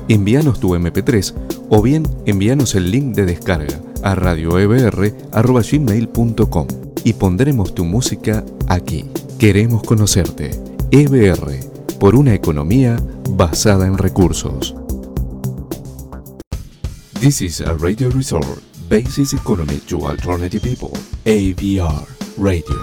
Envíanos tu MP3 o bien envíanos el link de descarga a radioebr@gmail.com y pondremos tu música aquí. Queremos conocerte. EBR, por una economía basada en recursos. This is a radio resort. Basic Economy to Alternative People. AVR Radio.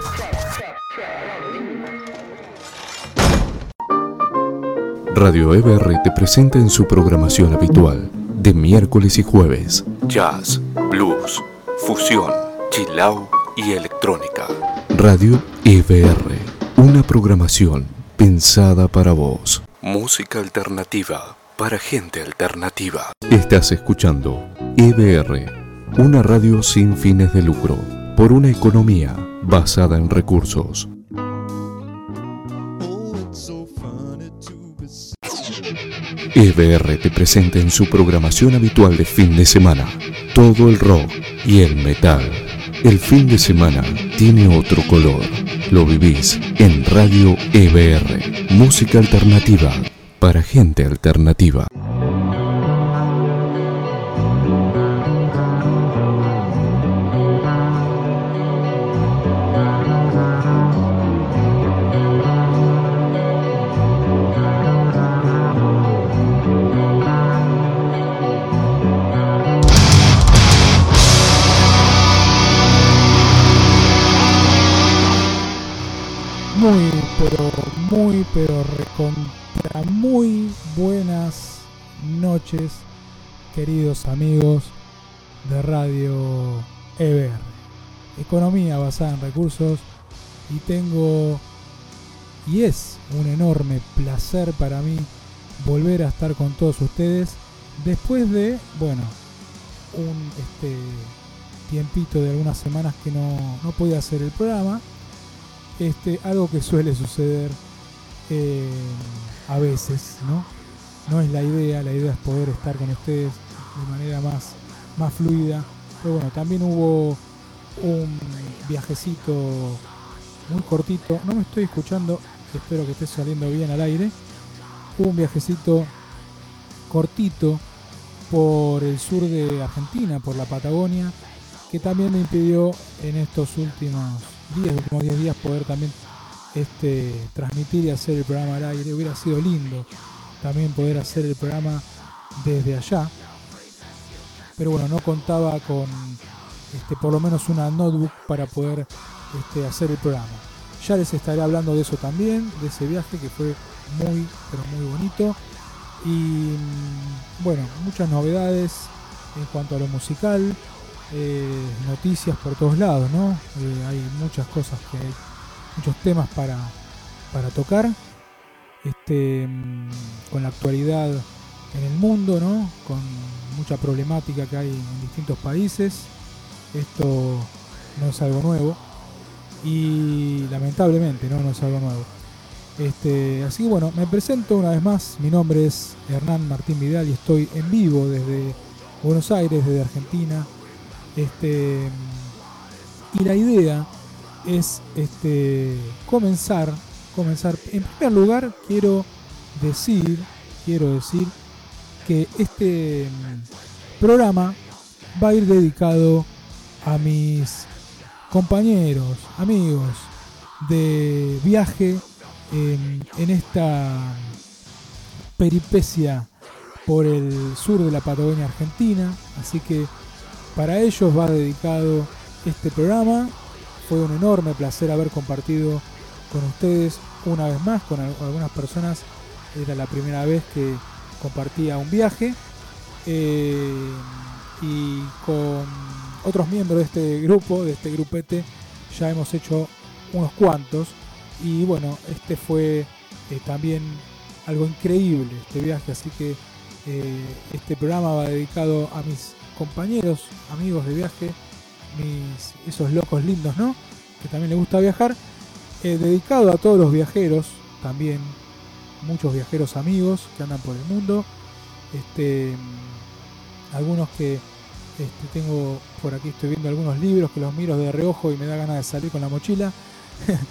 Radio EBR te presenta en su programación habitual de miércoles y jueves jazz, blues, fusión, chill out y electrónica. Radio EBR, una programación pensada para vos. Música alternativa para gente alternativa. Estás escuchando EBR, una radio sin fines de lucro, por una economía basada en recursos. EBR te presenta en su programación habitual de fin de semana todo el rock y el metal. El fin de semana tiene otro color. Lo vivís en Radio EBR, música alternativa para gente alternativa. Pero recontra muy buenas noches, queridos amigos de Radio EBR, economía basada en recursos, y es un enorme placer para mí volver a estar con todos ustedes después de, un tiempito de algunas semanas que no podía hacer el programa, algo que suele suceder a veces, no es la idea es poder estar con ustedes de manera más fluida, pero bueno, también hubo un viajecito muy cortito, no me estoy escuchando, espero que esté saliendo bien al aire. Hubo un viajecito cortito por el sur de Argentina, por la Patagonia, que también me impidió en estos últimos 10 días poder también transmitir y hacer el programa al aire. Hubiera sido lindo también poder hacer el programa desde allá, pero bueno, no contaba con por lo menos una notebook para poder hacer el programa. Ya les estaré hablando de eso también, de ese viaje que fue muy, pero muy bonito. Y bueno, muchas novedades en cuanto a lo musical, noticias por todos lados, ¿no? Hay muchas cosas muchos temas para tocar, con la actualidad en el mundo, ¿no? Con mucha problemática que hay en distintos países. Esto no es algo nuevo y lamentablemente no es algo nuevo. Así que bueno, me presento una vez más. Mi nombre es Hernán Martín Vidal y estoy en vivo desde Buenos Aires, desde Argentina. Y la idea es comenzar. En primer lugar, quiero decir que este programa va a ir dedicado a mis compañeros, amigos de viaje en esta peripecia por el sur de la Patagonia Argentina. Así que para ellos va dedicado este programa. Fue un enorme placer haber compartido con ustedes una vez más, con algunas personas. Era la primera vez que compartía un viaje, y con otros miembros de este grupo, de este grupete, ya hemos hecho unos cuantos. Y bueno, fue también algo increíble, este viaje. Así que este programa va dedicado a mis compañeros, amigos de viaje, esos locos lindos, ¿no? Que también les gusta viajar. Dedicado a todos los viajeros, también muchos viajeros amigos que andan por el mundo. Algunos que tengo por aquí, estoy viendo algunos libros que los miro de reojo y me da ganas de salir con la mochila.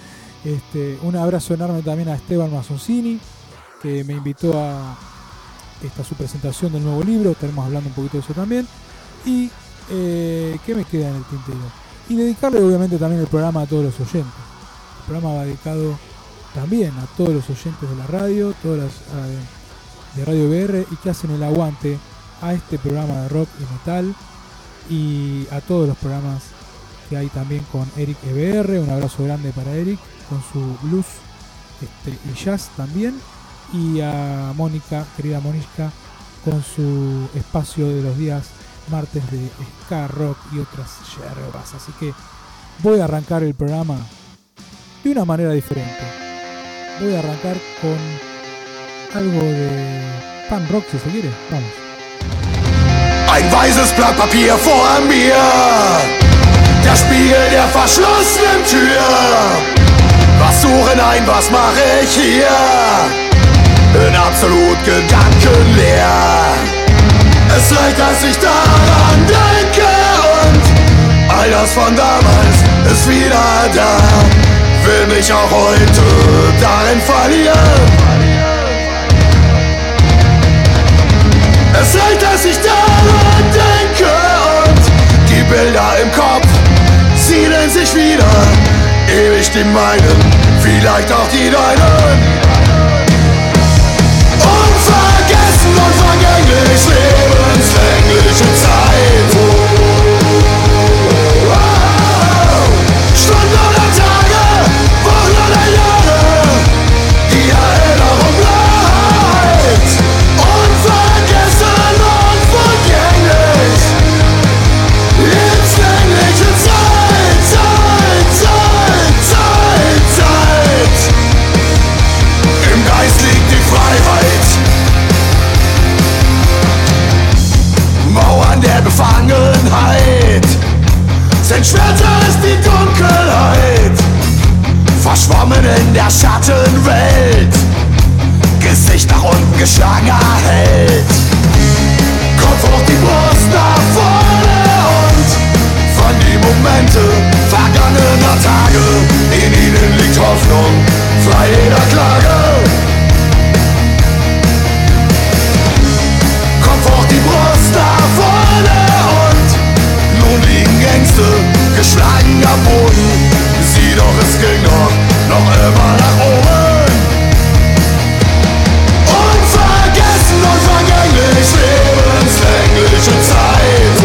Un abrazo enorme también a Esteban Mazzoncini, que me invitó a su presentación del nuevo libro, estaremos hablando un poquito de eso también. Y ¿qué me queda en el tintero? Y dedicarle obviamente también el programa a todos los oyentes. El programa va dedicado también a todos los oyentes de la radio, todas las de Radio BR, y que hacen el aguante a este programa de rock y metal, y a todos los programas que hay también con Eric EBR. Un abrazo grande para Eric con su blues y jazz también, y a Mónica, querida Mónica, con su espacio de los días martes de ska, rock y otras yerbas. Así que voy a arrancar el programa de una manera diferente. Voy a arrancar con algo de punk rock, si se quiere. Vamos. Ein weißes Blatt Papier vor mir, der Spiegel der verschlossenen Tür. Was suchen ein, was mache ich hier? Bin absolut gedankenleer. Es reicht, dass ich daran denke, und all das von damals ist wieder da. Will mich auch heute darin verlieren. Es reicht, dass ich daran denke, und die Bilder im Kopf siedeln sich wieder. Ewig die meinen, vielleicht auch die deinen. Unvergessen und vergänglich, lebenslängliche Zeit. Stunden oder Tage, Wochen oder Jahre, die Erinnerung bleibt. Unvergessen und vergänglich, lebenslängliche Zeit, Zeit, Zeit, Zeit, Zeit. Im Geist liegt die Freiheit. Mauern der Befangenheit sind schwärzer als die Dunkelheit. Verschwommen in der Schattenwelt, Gesicht nach unten geschlagen erhält. Kopf hoch, die Brust nach vorne, und von die Momente vergangener Tage, in ihnen liegt Hoffnung, frei jeder Klage. Kopf hoch, die Brust nach vorne, und nun liegen Ängste geschlagen am Boden. Sieh doch, es ging noch immer nach oben. Unvergessen und vergänglich, lebenslängliche Zeit.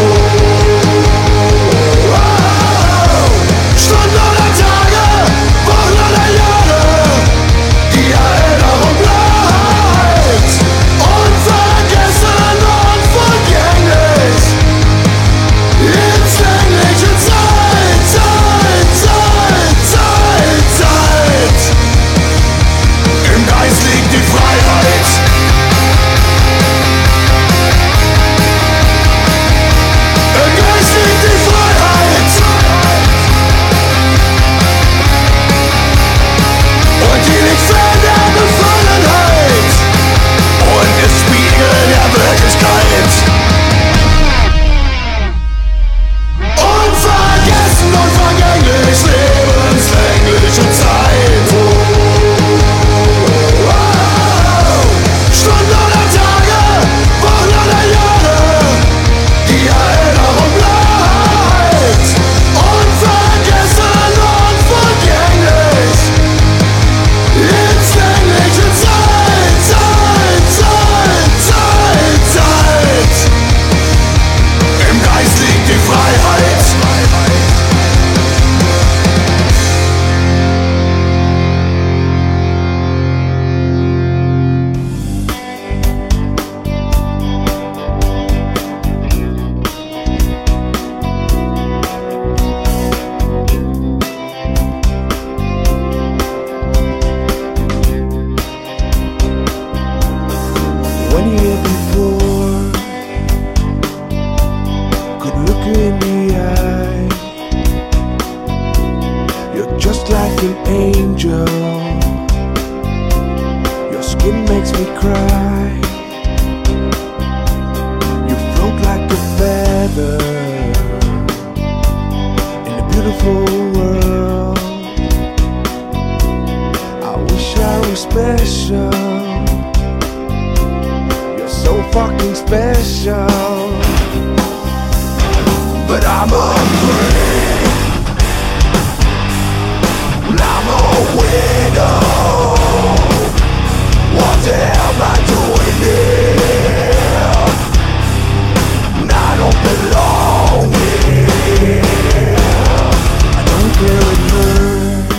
Stunden oder Tage, Wochen oder Jahre, die Erinnerung bleibt. Unvergessen und vergänglich, lebenslängliche Zeit, Zeit, Zeit, Zeit, Zeit. Im Geist liegt die Freiheit. Im Geist liegt die Freiheit. Und die liegt fern der Befangenheit und ist Spiegel der Wirklichkeit. Unvergessen und vergänglich, lebenslängliche Zeit. Stunden oder Tage, Wochen oder Jahre, die Erinnerung bleibt. Unvergessen und vergänglich, lebenslängliche Zeit, Zeit, Zeit, Zeit, Zeit. Im Geist liegt die Freiheit. When you here before could look you in the eye. You're just like an angel. Your skin makes me cry. You float like a feather in a beautiful world. I wish I was special. So fucking special. But I'm a freak, I'm a widow. What the hell am I doing here? And I don't belong here. I don't care, it hurts.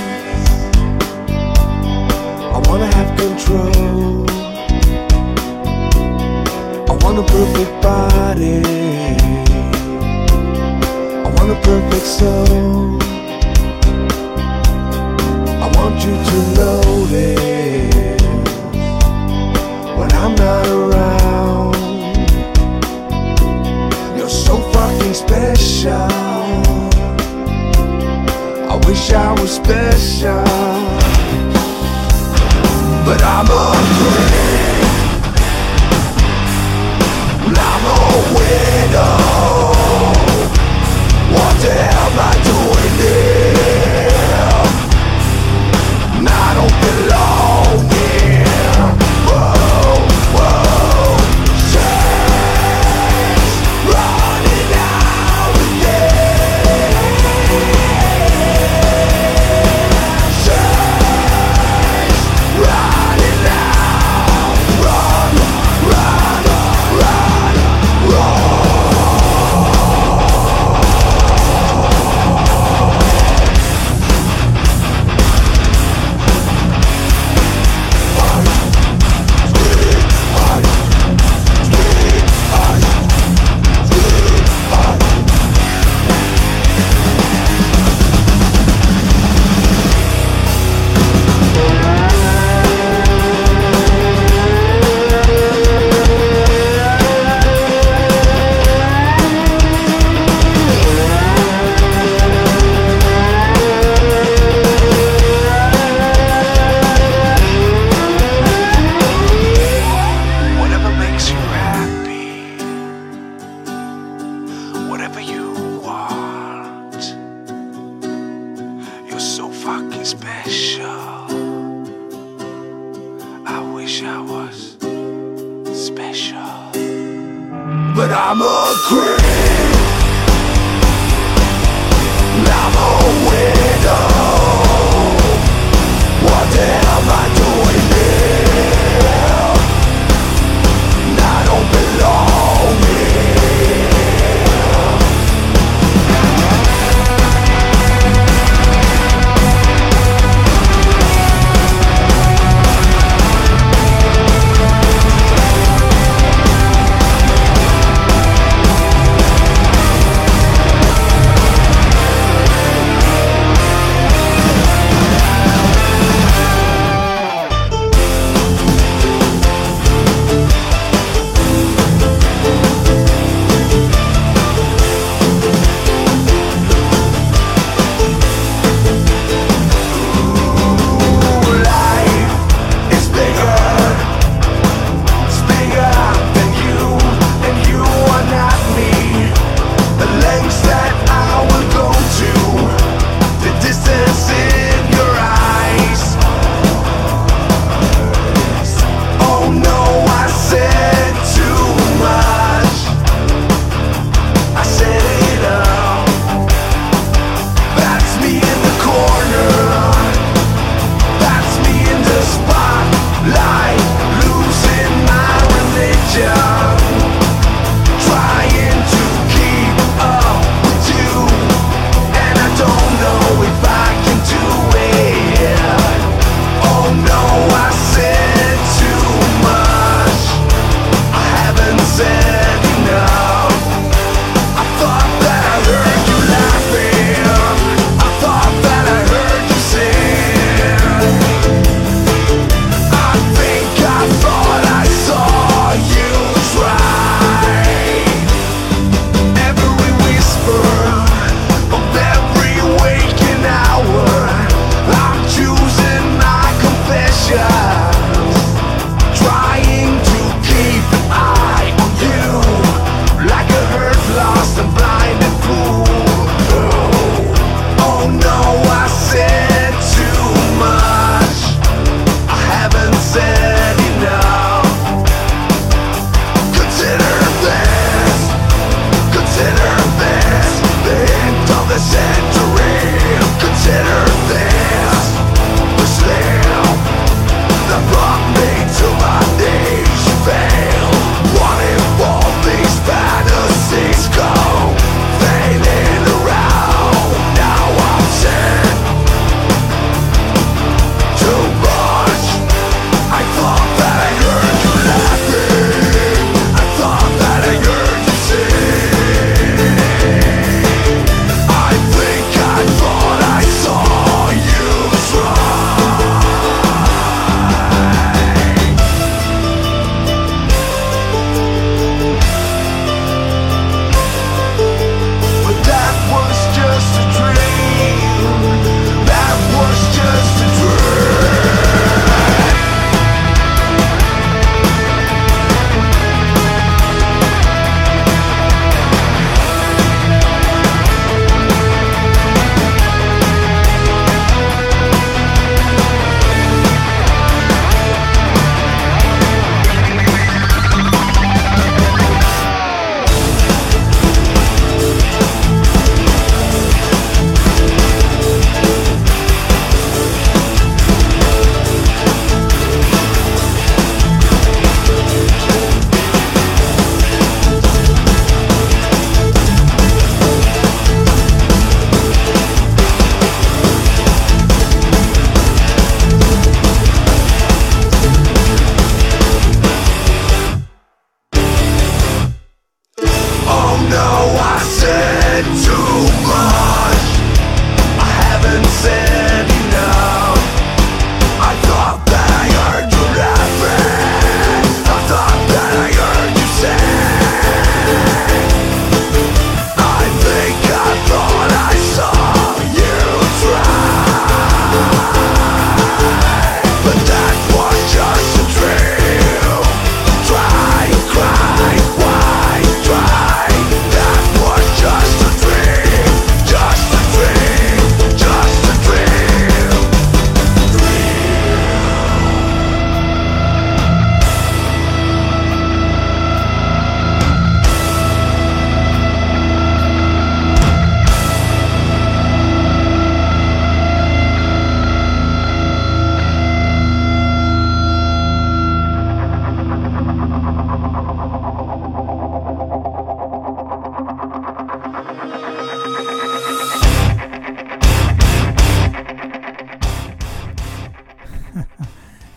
I wanna have control. I want a perfect body, I want a perfect soul. I want you to notice when I'm not around. You're so fucking special. I wish I was special. But I'm a freak, I'm a widow. What the hell am I doing here? And I don't belong here. Whoa, whoa, change, running out again. Change, running out, run, run, run, run. Whatever makes you happy, whatever you want, you're so fucking special. I wish I was special. But I'm a creep, I'm a widow. What the hell am I doing here? And I don't belong here.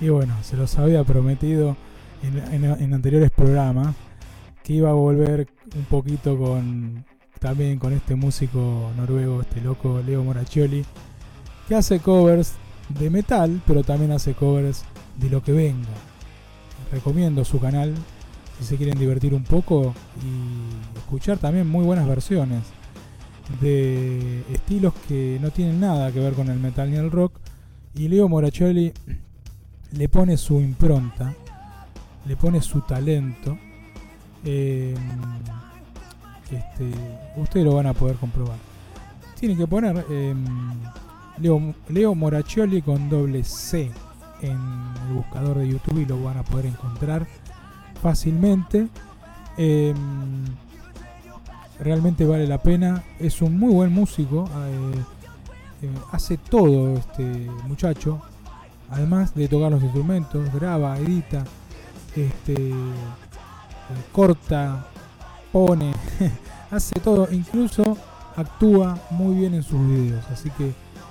Y bueno, se los había prometido en anteriores programas que iba a volver un poquito también con este músico noruego, este loco Leo Moracchioli, que hace covers de metal, pero también hace covers de lo que venga. Recomiendo su canal si se quieren divertir un poco y escuchar también muy buenas versiones de estilos que no tienen nada que ver con el metal ni el rock, y Leo Moracchioli le pone su impronta, le pone su talento. Ustedes lo van a poder comprobar. Tienen que poner Leo Moracchioli con doble C en el buscador de YouTube y lo van a poder encontrar fácilmente. Realmente vale la pena. Es un muy buen músico. Hace todo este muchacho. Además de tocar los instrumentos, graba, edita, corta, pone, hace todo, incluso actúa muy bien en sus videos. Así que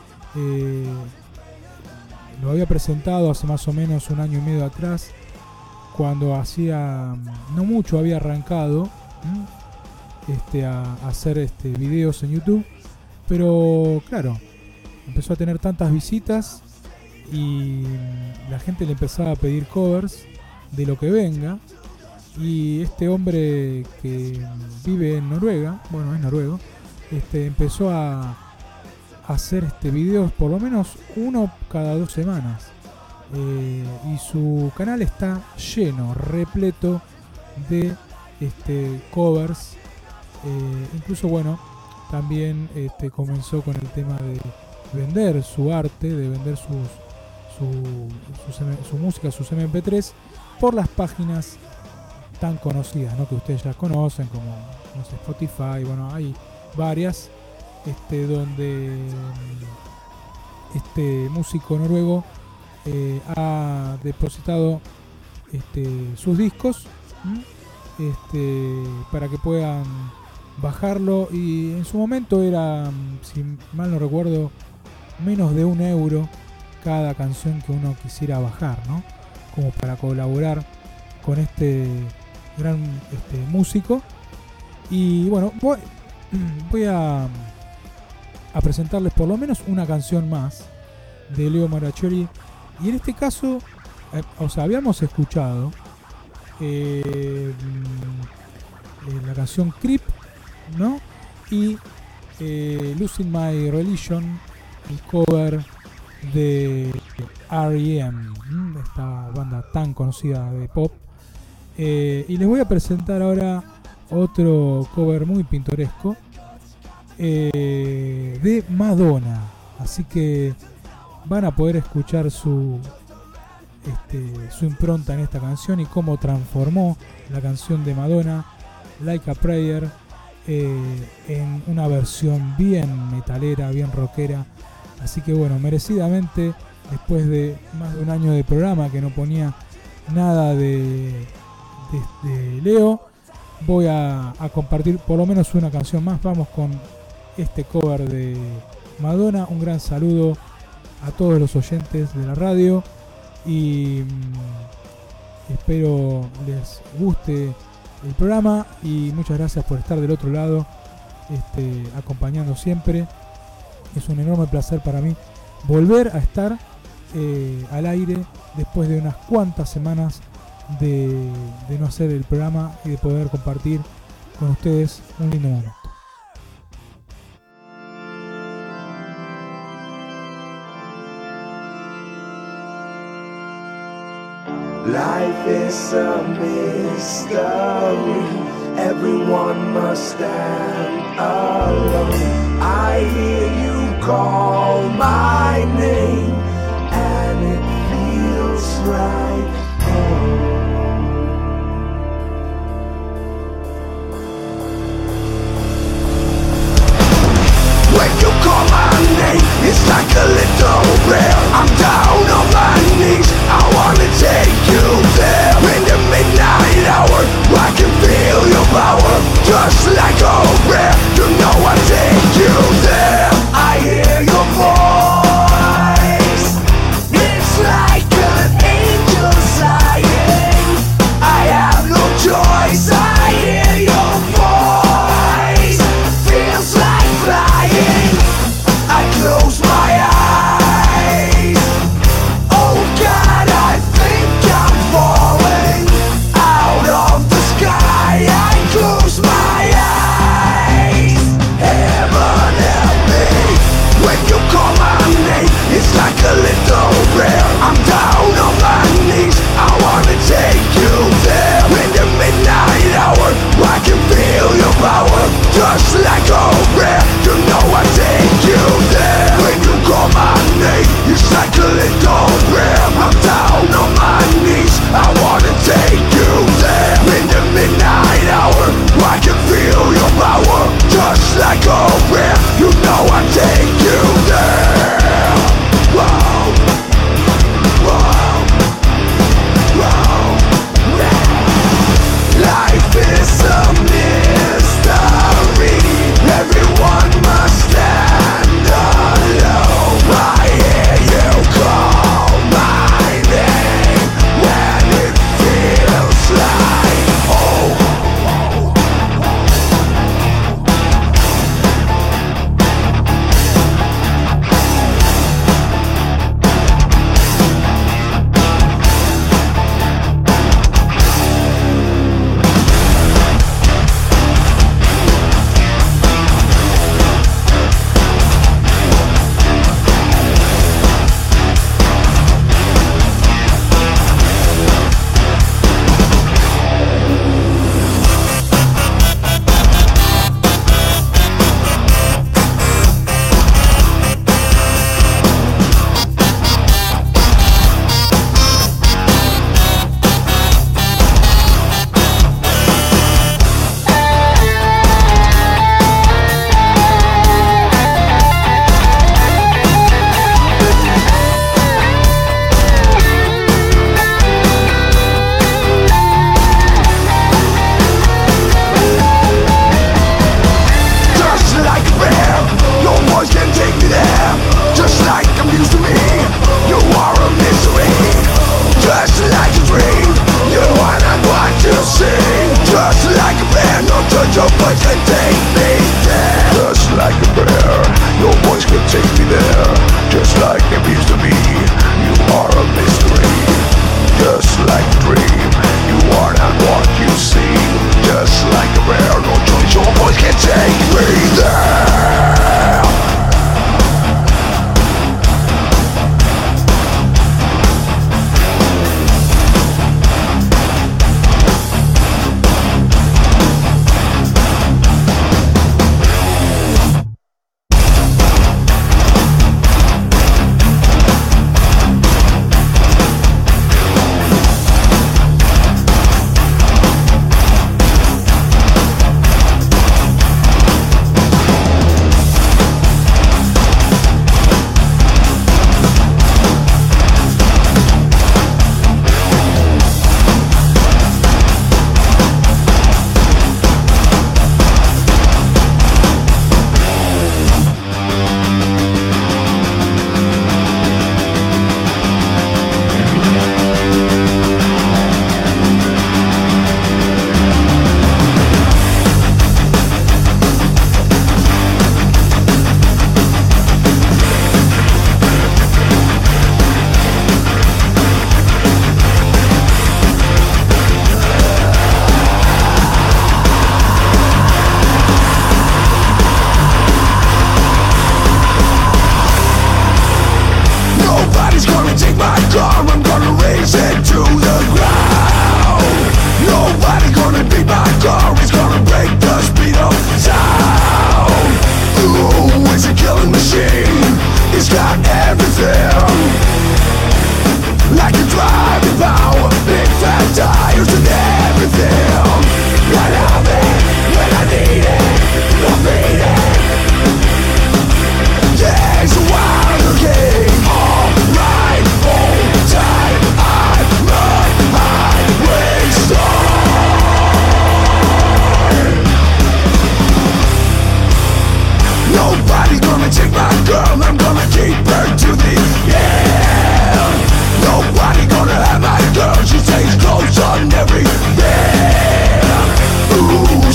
lo había presentado hace más o menos 1 año y medio atrás, cuando hacía no mucho había arrancado a hacer videos en YouTube, pero claro, empezó a tener tantas visitas y la gente le empezaba a pedir covers de lo que venga, y este hombre que vive en Noruega, bueno, es noruego, empezó a hacer videos por lo menos uno cada 2 semanas, y su canal está lleno, repleto de covers. Incluso bueno, también comenzó con el tema de vender su arte, de vender su música, sus MP3 por las páginas tan conocidas, ¿no? Que ustedes ya conocen, como no sé, Spotify. Bueno, hay varias donde este músico noruego ha depositado sus discos para que puedan bajarlo, y en su momento era, si mal no recuerdo, menos de €1 cada canción que uno quisiera bajar, ¿no? Como para colaborar con este gran músico. Y bueno, voy a presentarles por lo menos una canción más de Leo Moracchioli, y en este caso habíamos escuchado la canción Creep, ¿no? Y Losing My Religion, el cover de R.E.M., esta banda tan conocida de pop. Y les voy a presentar ahora otro cover muy pintoresco de Madonna. Así que van a poder escuchar su impronta en esta canción y cómo transformó la canción de Madonna, Like a Prayer, en una versión bien metalera, bien rockera. Así que bueno, merecidamente, después de más de 1 año de programa que no ponía nada de Leo, voy a compartir por lo menos una canción más. Vamos con este cover de Madonna. Un gran saludo a todos los oyentes de la radio y espero les guste el programa, y muchas gracias por estar del otro lado, acompañando siempre. Es un enorme placer para mí volver a estar al aire después de unas cuantas semanas de no hacer el programa y de poder compartir con ustedes un lindo momento. Life is a mystery. Everyone must stand alone. I hear you call my name, and it feels like home. When you call my name, it's like a little prayer. I'm down on my knees, I wanna take you there. In the midnight hour, I can feel your power. Just like a prayer, you know I take you there. I hear your voice, it's like an angel.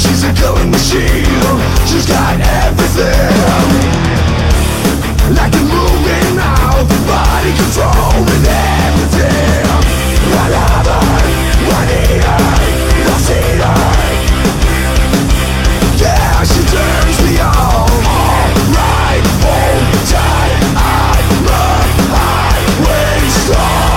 she's a killing machine. She's got everything. Like a moving out, body controlling everything. I love her, I need her, I'll see her. Yeah, she turns me on. Alright, hold tight, I'm a highway star.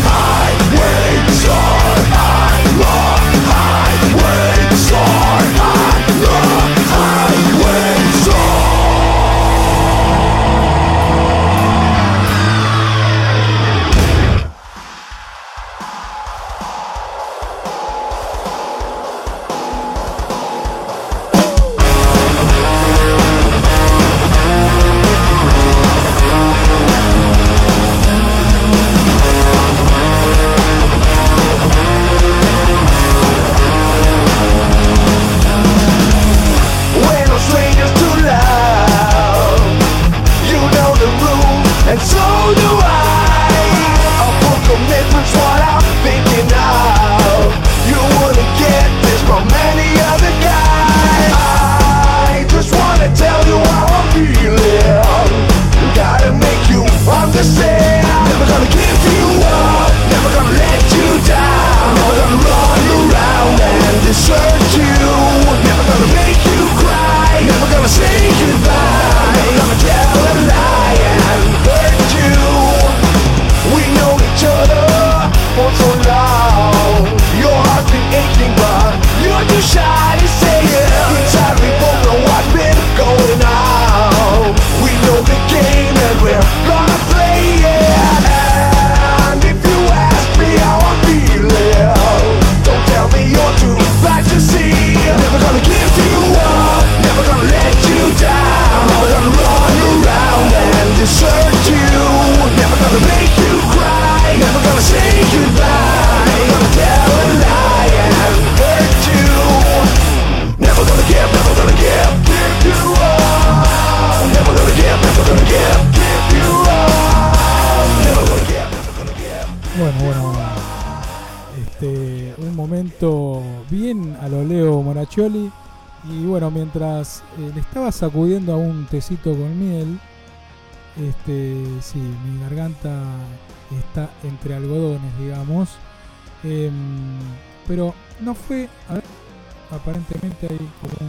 Highway star. Un momento bien a lo Leo Moracchioli. Y bueno, mientras le estaba sacudiendo a un tecito con miel, sí, mi garganta está entre algodones, digamos. Pero no fue, a ver, aparentemente hay como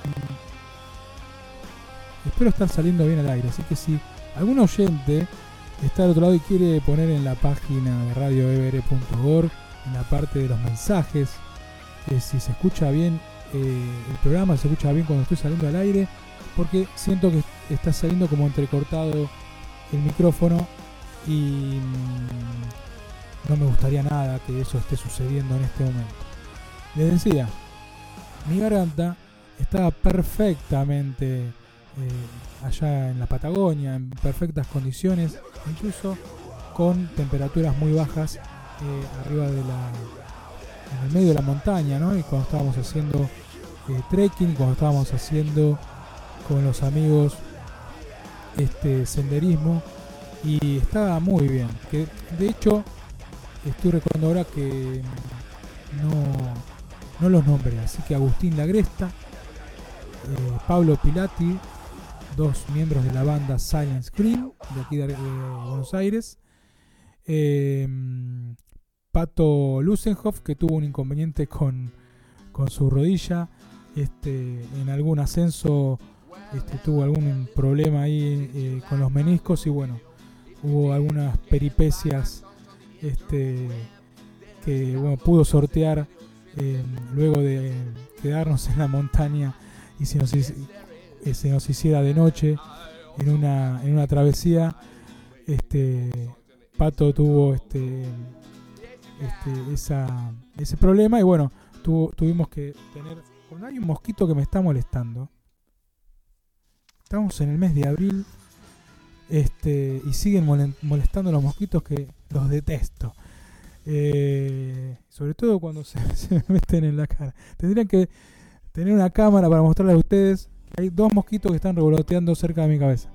espero estar saliendo bien al aire, así que si algún oyente está al otro lado y quiere poner en la página de radioebr.org, en la parte de los mensajes, si se escucha bien el programa, se escucha bien cuando estoy saliendo al aire, porque siento que está saliendo como entrecortado el micrófono y no me gustaría nada que eso esté sucediendo en este momento. Les decía, mi garganta estaba perfectamente allá en la Patagonia, en perfectas condiciones, incluso con temperaturas muy bajas arriba de en el medio de la montaña, ¿no? Y cuando estábamos haciendo trekking, cuando estábamos haciendo con los amigos senderismo, y estaba muy bien. Que de hecho estoy recordando ahora que no los nombré, así que Agustín Lagresta, Pablo Pilati, dos miembros de la banda Silent Scream de aquí de Buenos Aires, Pato Lusenhoff, que tuvo un inconveniente con su rodilla, en algún ascenso tuvo algún problema ahí con los meniscos, y bueno, hubo algunas peripecias que bueno, pudo sortear luego de quedarnos en la montaña y se nos hiciera de noche en una travesía. Pato tuvo ese problema, y bueno, tuvimos que tener. Cuando hay un mosquito que me está molestando, estamos en el mes de abril, y siguen molestando los mosquitos, que los detesto, sobre todo cuando se me meten en la cara. Tendrían que tener una cámara para mostrarles a ustedes que hay dos mosquitos que están revoloteando cerca de mi cabeza.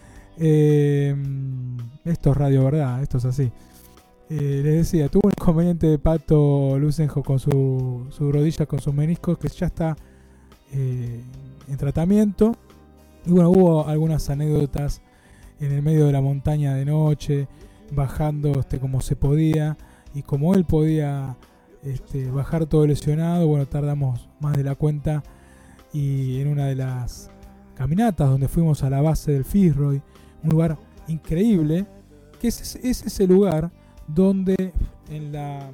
Esto es radio, ¿verdad? Esto es así. Les decía, tuvo un inconveniente de Pato Lusenjo con su rodilla, con sus meniscos, que ya está en tratamiento. Y bueno, hubo algunas anécdotas en el medio de la montaña de noche, bajando como se podía, y como él podía bajar todo lesionado. Bueno, tardamos más de la cuenta, y en una de las caminatas donde fuimos a la base del Fitzroy, un lugar increíble, que es ese lugar donde en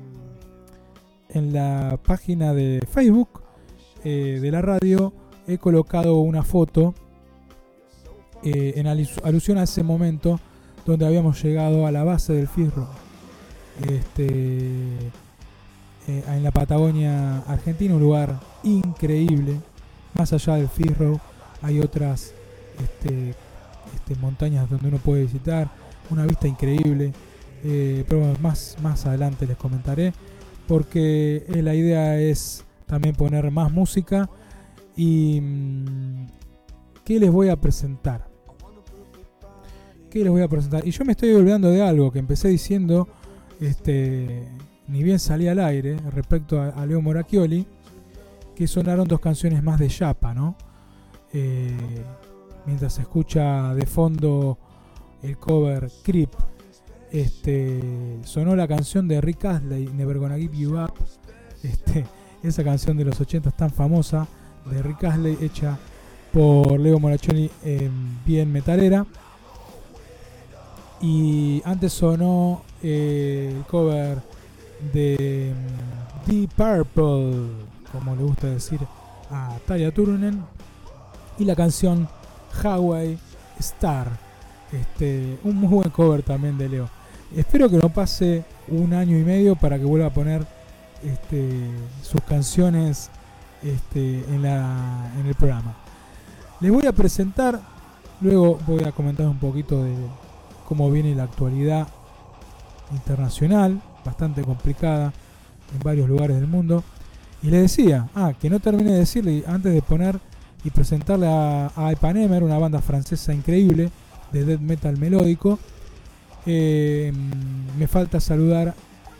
la página de Facebook de la radio he colocado una foto en alusión a ese momento donde habíamos llegado a la base del Fitzroy, en la Patagonia Argentina, un lugar increíble. Más allá del Fitzroy hay otras montañas donde uno puede visitar, una vista increíble. Pero bueno, más adelante les comentaré, porque la idea es también poner más música. Y ¿qué les voy a presentar? Y yo me estoy olvidando de algo que empecé diciendo, ni bien salí al aire, respecto a Leo Moracchioli, que sonaron dos canciones más de Yapa, ¿no? Mientras se escucha de fondo el cover Creep, sonó la canción de Rick Astley, Never Gonna Give You Up, esa canción de los 80 tan famosa de Rick Astley, hecha por Leo Moracchioli, bien metalera. Y antes sonó el cover de Deep Purple, como le gusta decir a Tarja Turunen, y la canción Highway Star, un muy buen cover también de Leo. Espero que no pase un año y medio para que vuelva a poner sus canciones en el programa. Les voy a presentar, luego voy a comentar un poquito de cómo viene la actualidad internacional, bastante complicada en varios lugares del mundo. Y les decía, que no terminé de decirle antes de poner y presentarle a Ipanemer, una banda francesa increíble de death metal melódico. Me falta saludar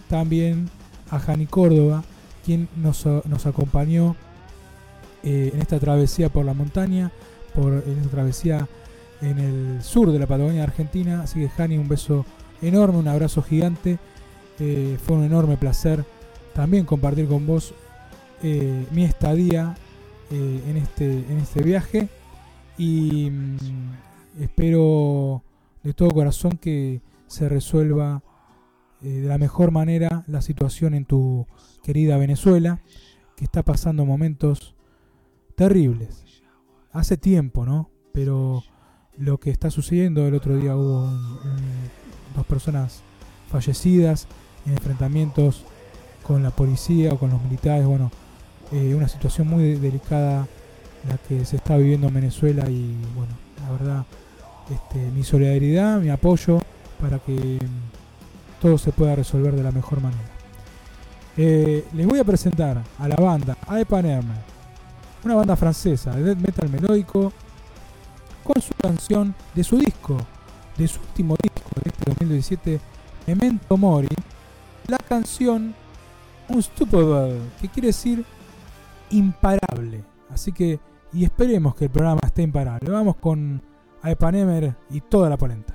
también a Jani Córdoba, quien nos acompañó en esta travesía por la montaña, en esta travesía en el sur de la Patagonia Argentina. Así que Jani, un beso enorme, un abrazo gigante. Fue un enorme placer también compartir con vos mi estadía en este viaje, y espero de todo corazón que se resuelva de la mejor manera la situación en tu querida Venezuela, que está pasando momentos terribles hace tiempo, ¿no? Pero lo que está sucediendo, el otro día hubo 2 personas fallecidas en enfrentamientos con la policía o con los militares. Bueno, una situación muy delicada la que se está viviendo en Venezuela, y bueno, la verdad, mi solidaridad, mi apoyo para que todo se pueda resolver de la mejor manera. Les voy a presentar a la banda Aepanerme, una banda francesa de death metal melódico, con su canción de su disco, de su último disco de este 2017, Memento Mori, la canción Unstoppable, que quiere decir imparable. Así que, y esperemos que el programa esté imparable. Vamos con Aepanerme y toda la polenta.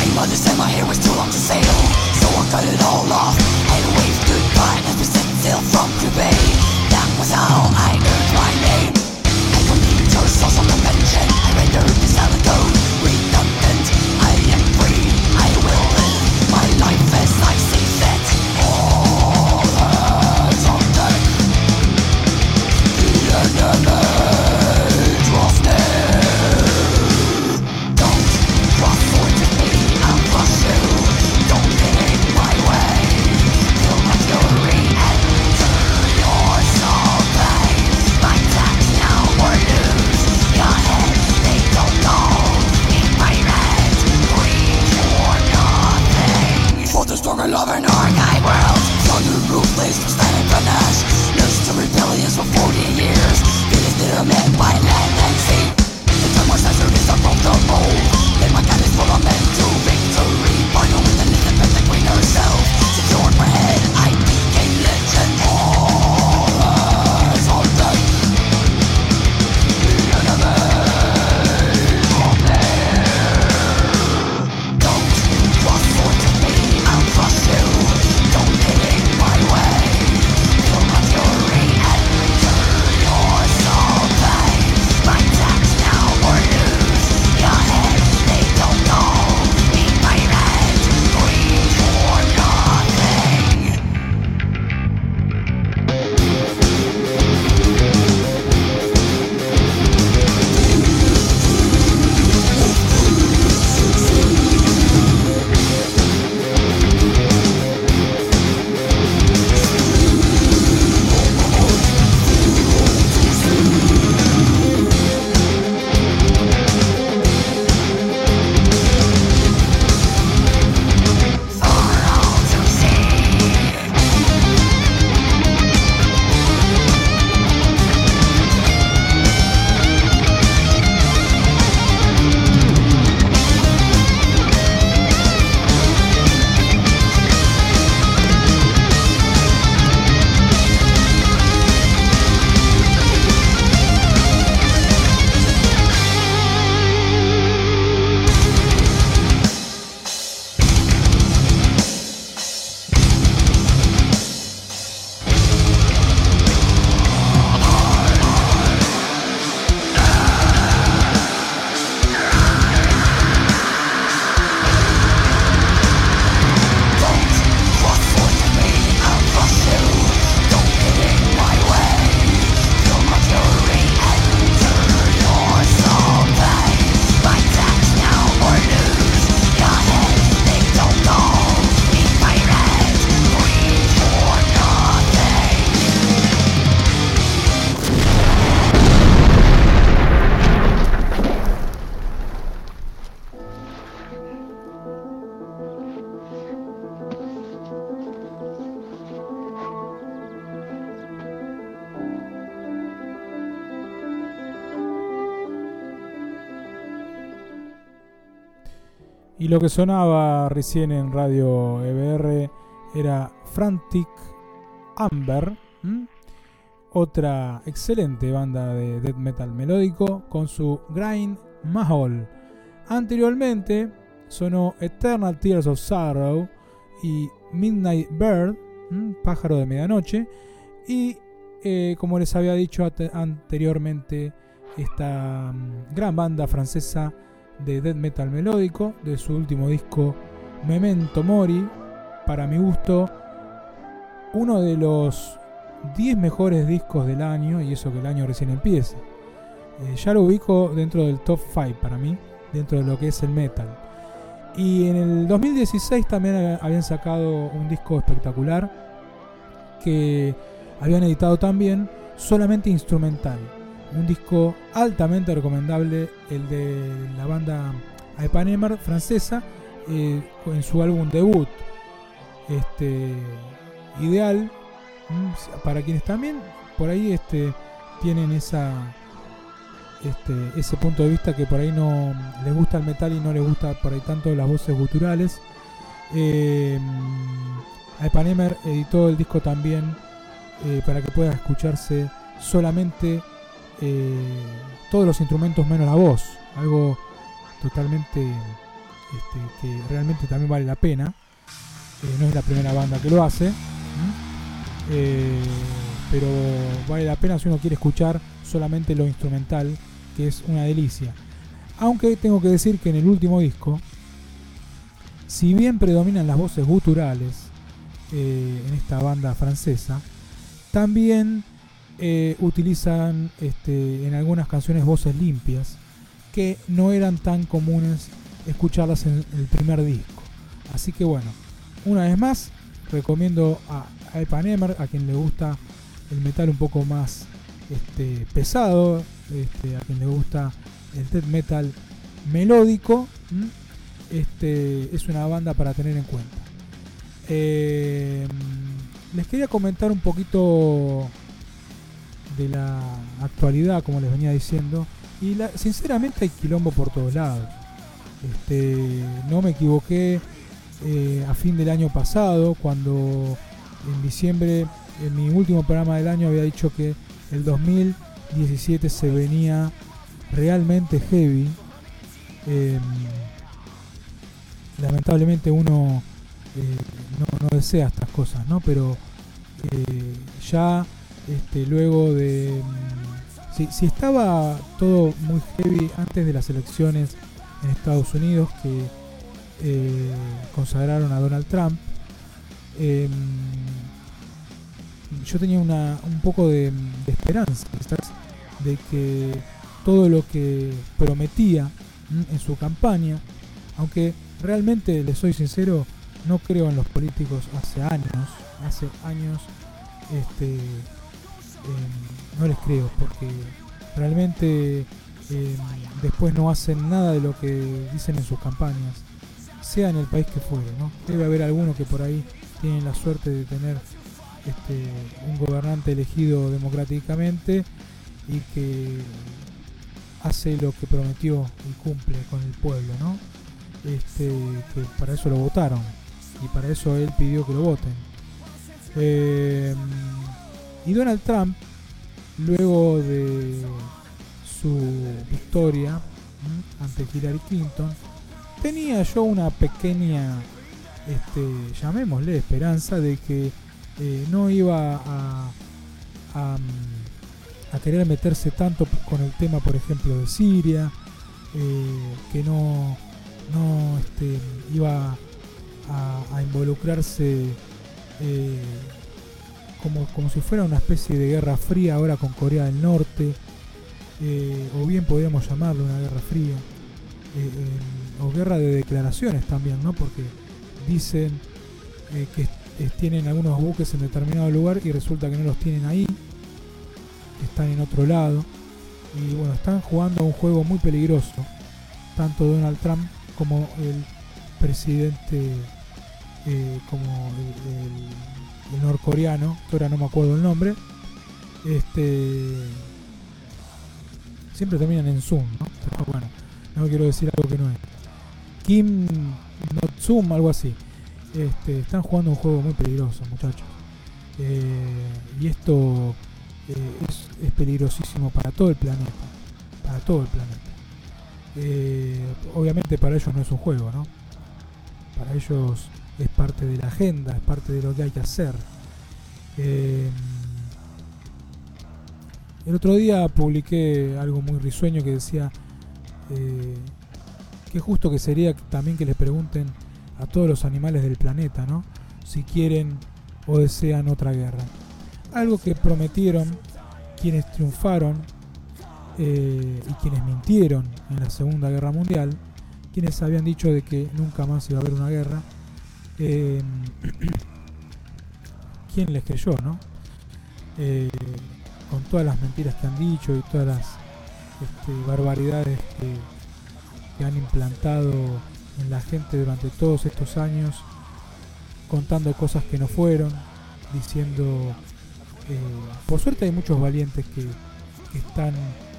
I understand my hair was too long to sail, so I cut it all off and waved goodbye as we set sail from Quebec. That was how I earned my name. I computer social convention, I rendered the silent code redundant. I am free, I will live my life as I see fit. All hands on deck. The enemy draws near. Don't cross swords with me, I'll crush you. Don't get in my way. Feel my fury enter your soul pain. My tax now or lose your head. They don't know me by red, green or nothing. For the struggle of an archive world, thunder ruthless from standing panache. Nursed to rebellions for 40 years. Feelings that are met by land and sea. The time was censored is above the mold. Then my gun is full of men to victory. Bargain with Elizabeth the Queen herself. Secured my head, I became legend. All hands on deck. The enemy draws near. Don't cross swords with me, I'll crush you. Don't get in my way. Feel my fury enter your soul pain. My tax now or lose your head. They don't know me by red, green or nothing. Y lo que sonaba recién en Radio EBR era Frantic Amber, otra excelente banda de death metal melódico con su Grind Mahol. Anteriormente sonó Eternal Tears of Sorrow y Midnight Bird, Pájaro de Medianoche, y como les había dicho anteriormente, esta gran banda francesa de death metal melódico de su último disco Memento Mori, para mi gusto uno de los 10 mejores discos del año, y eso que el año recién empieza. Ya lo ubico dentro del top 5 para mí, dentro de lo que es el metal. Y en el 2016 también habían sacado un disco espectacular que habían editado también, solamente instrumental. Un disco altamente recomendable, el de la banda Ipanema francesa, en su álbum debut. Ideal para quienes también por ahí tienen ese punto de vista, que por ahí no les gusta el metal y no les gusta por ahí tanto las voces guturales. Ipanema editó el disco también para que pueda escucharse solamente todos los instrumentos menos la voz, algo totalmente que realmente también vale la pena. No es la primera banda que lo hace, pero vale la pena si uno quiere escuchar solamente lo instrumental, que es una delicia. Aunque tengo que decir que en el último disco, si bien predominan las voces guturales en esta banda francesa, también utilizan en algunas canciones voces limpias que no eran tan comunes escucharlas en el primer disco. Así que bueno, una vez más recomiendo a Ipanema, a quien le gusta el metal un poco más pesado, a quien le gusta el death metal melódico, es una banda para tener en cuenta. Les quería comentar un poquito de la actualidad, como les venía diciendo, y sinceramente hay quilombo por todos lados. No me equivoqué a fin del año pasado, cuando en diciembre, en mi último programa del año, había dicho que el 2017 se venía realmente heavy. Lamentablemente uno no desea estas cosas, ¿no? Pero ya luego de si estaba todo muy heavy antes de las elecciones en Estados Unidos, que consagraron a Donald Trump, yo tenía un poco de esperanza, ¿sabes?, de que todo lo que prometía en su campaña, aunque realmente, les soy sincero, no creo en los políticos hace años, no les creo, porque realmente después no hacen nada de lo que dicen en sus campañas, sea en el país que fuere, ¿no? Debe haber alguno que por ahí tienen la suerte de tener un gobernante elegido democráticamente y que hace lo que prometió y cumple con el pueblo, ¿no? Que para eso lo votaron y para eso él pidió que lo voten. Y Donald Trump, luego de su victoria ante Hillary Clinton, tenía yo una pequeña, llamémosle, esperanza de que no iba a querer meterse tanto con el tema, por ejemplo, de Siria, que no iba a involucrarse como si fuera una especie de guerra fría ahora con Corea del Norte, o bien podríamos llamarlo una guerra fría, o guerra de declaraciones también, ¿no? Porque dicen que tienen algunos buques en determinado lugar y resulta que no los tienen ahí, que están en otro lado, y bueno, están jugando a un juego muy peligroso, tanto Donald Trump como el presidente, como el norcoreano, que ahora no me acuerdo el nombre, siempre terminan en Zoom, ¿no? Pero bueno, no quiero decir algo que no es. Kim Not-Zoom, algo así. Están jugando un juego muy peligroso, muchachos. Y esto es peligrosísimo para todo el planeta. Para todo el planeta. Obviamente para ellos no es un juego, ¿no? Para ellos es parte de la agenda, es parte de lo que hay que hacer. El otro día publiqué algo muy risueño que decía que justo que sería también que les pregunten a todos los animales del planeta, ¿no?, si quieren o desean otra guerra. Algo que prometieron quienes triunfaron y quienes mintieron en la Segunda Guerra Mundial, quienes habían dicho de que nunca más iba a haber una guerra. ¿Quién les creyó, no? Con todas las mentiras que han dicho y todas las barbaridades que han implantado en la gente durante todos estos años, contando cosas que no fueron, diciendo, por suerte hay muchos valientes que están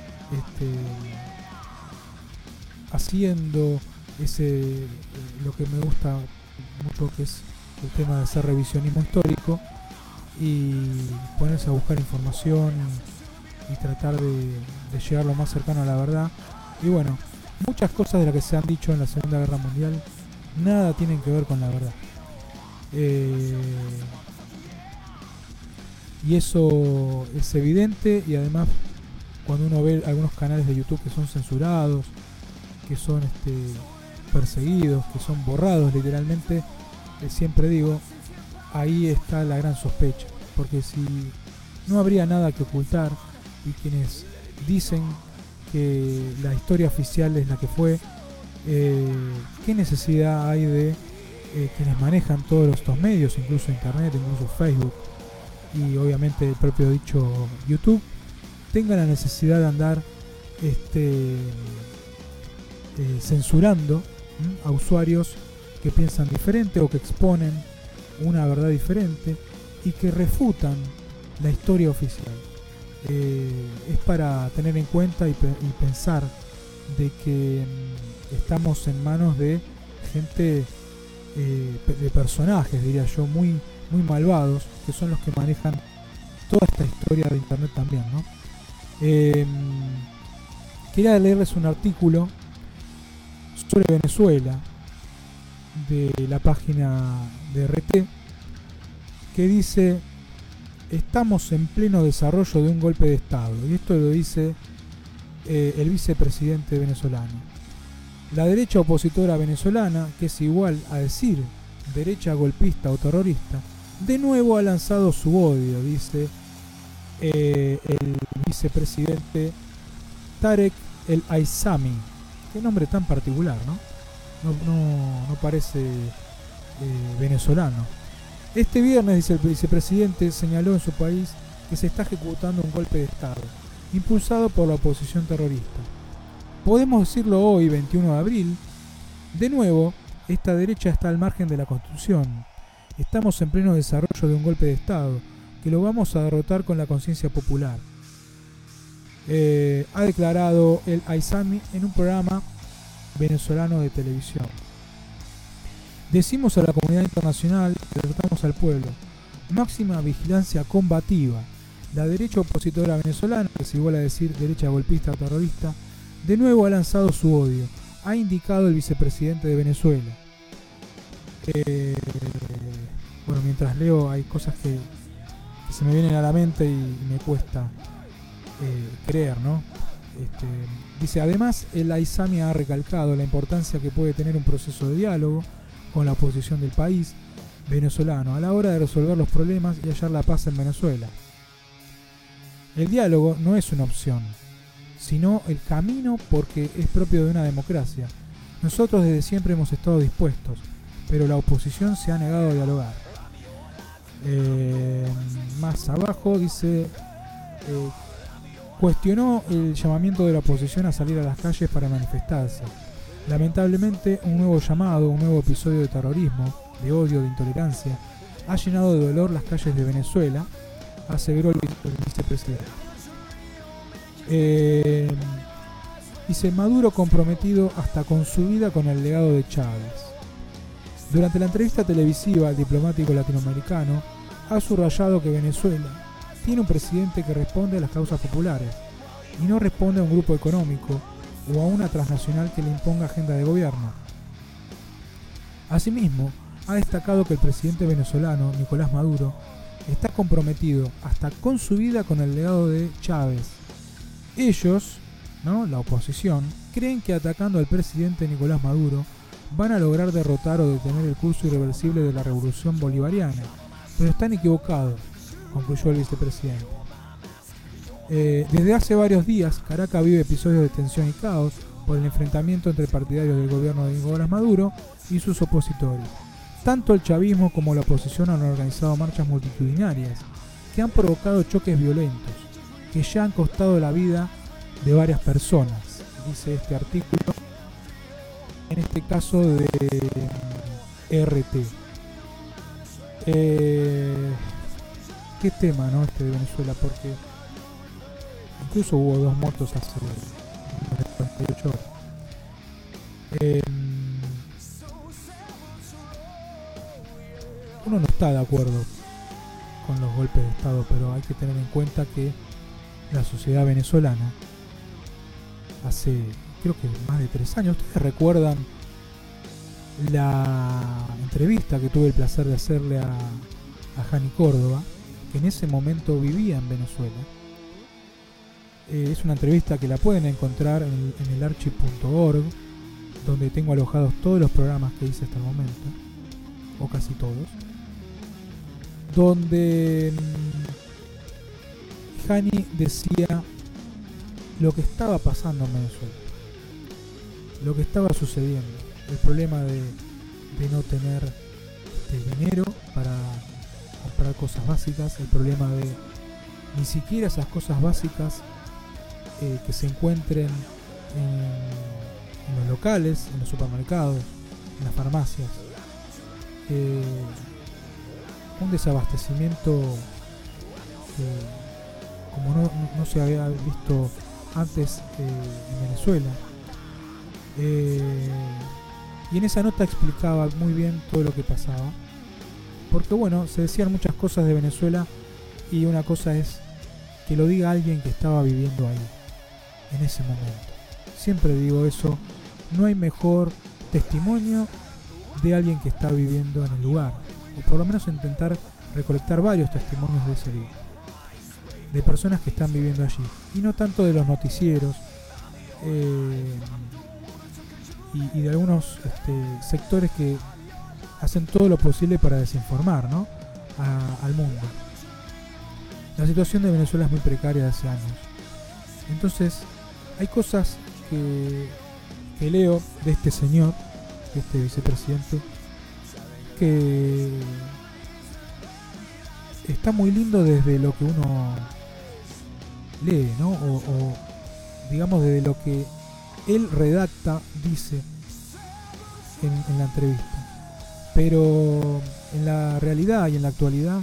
haciendo lo que me gusta mucho, que es el tema de hacer revisionismo histórico y ponerse a buscar información y tratar de llegar lo más cercano a la verdad. Y bueno, muchas cosas de las que se han dicho en la Segunda Guerra Mundial nada tienen que ver con la verdad. Y eso es evidente, y además cuando uno ve algunos canales de YouTube que son censurados, que son perseguidos, que son borrados literalmente, siempre digo, ahí está la gran sospecha, porque si no habría nada que ocultar, y quienes dicen que la historia oficial es la que fue, ¿qué necesidad hay de quienes manejan todos estos medios, incluso internet, incluso Facebook y obviamente el propio dicho YouTube, tengan la necesidad de andar censurando a usuarios que piensan diferente o que exponen una verdad diferente y que refutan la historia oficial? Es para tener en cuenta y pensar de que estamos en manos de gente, de personajes, diría yo, muy malvados, que son los que manejan toda esta historia de internet también, ¿no? Quería leerles un artículo sobre Venezuela de la página de RT que dice: estamos en pleno desarrollo de un golpe de Estado, y esto lo dice el vicepresidente venezolano. La derecha opositora venezolana, que es igual a decir derecha golpista o terrorista, de nuevo ha lanzado su odio, dice el vicepresidente Tarek El Aissami. Qué nombre tan particular, ¿no? No parece venezolano. Este viernes, dice el vicepresidente, señaló en su país que se está ejecutando un golpe de Estado, impulsado por la oposición terrorista. Podemos decirlo hoy, 21 de abril, de nuevo, esta derecha está al margen de la Constitución. Estamos en pleno desarrollo de un golpe de Estado, que lo vamos a derrotar con la conciencia popular. Ha declarado el Aissami en un programa venezolano de televisión. Decimos a la comunidad internacional que derrotamos al pueblo. Máxima vigilancia combativa. La derecha opositora venezolana, que es igual a decir derecha golpista o terrorista, de nuevo ha lanzado su odio, ha indicado el vicepresidente de Venezuela. Bueno, mientras leo hay cosas que se me vienen a la mente y me cuesta creer, ¿no? Dice, además, el Aissami ha recalcado la importancia que puede tener un proceso de diálogo con la oposición del país venezolano a la hora de resolver los problemas y hallar la paz en Venezuela. El diálogo no es una opción, sino el camino, porque es propio de una democracia. Nosotros desde siempre hemos estado dispuestos, pero la oposición se ha negado a dialogar. Más abajo dice, cuestionó el llamamiento de la oposición a salir a las calles para manifestarse. Lamentablemente, un nuevo llamado, un nuevo episodio de terrorismo, de odio, de intolerancia, ha llenado de dolor las calles de Venezuela, aseveró el vicepresidente. Dice, Maduro comprometido hasta con su vida con el legado de Chávez. Durante la entrevista televisiva, el diplomático latinoamericano ha subrayado que Venezuela tiene un presidente que responde a las causas populares y no responde a un grupo económico o a una transnacional que le imponga agenda de gobierno. Asimismo, ha destacado que el presidente venezolano, Nicolás Maduro, está comprometido hasta con su vida con el legado de Chávez. Ellos, ¿no?, la oposición, creen que atacando al presidente Nicolás Maduro van a lograr derrotar o detener el curso irreversible de la revolución bolivariana, pero están equivocados, concluyó el vicepresidente. Desde hace varios días, Caracas vive episodios de tensión y caos por el enfrentamiento entre partidarios del gobierno de Nicolás Maduro y sus opositores. Tanto el chavismo como la oposición han organizado marchas multitudinarias que han provocado choques violentos, que ya han costado la vida de varias personas, dice este artículo, en este caso de RT. Qué tema, ¿no?, este de Venezuela, porque incluso hubo 2 muertos hace 48 horas. Uno no está de acuerdo con los golpes de Estado, pero hay que tener en cuenta que la sociedad venezolana hace creo que más de 3 años. ¿Ustedes recuerdan la entrevista que tuve el placer de hacerle a Jani Córdoba, que en ese momento vivía en Venezuela? Es una entrevista que la pueden encontrar en el archive.org, donde tengo alojados todos los programas que hice hasta el momento, o casi todos, donde Jani decía lo que estaba pasando en Venezuela, lo que estaba sucediendo, el problema de no tener dinero para comprar cosas básicas, el problema de ni siquiera esas cosas básicas que se encuentren en los locales, en los supermercados, en las farmacias, un desabastecimiento como no se había visto antes en Venezuela. Y en esa nota explicaba muy bien todo lo que pasaba, porque bueno, se decían muchas cosas de Venezuela, y una cosa es que lo diga alguien que estaba viviendo ahí en ese momento. Siempre digo eso, no hay mejor testimonio de alguien que está viviendo en el lugar, o por lo menos intentar recolectar varios testimonios de ese día, de personas que están viviendo allí, y no tanto de los noticieros y de algunos sectores que hacen todo lo posible para desinformar, ¿no? al mundo. La situación de Venezuela es muy precaria hace años. Entonces hay cosas que leo de este señor, de este vicepresidente, que está muy lindo desde lo que uno lee, ¿no? O digamos desde lo que él redacta, dice en la entrevista. Pero en la realidad y en la actualidad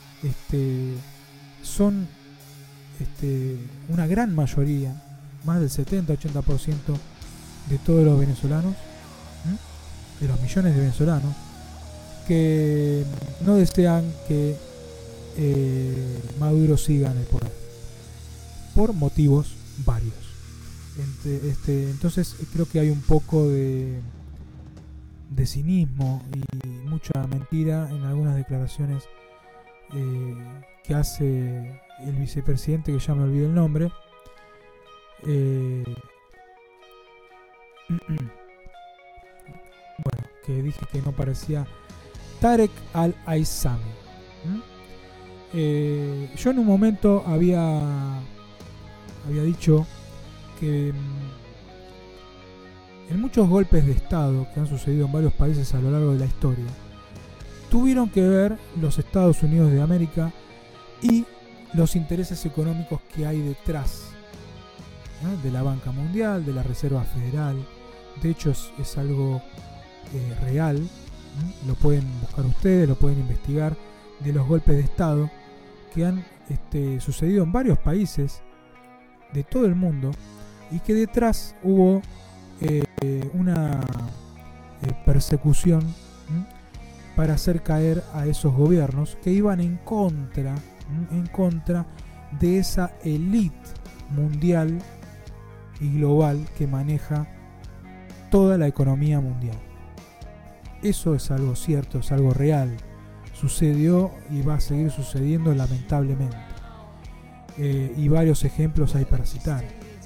son una gran mayoría, más del 70-80% de todos los venezolanos, de los millones de venezolanos, que no desean que Maduro siga en el poder, por motivos varios. Entonces creo que hay un poco de cinismo y mucha mentira en algunas declaraciones que hace el vicepresidente, que ya me olvidé el nombre. Bueno, que dije que no parecía Tarek al-Aissami. Yo en un momento había dicho que en muchos golpes de Estado que han sucedido en varios países a lo largo de la historia, tuvieron que ver los Estados Unidos de América y los intereses económicos que hay detrás, ¿no? De la banca mundial, de la Reserva Federal. De hecho es algo real, ¿no? Lo pueden buscar ustedes, lo pueden investigar, de los golpes de Estado que han sucedido en varios países de todo el mundo, y que detrás hubo una persecución para hacer caer a esos gobiernos que iban en contra de esa élite mundial y global que maneja toda la economía mundial. Eso es algo cierto, es algo real, sucedió y va a seguir sucediendo lamentablemente, y varios ejemplos hay para citar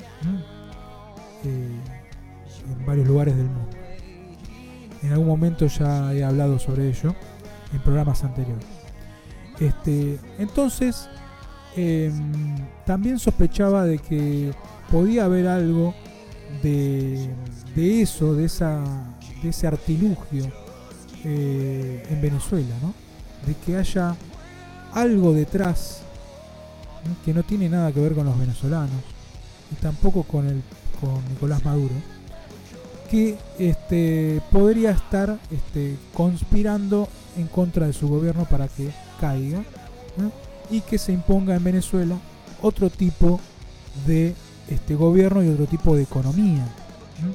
en varios lugares del mundo. En algún momento ya he hablado sobre ello en programas anteriores. Entonces también sospechaba de que podía haber algo de eso, de ese artilugio en Venezuela, ¿no? De que haya algo detrás, ¿no? Que no tiene nada que ver con los venezolanos y tampoco con Nicolás Maduro, que podría estar conspirando en contra de su gobierno para que caiga, ¿no? Y que se imponga en Venezuela otro tipo de gobierno y otro tipo de economía, ¿no?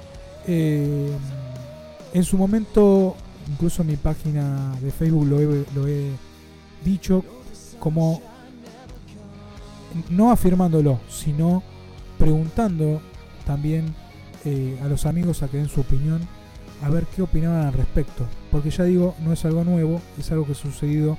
En su momento, incluso en mi página de Facebook lo he dicho, como no afirmándolo, sino preguntando también a los amigos a que den su opinión, a ver qué opinaban al respecto, porque ya digo, no es algo nuevo, es algo que ha sucedido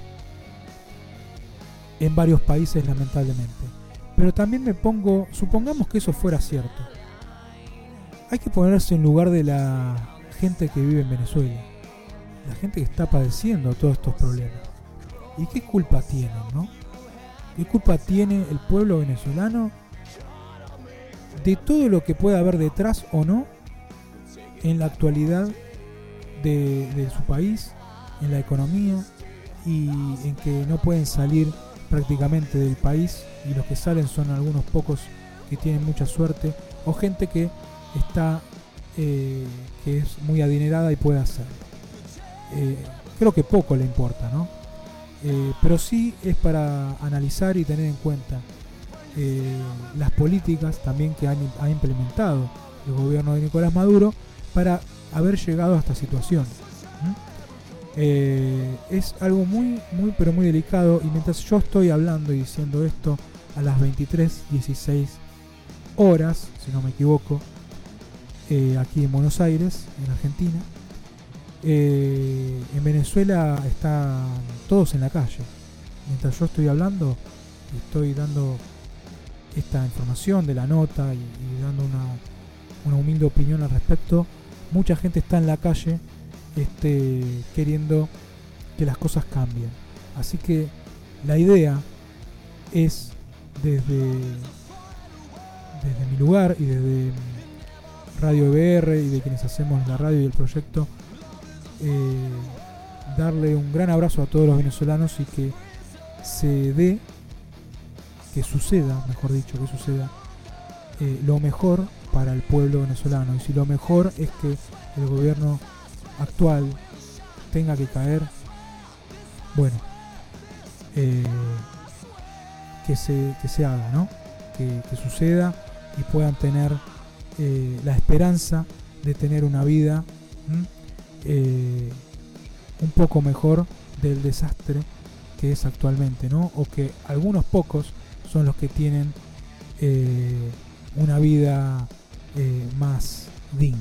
en varios países lamentablemente. Pero también me pongo, supongamos que eso fuera cierto, hay que ponerse en lugar de la gente que vive en Venezuela, la gente que está padeciendo todos estos problemas. ¿Y qué culpa tienen, no? ¿Qué culpa tiene el pueblo venezolano de todo lo que pueda haber detrás o no en la actualidad de su país, en la economía, y en que no pueden salir prácticamente del país, y los que salen son algunos pocos que tienen mucha suerte, o gente que está que es muy adinerada y puede hacerlo? Creo que poco le importa, ¿no? Pero sí es para analizar y tener en cuenta las políticas también que ha implementado el gobierno de Nicolás Maduro para haber llegado a esta situación. Es algo muy pero muy delicado, y mientras yo estoy hablando y diciendo esto a las 23:16 horas, si no me equivoco, aquí en Buenos Aires, en Argentina, en Venezuela están todos en la calle. Mientras yo estoy hablando y estoy dando esta información de la nota y dando una humilde opinión al respecto, mucha gente está en la calle queriendo que las cosas cambien. Así que la idea es desde mi lugar y desde Radio EBR y de quienes hacemos la radio y el proyecto, darle un gran abrazo a todos los venezolanos y que suceda lo mejor para el pueblo venezolano. Y si lo mejor es que el gobierno actual tenga que caer, bueno, que se haga, ¿no? Que suceda y puedan tener la esperanza de tener una vida un poco mejor del desastre que es actualmente, ¿no? O que algunos pocos son los que tienen una vida más digna.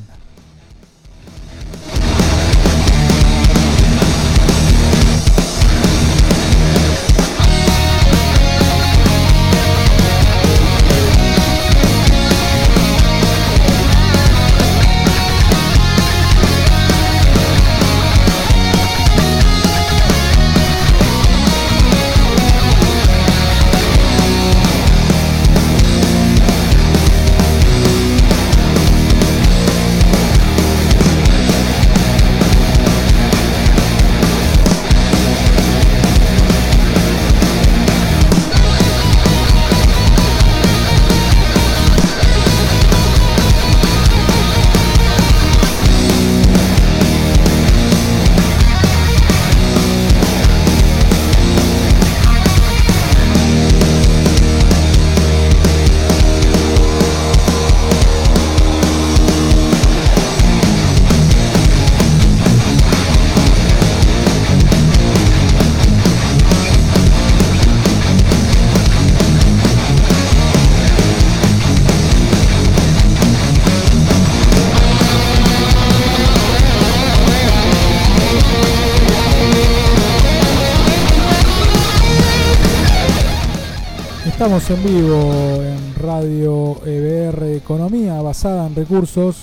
Estamos en vivo en Radio EBR Economía basada en recursos.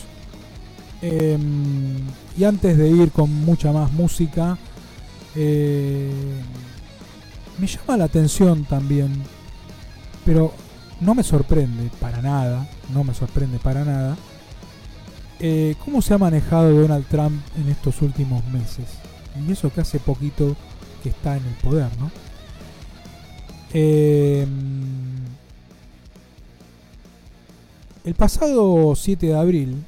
Y antes de ir con mucha más música, me llama la atención también, pero no me sorprende para nada, cómo se ha manejado Donald Trump en estos últimos meses. Y eso que hace poquito que está en el poder, ¿no? El pasado 7 de abril,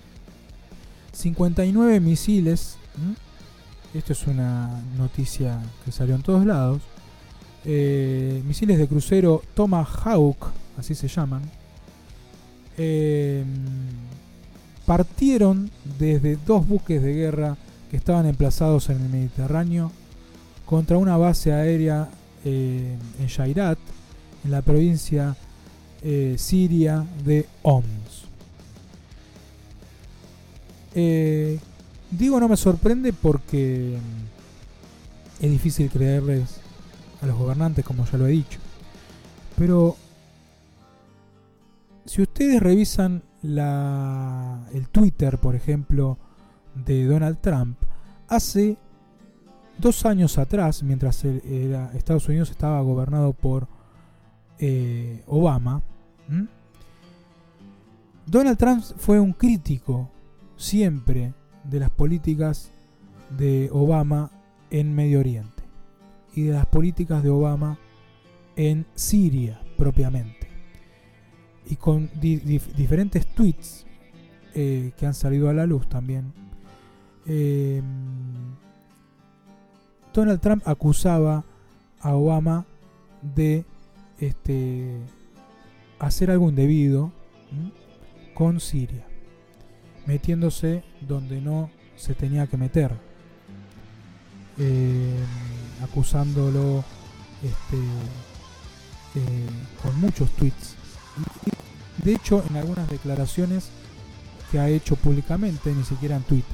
59 misiles, esto es una noticia que salió en todos lados, misiles de crucero Tomahawk, así se llaman, partieron desde dos buques de guerra que estaban emplazados en el Mediterráneo contra una base aérea en Shayrat, en la provincia siria de Homs. Digo no me sorprende porque es difícil creerles a los gobernantes, como ya lo he dicho. Pero si ustedes revisan el Twitter, por ejemplo, de Donald Trump, hace 2 años atrás, mientras Estados Unidos estaba gobernado por Obama, Donald Trump fue un crítico siempre de las políticas de Obama en Medio Oriente y de las políticas de Obama en Siria propiamente, y con diferentes tweets que han salido a la luz también. Donald Trump acusaba a Obama de hacer algo indebido con Siria, metiéndose donde no se tenía que meter, acusándolo con muchos tweets. De hecho, en algunas declaraciones que ha hecho públicamente, ni siquiera en Twitter.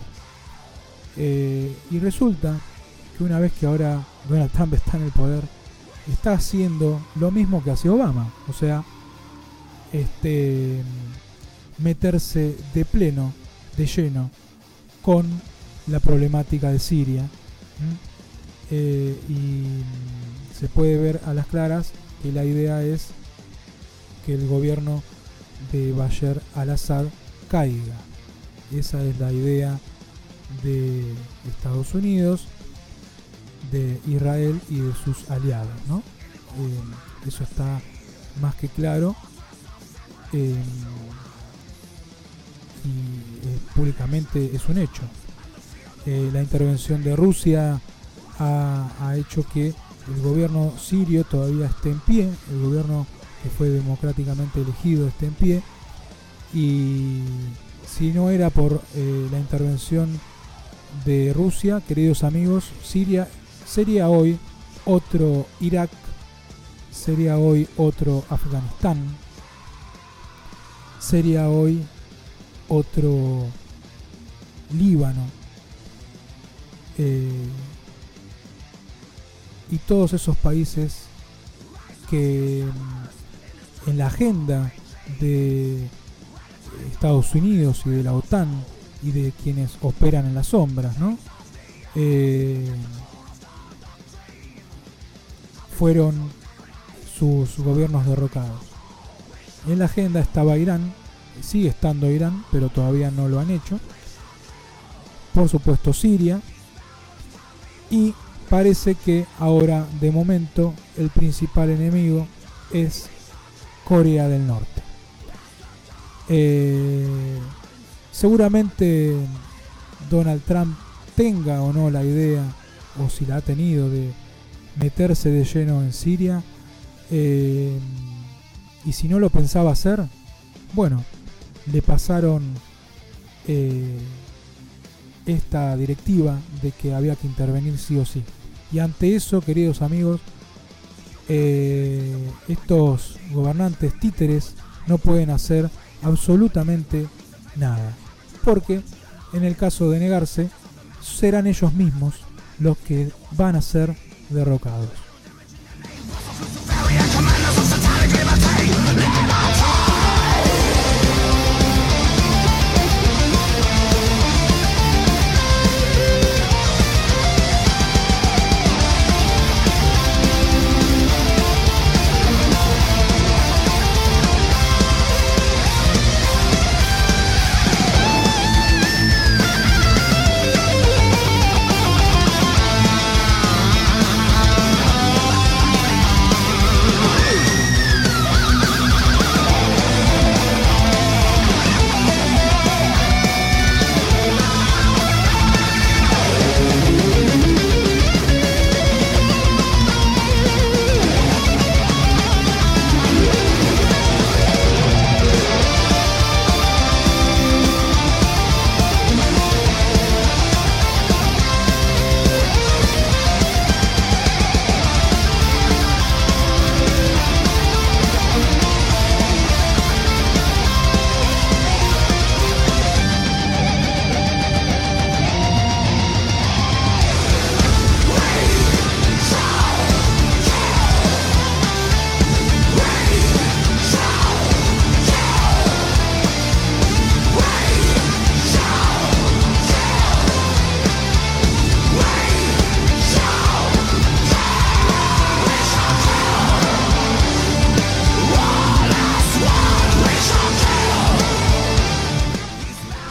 Y resulta que una vez que ahora Donald Trump está en el poder, está haciendo lo mismo que hacía Obama, o sea, meterse de lleno con la problemática de Siria. Y se puede ver a las claras que la idea es que el gobierno de Bashar al-Assad caiga. Esa es la idea de Estados Unidos, de Israel y de sus aliados, ¿no? Eso está más que claro, y públicamente es un hecho. La intervención de Rusia ha hecho que el gobierno sirio todavía esté en pie, el gobierno que fue democráticamente elegido esté en pie, y si no era por la intervención de Rusia, queridos amigos, Siria sería hoy otro Irak, sería hoy otro Afganistán, sería hoy otro Líbano, y todos esos países que en la agenda de Estados Unidos y de la OTAN y de quienes operan en las sombras, ¿no? Fueron sus gobiernos derrocados. En la agenda estaba Irán, sigue estando Irán, pero todavía no lo han hecho. Por supuesto Siria, y parece que ahora de momento el principal enemigo es Corea del Norte. Seguramente Donald Trump tenga o no la idea, o si la ha tenido, de meterse de lleno en Siria, y si no lo pensaba hacer, bueno, le pasaron esta directiva de que había que intervenir sí o sí. Y ante eso, queridos amigos, estos gobernantes títeres no pueden hacer absolutamente nada, porque en el caso de negarse, serán ellos mismos los que van a ser derrocados.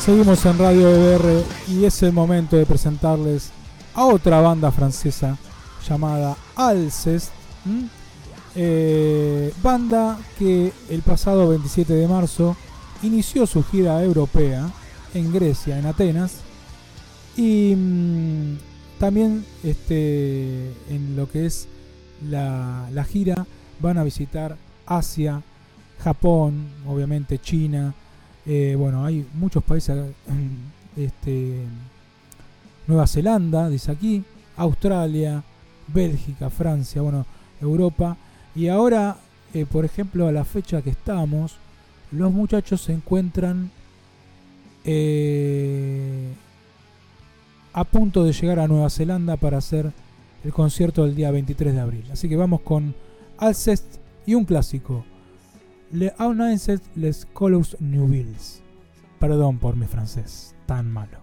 Seguimos en Radio EBR y es el momento de presentarles a otra banda francesa llamada Alcest. Banda que el pasado 27 de marzo inició su gira europea en Grecia, en Atenas, y también en lo que es la gira van a visitar Asia, Japón, obviamente China. Bueno, hay muchos países, Nueva Zelanda, dice aquí, Australia, Bélgica, Francia, bueno, Europa. Y ahora, por ejemplo, a la fecha que estamos, los muchachos se encuentran a punto de llegar a Nueva Zelanda para hacer el concierto del día 23 de abril. Así que vamos con Alcest y un clásico, Le Aunaises les Colous Nubiles. Perdón por mi francés tan malo.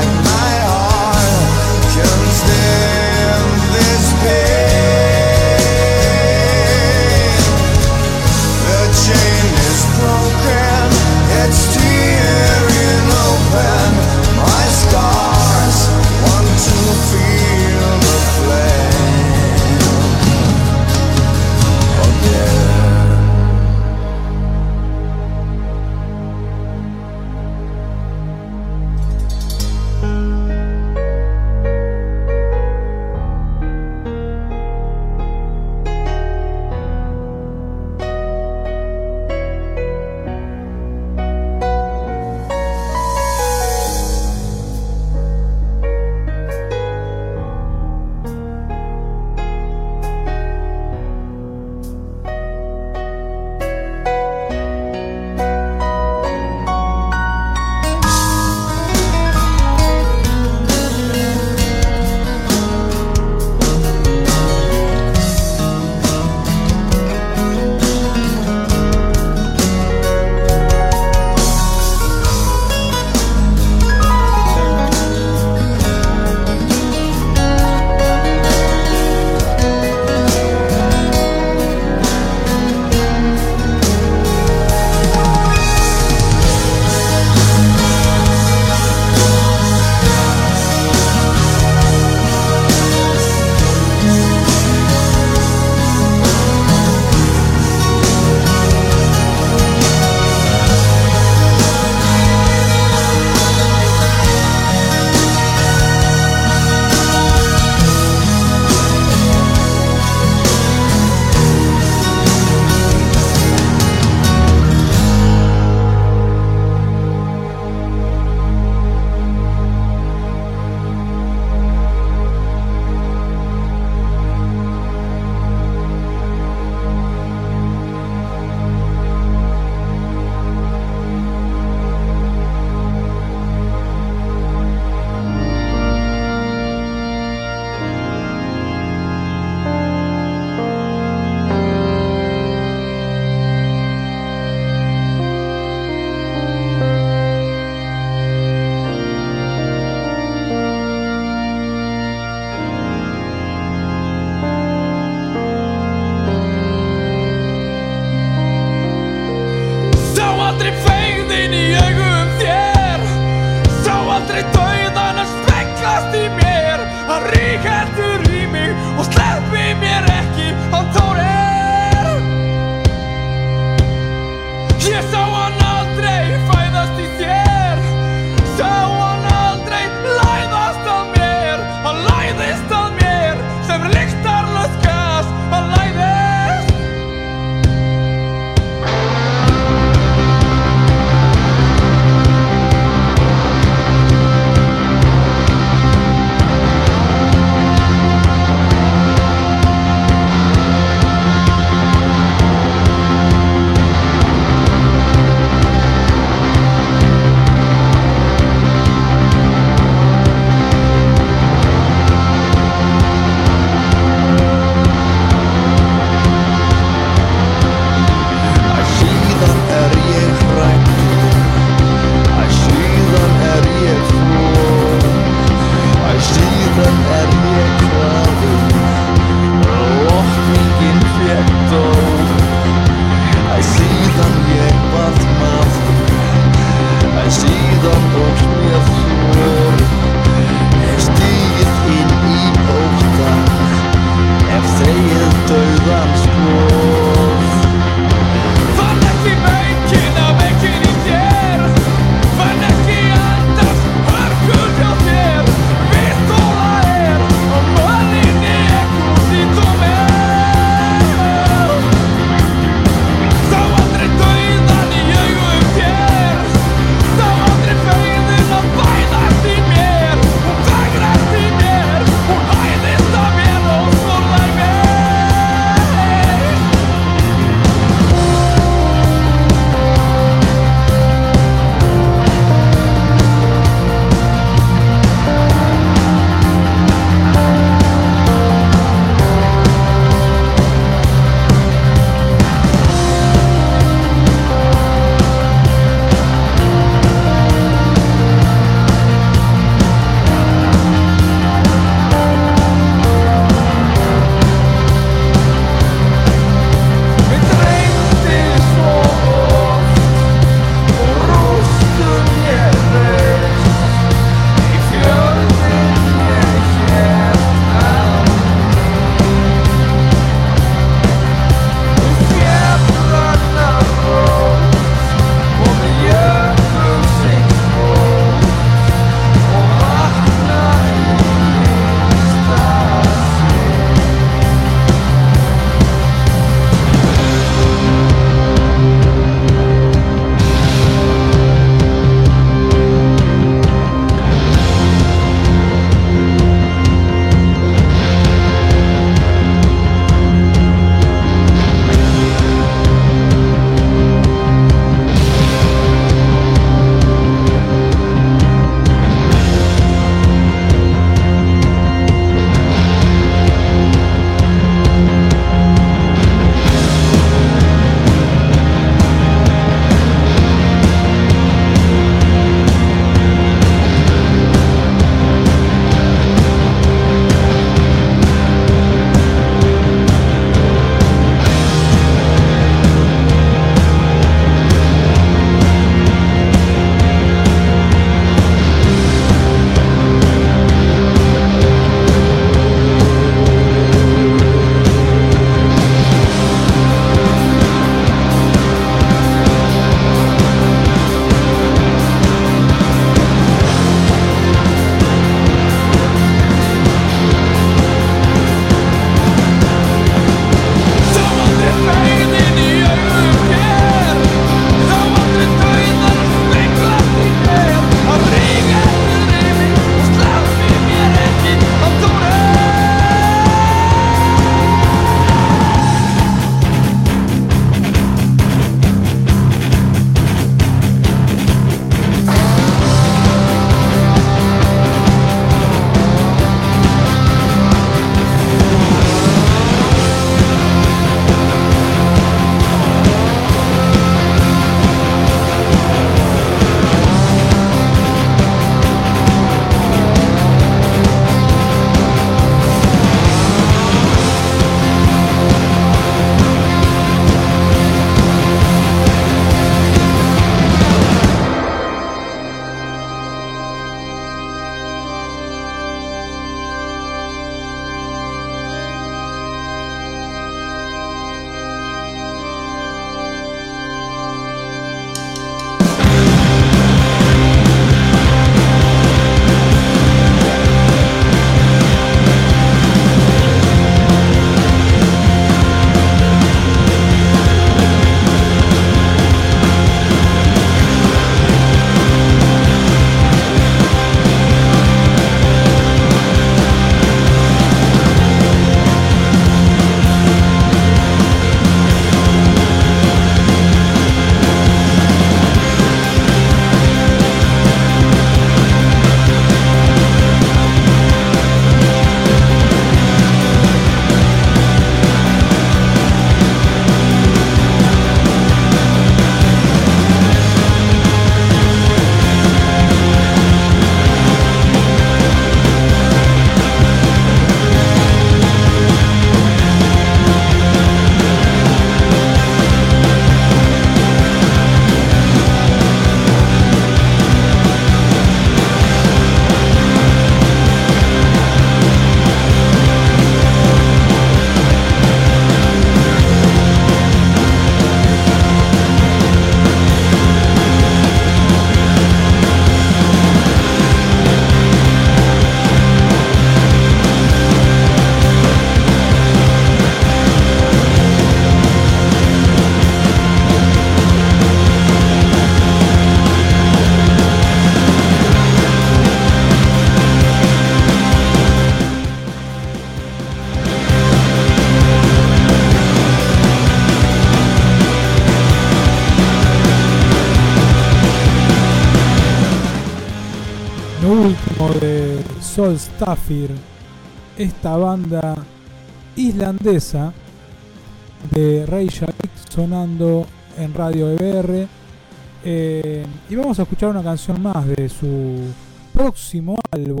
de Solstafir, esta banda islandesa de Reykjavik, sonando en Radio EBR. Y vamos a escuchar una canción más de su próximo álbum,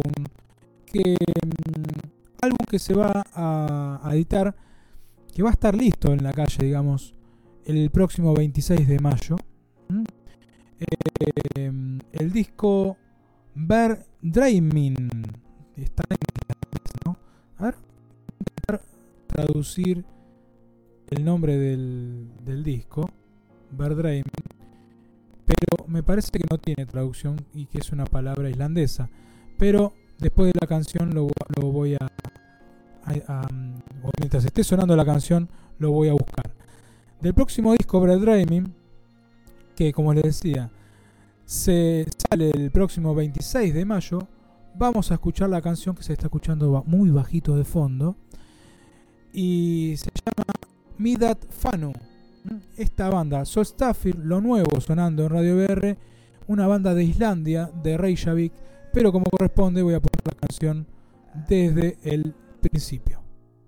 álbum que se va a editar, que va a estar listo en la calle, digamos, el próximo 26 de mayo. El disco Verdreimin está en inglés, ¿no? A ver, voy a intentar traducir el nombre del disco, Verdreimin, pero me parece que no tiene traducción y que es una palabra islandesa. Pero después de la canción lo voy o mientras esté sonando la canción lo voy a buscar. Del próximo disco Verdreimin, que como les decía se sale el próximo 26 de mayo, vamos a escuchar la canción que se está escuchando muy bajito de fondo y se llama Midat Fanu. Esta banda, Solstafir, lo nuevo sonando en Radio BR, una banda de Islandia, de Reykjavik, pero como corresponde voy a poner la canción desde el principio.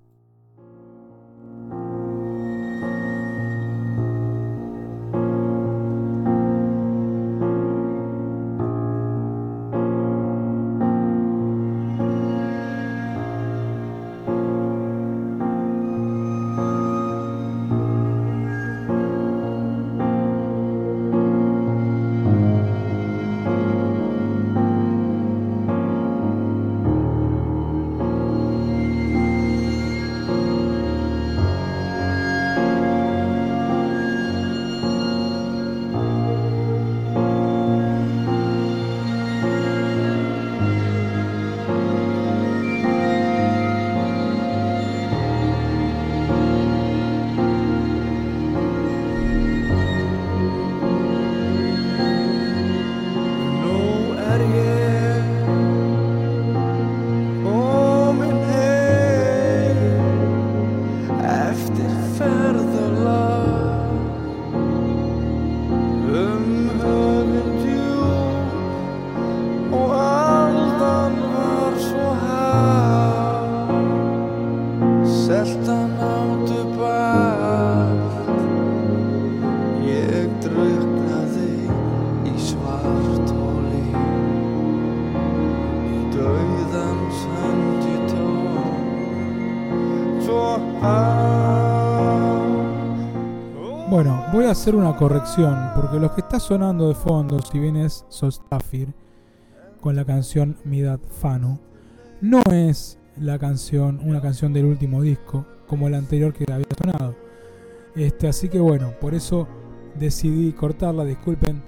Bueno, voy a hacer una corrección, porque lo que está sonando de fondo, si bien es Solstafir con la canción Midat Fanu, no es una canción del último disco, como el anterior que había sonado. Así que bueno, por eso decidí cortarla, disculpen.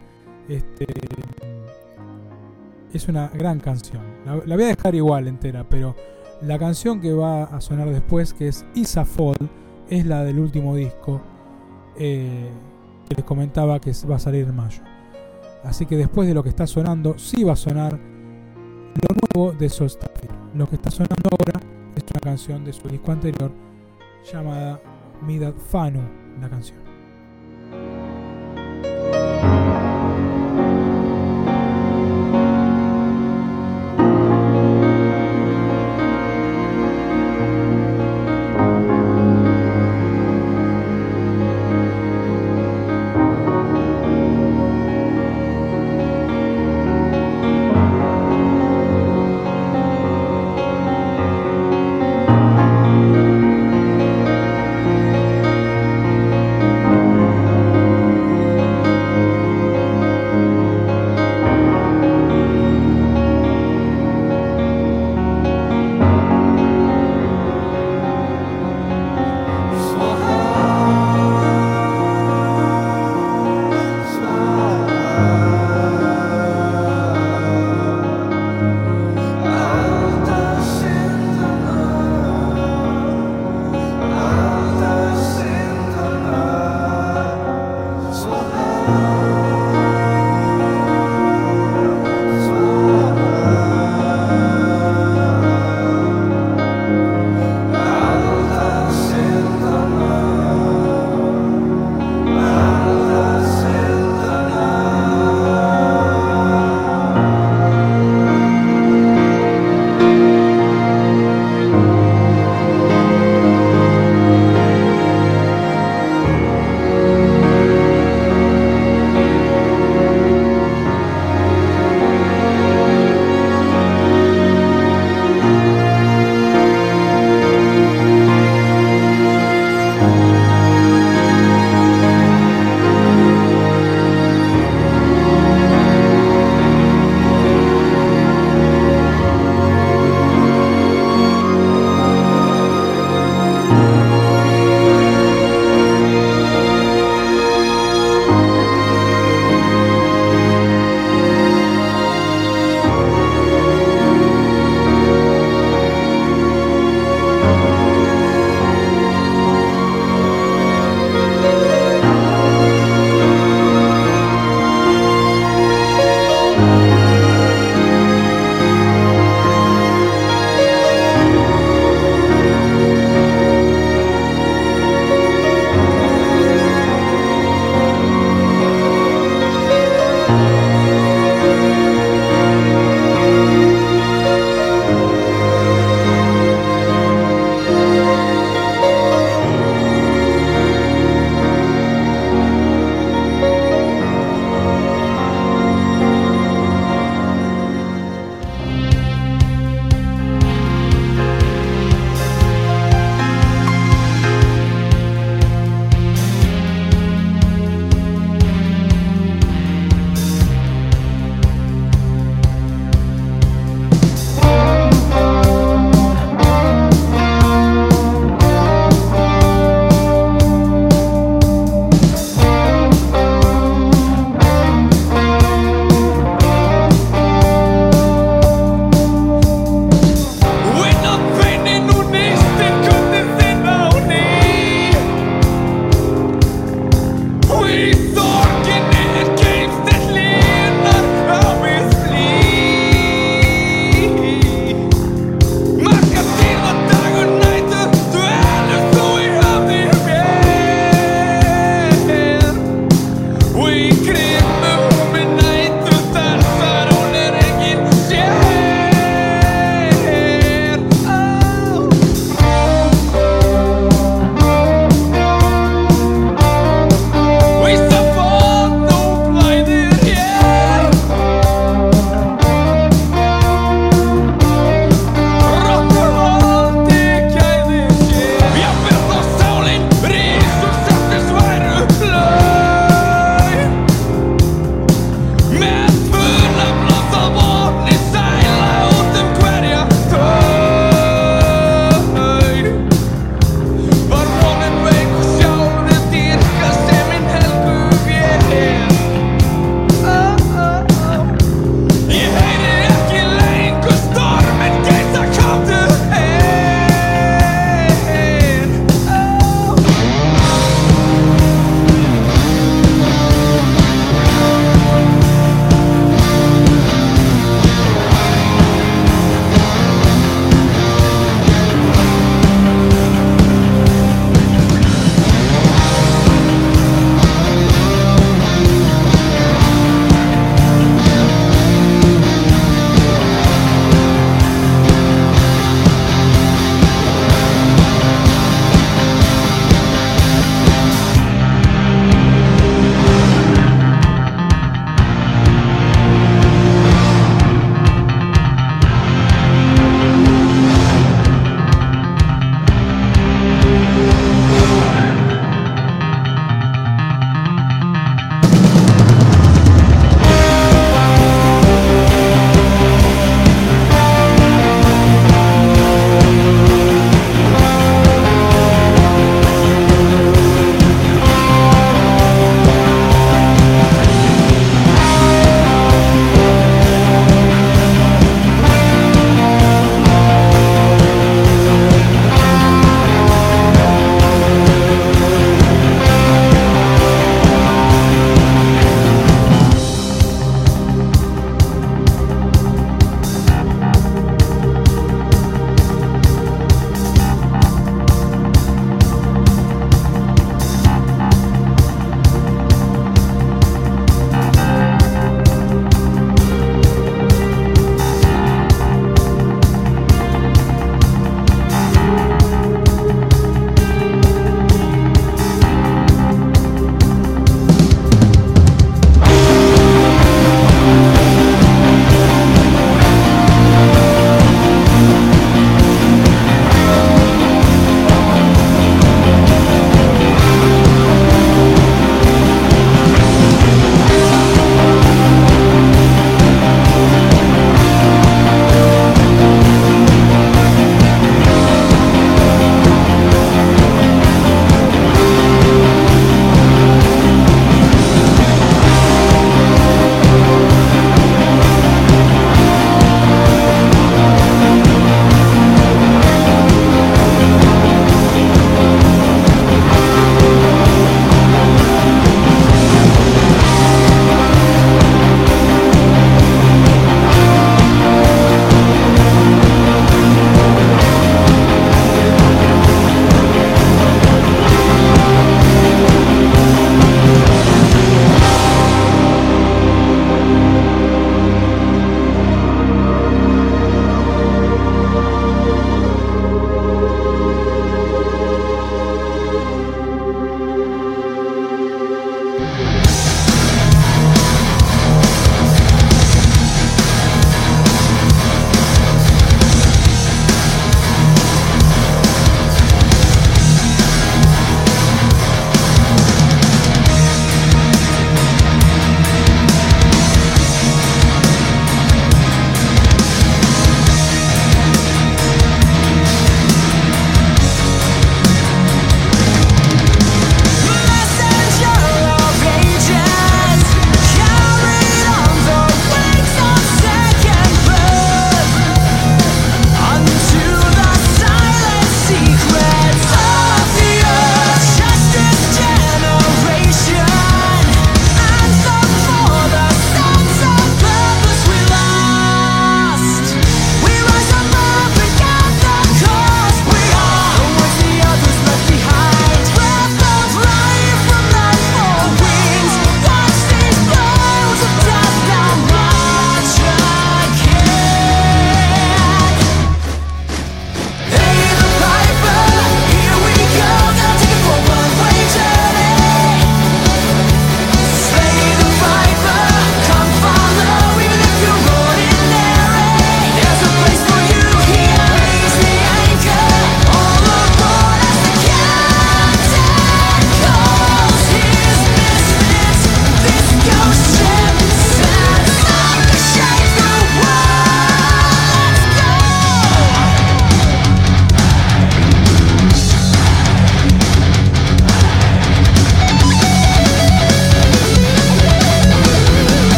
Es una gran canción. La voy a dejar igual entera, pero la canción que va a sonar después, que es Isafol, es la del último disco que les comentaba que va a salir en mayo. Así que después de lo que está sonando, sí va a sonar lo nuevo de Solstafir. Lo que está sonando ahora es una canción de su disco anterior llamada Midat Fanu, la canción.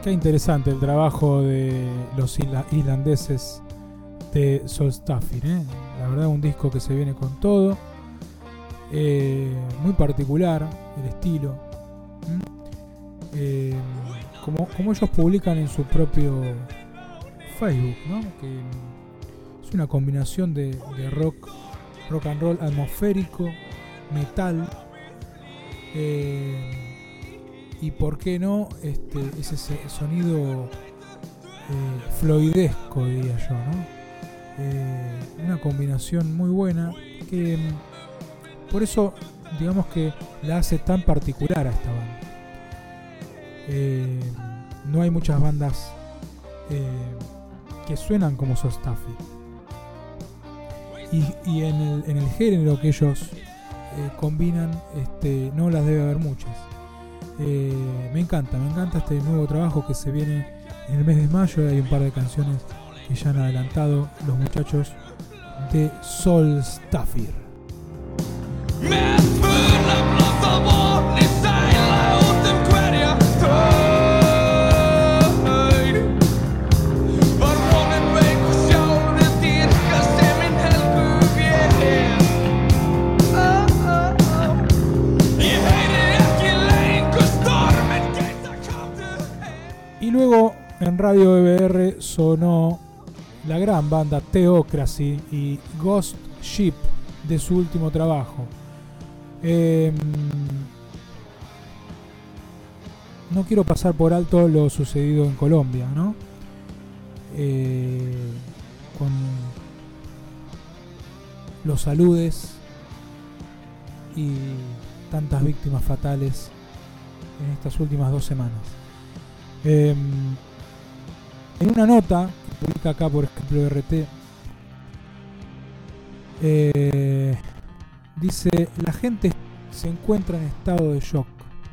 Qué interesante el trabajo de los islandeses de Solstafir, ¿eh? La verdad, un disco que se viene con todo, muy particular el estilo, como ellos publican en su propio Facebook, ¿no? Que es una combinación de rock and roll atmosférico, metal, y por qué no ese sonido floidesco, diría yo, ¿no? Una combinación muy buena que por eso digamos que la hace tan particular a esta banda. No hay muchas bandas que suenan como Solstafir, y en el género que ellos combinan, no las debe haber muchas. Me encanta este nuevo trabajo que se viene en el mes de mayo. Hay un par de canciones que ya han adelantado los muchachos de Solstafir. Y luego en Radio EBR sonó la gran banda Theocracy y Ghost Ship de su último trabajo. No quiero pasar por alto lo sucedido en Colombia, ¿no? Con los aludes y tantas víctimas fatales en estas últimas 2 semanas. En una nota que publica acá, por ejemplo, RT, dice: la gente se encuentra en estado de shock.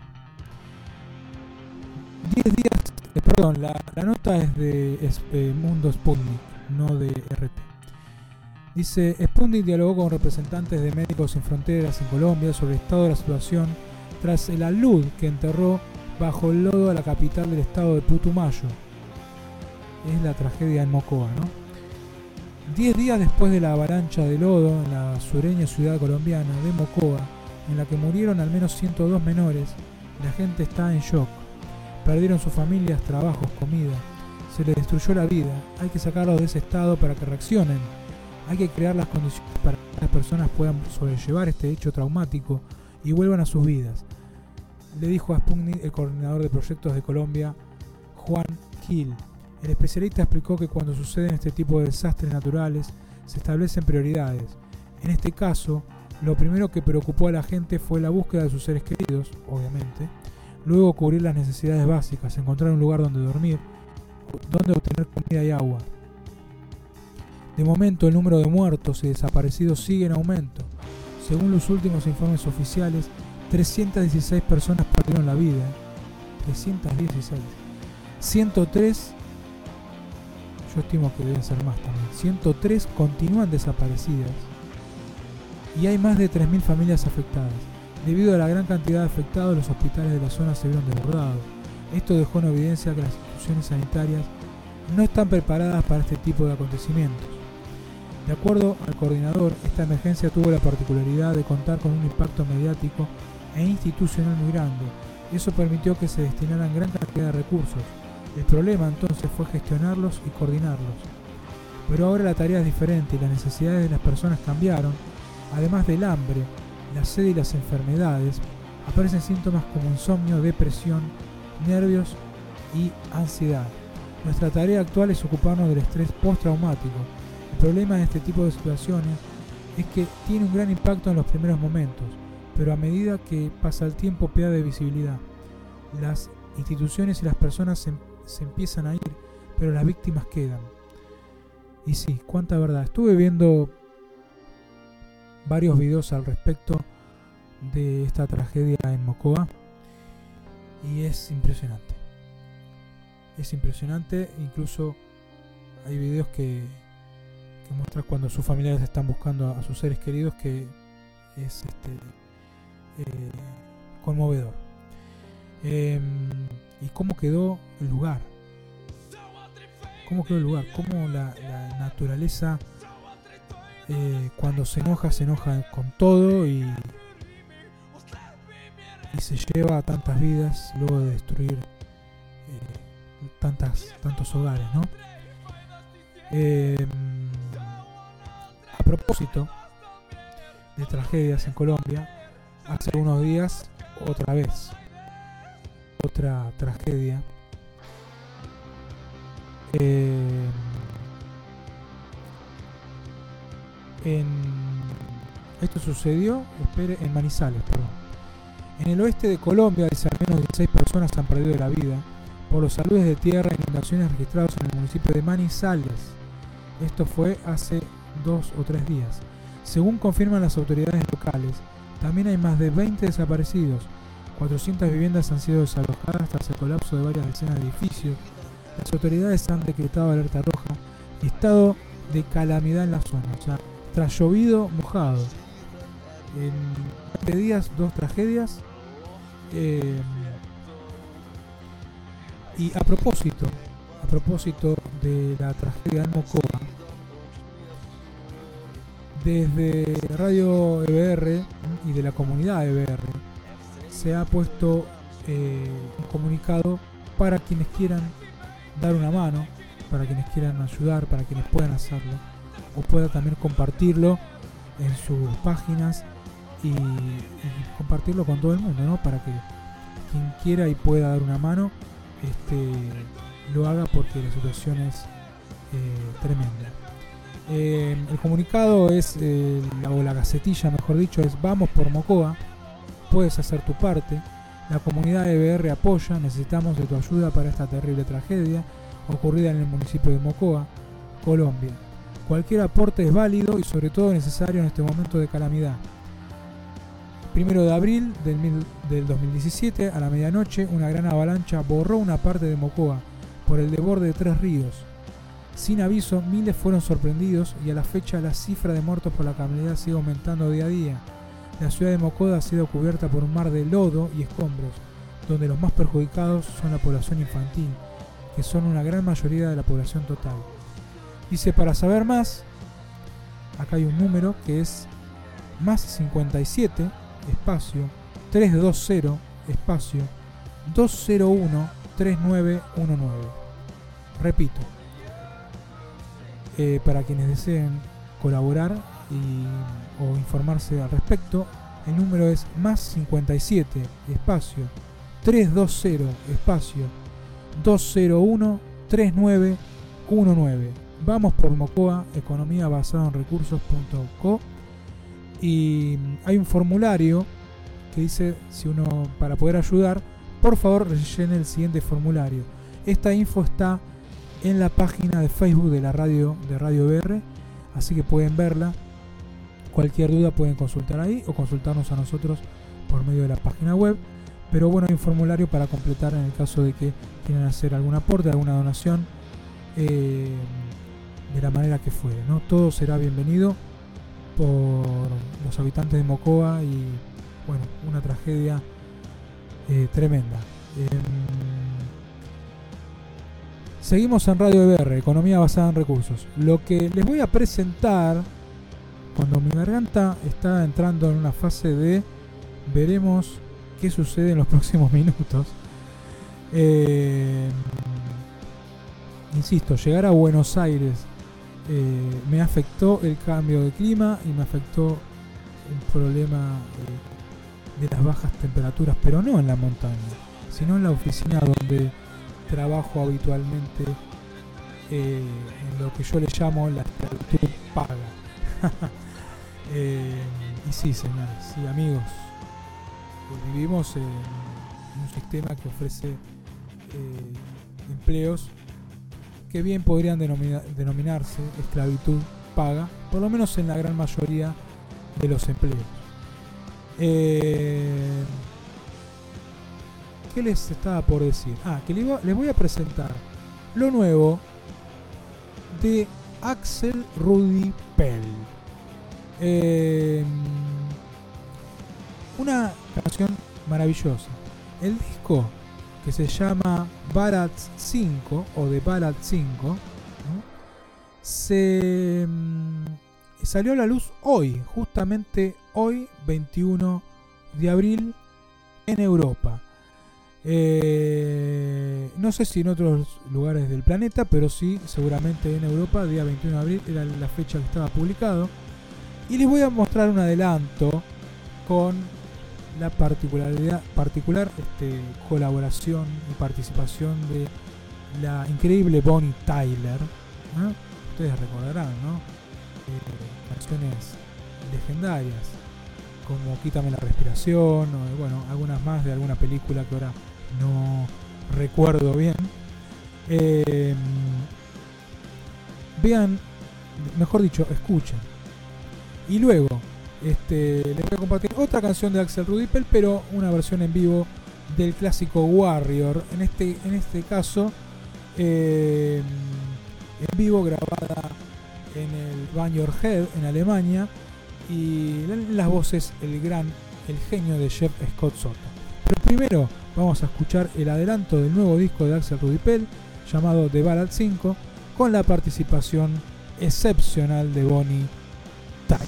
10 días, perdón, la nota es de Mundo Sputnik, no de RT. Dice: Sputnik dialogó con representantes de Médicos Sin Fronteras en Colombia sobre el estado de la situación tras el alud que enterró bajo el lodo a la capital del estado de Putumayo. Es la tragedia en Mocoa, ¿no? 10 días después de la avalancha de lodo en la sureña ciudad colombiana de Mocoa, en la que murieron al menos 102 menores, la gente está en shock. Perdieron sus familias, trabajos, comida. Se les destruyó la vida. Hay que sacarlos de ese estado para que reaccionen. Hay que crear las condiciones para que las personas puedan sobrellevar este hecho traumático y vuelvan a sus vidas, le dijo a Sputnik el coordinador de proyectos de Colombia, Juan Gil. El especialista explicó que cuando suceden este tipo de desastres naturales se establecen prioridades. En este caso, lo primero que preocupó a la gente fue la búsqueda de sus seres queridos, obviamente, luego cubrir las necesidades básicas, encontrar un lugar donde dormir, donde obtener comida y agua. De momento, el número de muertos y desaparecidos sigue en aumento. Según los últimos informes oficiales, 316 personas perdieron la vida. 316. 103, yo estimo que deben ser más también. 103 continúan desaparecidas. Y hay más de 3.000 familias afectadas. Debido a la gran cantidad de afectados, los hospitales de la zona se vieron desbordados. Esto dejó en evidencia que las instituciones sanitarias no están preparadas para este tipo de acontecimientos. De acuerdo al coordinador, esta emergencia tuvo la particularidad de contar con un impacto mediático e institucional muy grande. Eso permitió que se destinaran gran cantidad de recursos. El problema entonces fue gestionarlos y coordinarlos. Pero ahora la tarea es diferente y las necesidades de las personas cambiaron. Además del hambre, la sed y las enfermedades, aparecen síntomas como insomnio, depresión, nervios y ansiedad. Nuestra tarea actual es ocuparnos del estrés postraumático. El problema de este tipo de situaciones es que tiene un gran impacto en los primeros momentos, pero a medida que pasa el tiempo pierde visibilidad. Las instituciones y las personas se empiezan a ir, pero las víctimas quedan. Y sí, cuánta verdad. Estuve viendo varios videos al respecto de esta tragedia en Mocoa y es impresionante. Es impresionante, incluso hay videos que muestran cuando sus familiares están buscando a sus seres queridos, que es conmovedor. y cómo quedó el lugar. Cómo la naturaleza cuando se enoja con todo y se lleva a tantas vidas luego de destruir tantos hogares, ¿no? A propósito de tragedias en Colombia, hace unos días otra tragedia. Esto sucedió en Manizales, en el oeste de Colombia. Al menos 16 personas han perdido la vida por los aludes de tierra e inundaciones registrados en el municipio de Manizales. Esto fue hace 2 o 3 días. Según confirman las autoridades locales, también hay más de 20 desaparecidos. 400 viviendas han sido desalojadas tras el colapso de varias decenas de edificios. Las autoridades han decretado alerta roja y estado de calamidad en la zona. O sea, tras llovido mojado. En 20 días, 2 tragedias. Y a propósito de la tragedia en Mocoa, desde Radio EBR y de la comunidad EBR se ha puesto un comunicado para quienes quieran dar una mano, para quienes quieran ayudar, para quienes puedan hacerlo o pueda también compartirlo en sus páginas y compartirlo con todo el mundo, ¿no? Para que quien quiera y pueda dar una mano lo haga, porque la situación es tremenda. El comunicado es, o la gacetilla mejor dicho, es: vamos por Mocoa, puedes hacer tu parte, la comunidad EBR apoya, necesitamos de tu ayuda para esta terrible tragedia ocurrida en el municipio de Mocoa, Colombia. Cualquier aporte es válido y sobre todo necesario en este momento de calamidad. 1 de abril del 2017, a la medianoche, una gran avalancha borró una parte de Mocoa por el desborde de 3 ríos. Sin aviso, miles fueron sorprendidos y a la fecha la cifra de muertos por la calamidad sigue aumentando día a día. La ciudad de Mocoa ha sido cubierta por un mar de lodo y escombros, donde los más perjudicados son la población infantil, que son una gran mayoría de la población total. Dice, para saber más, acá hay un número que es más 57 espacio 320 espacio 201 3919. Repito, para quienes deseen colaborar o informarse al respecto, el número es más 57 espacio 320 espacio 201 3919. Vamos por Mocoa, economía basada en recursos.co. Y hay un formulario que dice, si uno, para poder ayudar, por favor rellene el siguiente formulario. Esta info está en la página de Facebook de la radio, de Radio EBR, así que pueden verla. Cualquier duda pueden consultar ahí o consultarnos a nosotros por medio de la página web. Pero bueno, hay un formulario para completar en el caso de que quieran hacer algún aporte, alguna donación, de la manera que fuere, ¿no? Todo será bienvenido por los habitantes de Mocoa y bueno, una tragedia tremenda. Seguimos en Radio EBR, economía basada en recursos. Lo que les voy a presentar, cuando mi garganta está entrando en una fase de veremos qué sucede en los próximos minutos. Insisto, llegar a Buenos Aires me afectó el cambio de clima y me afectó un problema de las bajas temperaturas, pero no en la montaña, sino en la oficina donde trabajo habitualmente, en lo que yo le llamo la esclavitud paga. Y sí, señores, sí, amigos, vivimos en un sistema que ofrece empleos que bien podrían denominarse esclavitud paga, por lo menos en la gran mayoría de los empleos. ¿Qué les estaba por decir? Que les voy a presentar lo nuevo de Axel Rudi Pell. Una canción maravillosa. El disco que se llama Ballads 5 o The Ballad 5, ¿no? Salió a la luz hoy, justamente hoy, 21 de abril, en Europa. No sé si en otros lugares del planeta, pero sí, seguramente en Europa, día 21 de abril era la fecha que estaba publicado. Y les voy a mostrar un adelanto con la particular colaboración y participación de la increíble Bonnie Tyler, ¿no? Ustedes recordarán, ¿no? Canciones legendarias como Quítame la respiración, o bueno, algunas más de alguna película que ahora no recuerdo bien. Vean, mejor dicho, escuchen. Y luego les voy a compartir otra canción de Axel Rudipel, pero una versión en vivo del clásico Warrior. En este caso, en vivo, grabada en el Bang-Your-Head en Alemania, y las voces el genio de Jeff Scott Soto. Pero primero vamos a escuchar el adelanto del nuevo disco de Axel Rudipel llamado The Ballad 5, con la participación excepcional de Bonnie Tyler.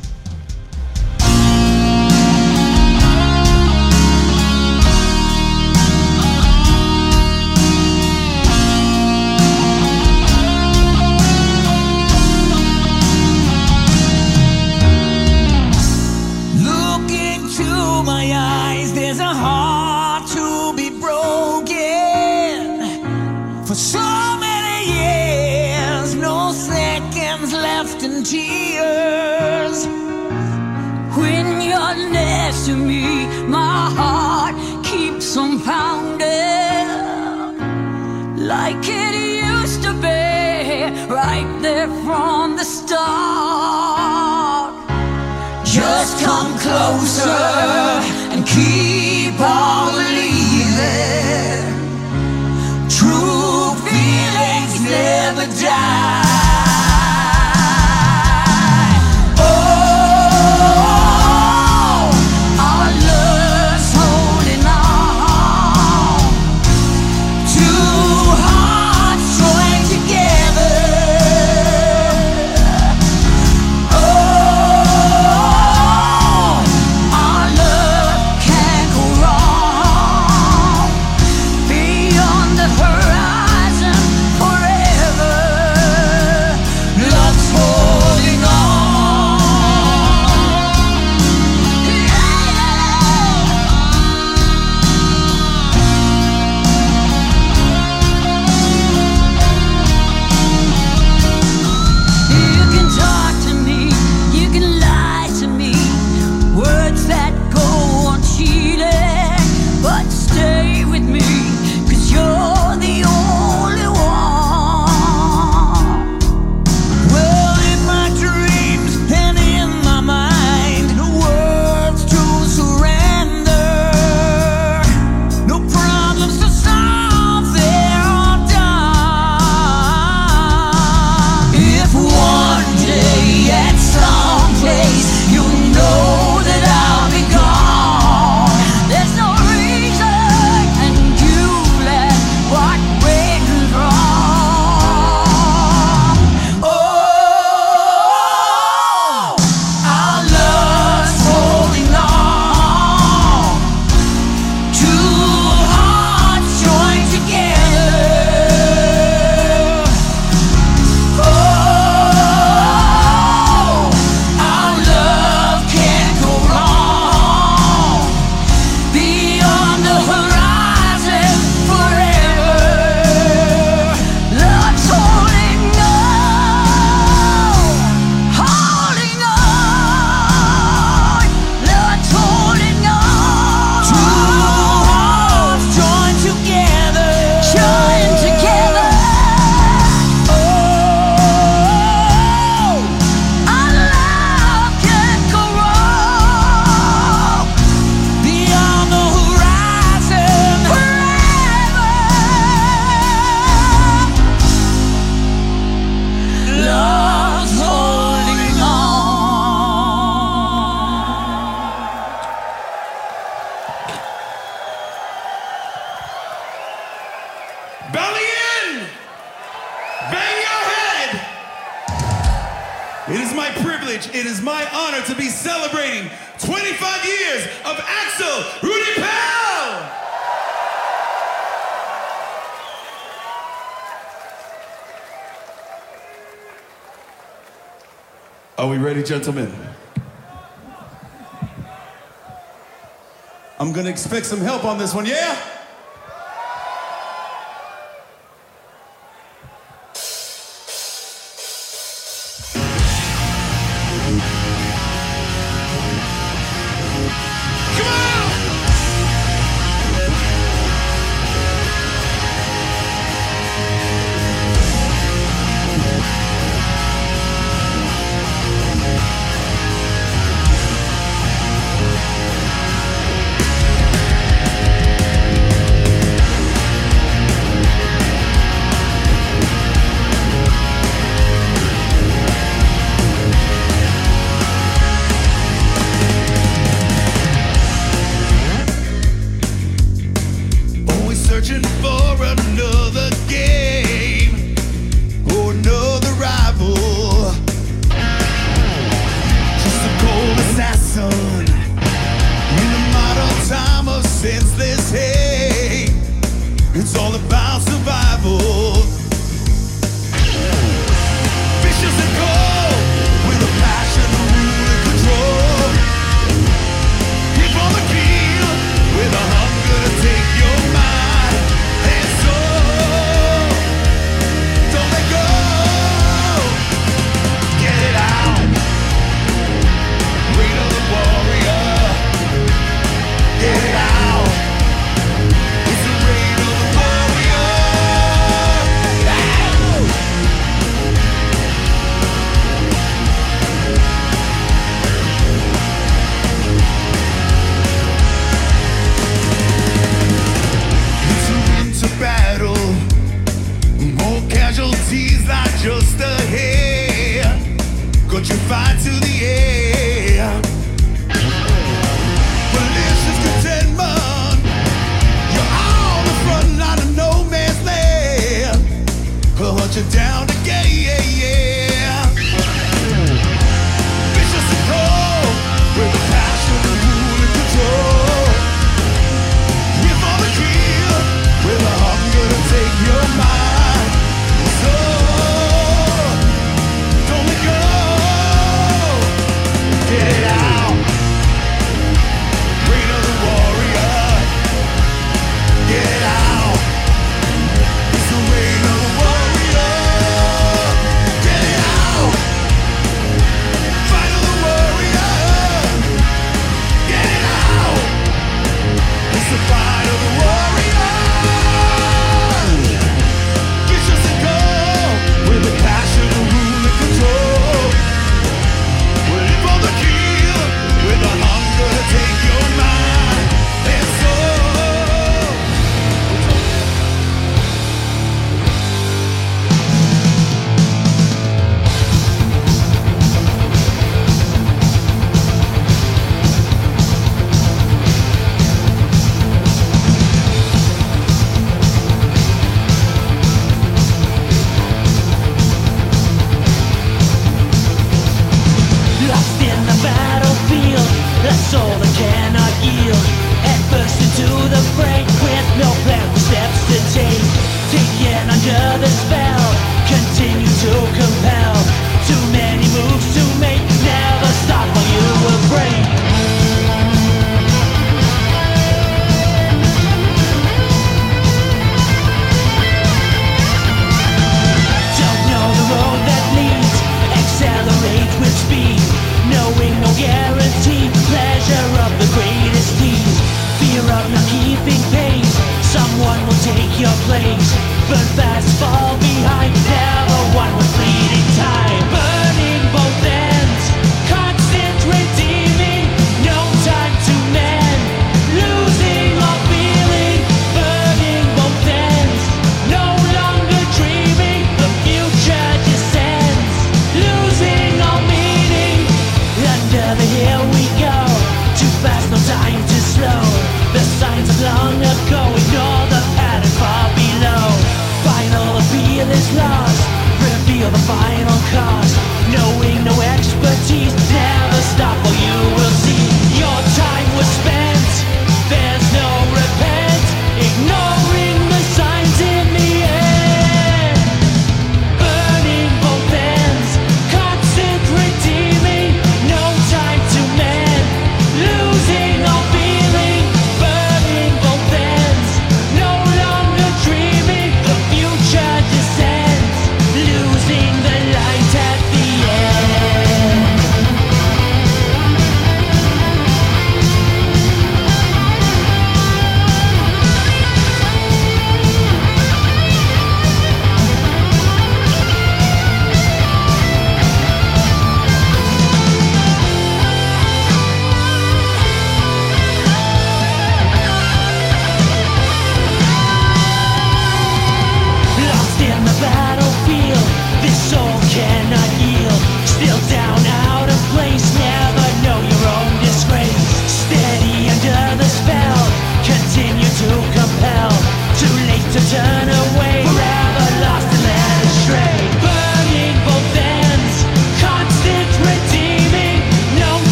Tears. When you're next to me, my heart keeps on pounding like it used to be, right there from the start. Just come closer and keep on believing. True feelings never die. Love Belly in! Bang your head! It is my privilege, it is my honor to be celebrating 25 years of Axel Rudy Pell! Are we ready, gentlemen? I'm gonna expect some help on this one, yeah? Searching for another game or another rival. Just a cold assassin in the modern time of senseless hate. It's all about survival. Vicious and cold with a passion to rule and control. Hip on the kill with a hunger to take your mind. Just ahead, got you fight to the end. Malicious contentment, you're on the front line of no man's land. I'll hunt you down again. Vicious and cold, with a passion to rule and control. Here for the kill, with a hunger to take your mind. So get it out. Reign of the warrior. Get it out. It's the reign of the warrior. Get it out. Fight of the warrior. Get it out. It's the fight of the warrior. Vicious and cold with a passion to rule and control. The kill with a hunger to take your mind and soul. Lost in the battlefield, a soul that cannot yield. Adverse into the fray, with no plan for steps to take. Taken under the spell, continue to compel. Too many moves to make, never stop or you will break. Don't know the road that leads, accelerate with speed. Knowing no guarantee, pleasure of the greatest tease. Fear of not keeping pace, someone will take your place. Burn fast, fall behind, never one with fleeting time. Burning both ends, constant redeeming, no time to mend. Losing all feeling, burning both ends, no longer dreaming, the future descends. Losing all meaning, under the hill we go. Too fast, no time to slow. The signs of long ago, ignore the pattern far below.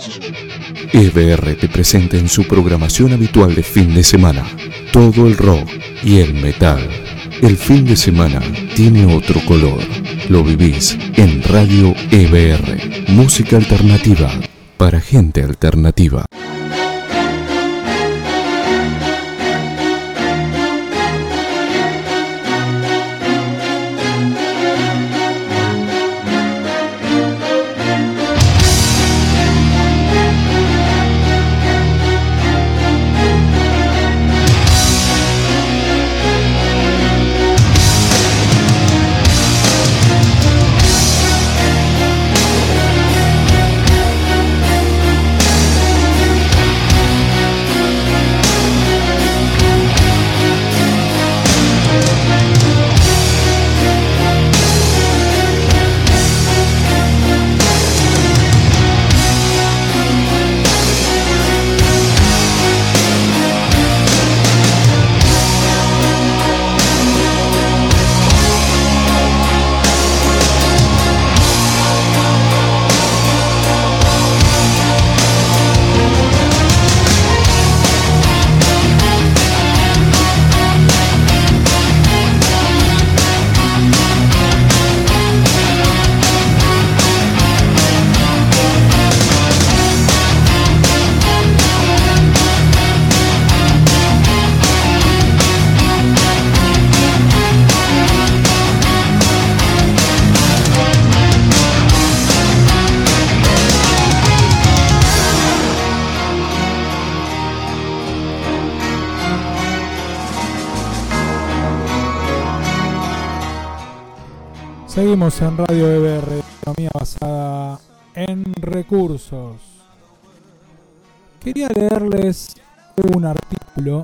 EBR te presenta en su programación habitual de fin de semana todo el rock y el metal. El fin de semana tiene otro color. Lo vivís en Radio EBR. Música alternativa para gente alternativa. Seguimos en Radio EBR, economía basada en recursos. Quería leerles un artículo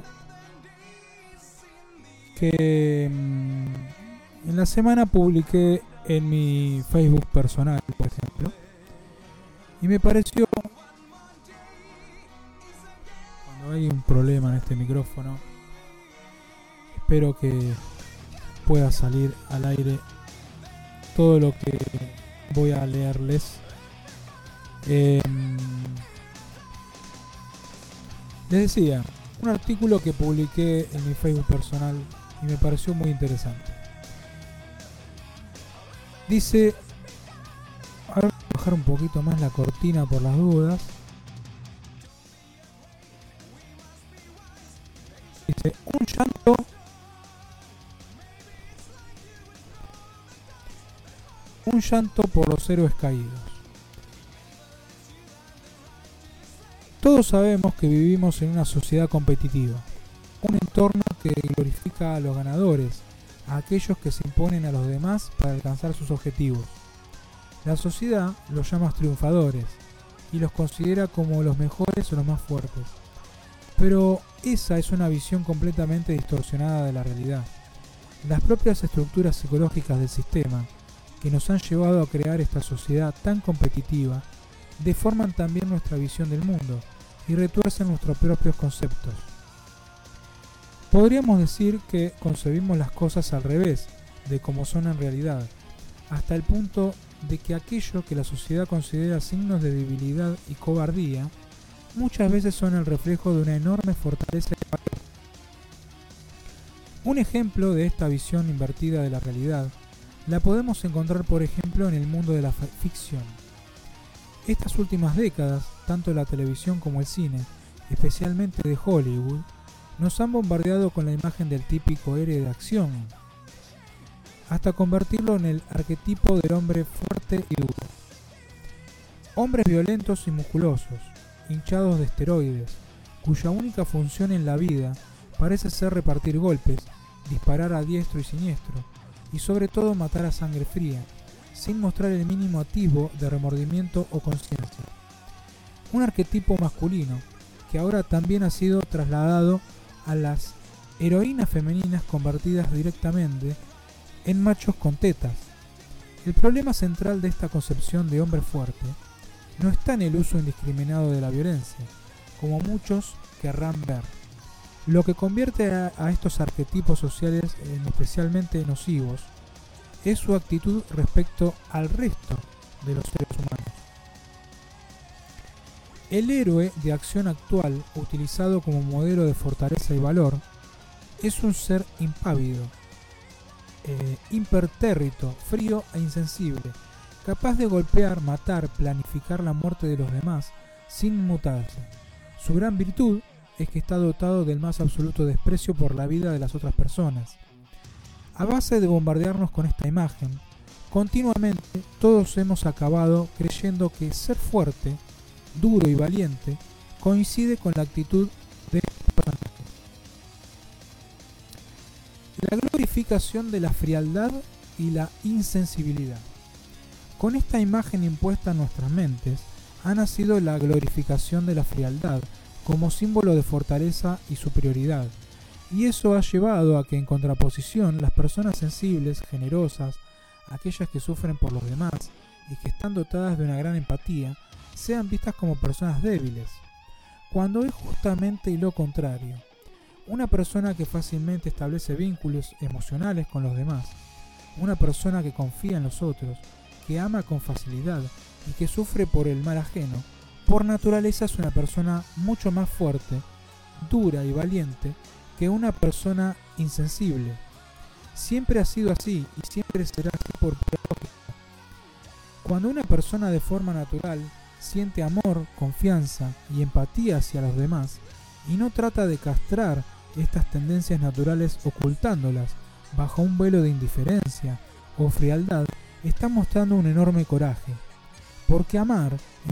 que en la semana publiqué en mi Facebook personal, por ejemplo, y me pareció, cuando hay un problema en este micrófono, espero que pueda salir al aire todo lo que voy a leerles. Les decía, un artículo que publiqué en mi Facebook personal y me pareció muy interesante. Dice, ahora voy a bajar un poquito más la cortina por las dudas. Dice, un llanto por los héroes caídos. Todos sabemos que vivimos en una sociedad competitiva, un entorno que glorifica a los ganadores, a aquellos que se imponen a los demás para alcanzar sus objetivos. La sociedad los llama triunfadores y los considera como los mejores o los más fuertes. Pero esa es una visión completamente distorsionada de la realidad. Las propias estructuras psicológicas del sistema que nos han llevado a crear esta sociedad tan competitiva deforman también nuestra visión del mundo y retuercen nuestros propios conceptos. Podríamos decir que concebimos las cosas al revés de como son en realidad, hasta el punto de que aquello que la sociedad considera signos de debilidad y cobardía muchas veces son el reflejo de una enorme fortaleza de valor. Un ejemplo de esta visión invertida de la realidad la podemos encontrar, por ejemplo, en el mundo de la ficción. Estas últimas décadas, tanto la televisión como el cine, especialmente de Hollywood, nos han bombardeado con la imagen del típico héroe de acción, hasta convertirlo en el arquetipo del hombre fuerte y duro. Hombres violentos y musculosos, hinchados de esteroides, cuya única función en la vida parece ser repartir golpes, disparar a diestro y siniestro, y sobre todo matar a sangre fría, sin mostrar el mínimo atisbo de remordimiento o conciencia. Un arquetipo masculino que ahora también ha sido trasladado a las heroínas femeninas convertidas directamente en machos con tetas. El problema central de esta concepción de hombre fuerte no está en el uso indiscriminado de la violencia, como muchos querrán ver. Lo que convierte a estos arquetipos sociales en especialmente nocivos es su actitud respecto al resto de los seres humanos. El héroe de acción actual, utilizado como modelo de fortaleza y valor, es un ser impávido, impertérrito, frío e insensible, capaz de golpear, matar, planificar la muerte de los demás sin inmutarse. Su gran virtud es que está dotado del más absoluto desprecio por la vida de las otras personas. A base de bombardearnos con esta imagen, continuamente todos hemos acabado creyendo que ser fuerte, duro y valiente coincide con la actitud de este personaje. La glorificación de la frialdad y la insensibilidad. Con esta imagen impuesta en nuestras mentes, ha nacido la glorificación de la frialdad como símbolo de fortaleza y superioridad, y eso ha llevado a que en contraposición las personas sensibles, generosas, aquellas que sufren por los demás y que están dotadas de una gran empatía, sean vistas como personas débiles, cuando es justamente lo contrario. Una persona que fácilmente establece vínculos emocionales con los demás, una persona que confía en los otros, que ama con facilidad y que sufre por el mal ajeno, por naturaleza es una persona mucho más fuerte, dura y valiente que una persona insensible. Siempre ha sido así y siempre será así por pura lógica. Cuando una persona de forma natural siente amor, confianza y empatía hacia los demás y no trata de castrar estas tendencias naturales ocultándolas bajo un velo de indiferencia o frialdad, está mostrando un enorme coraje, porque amar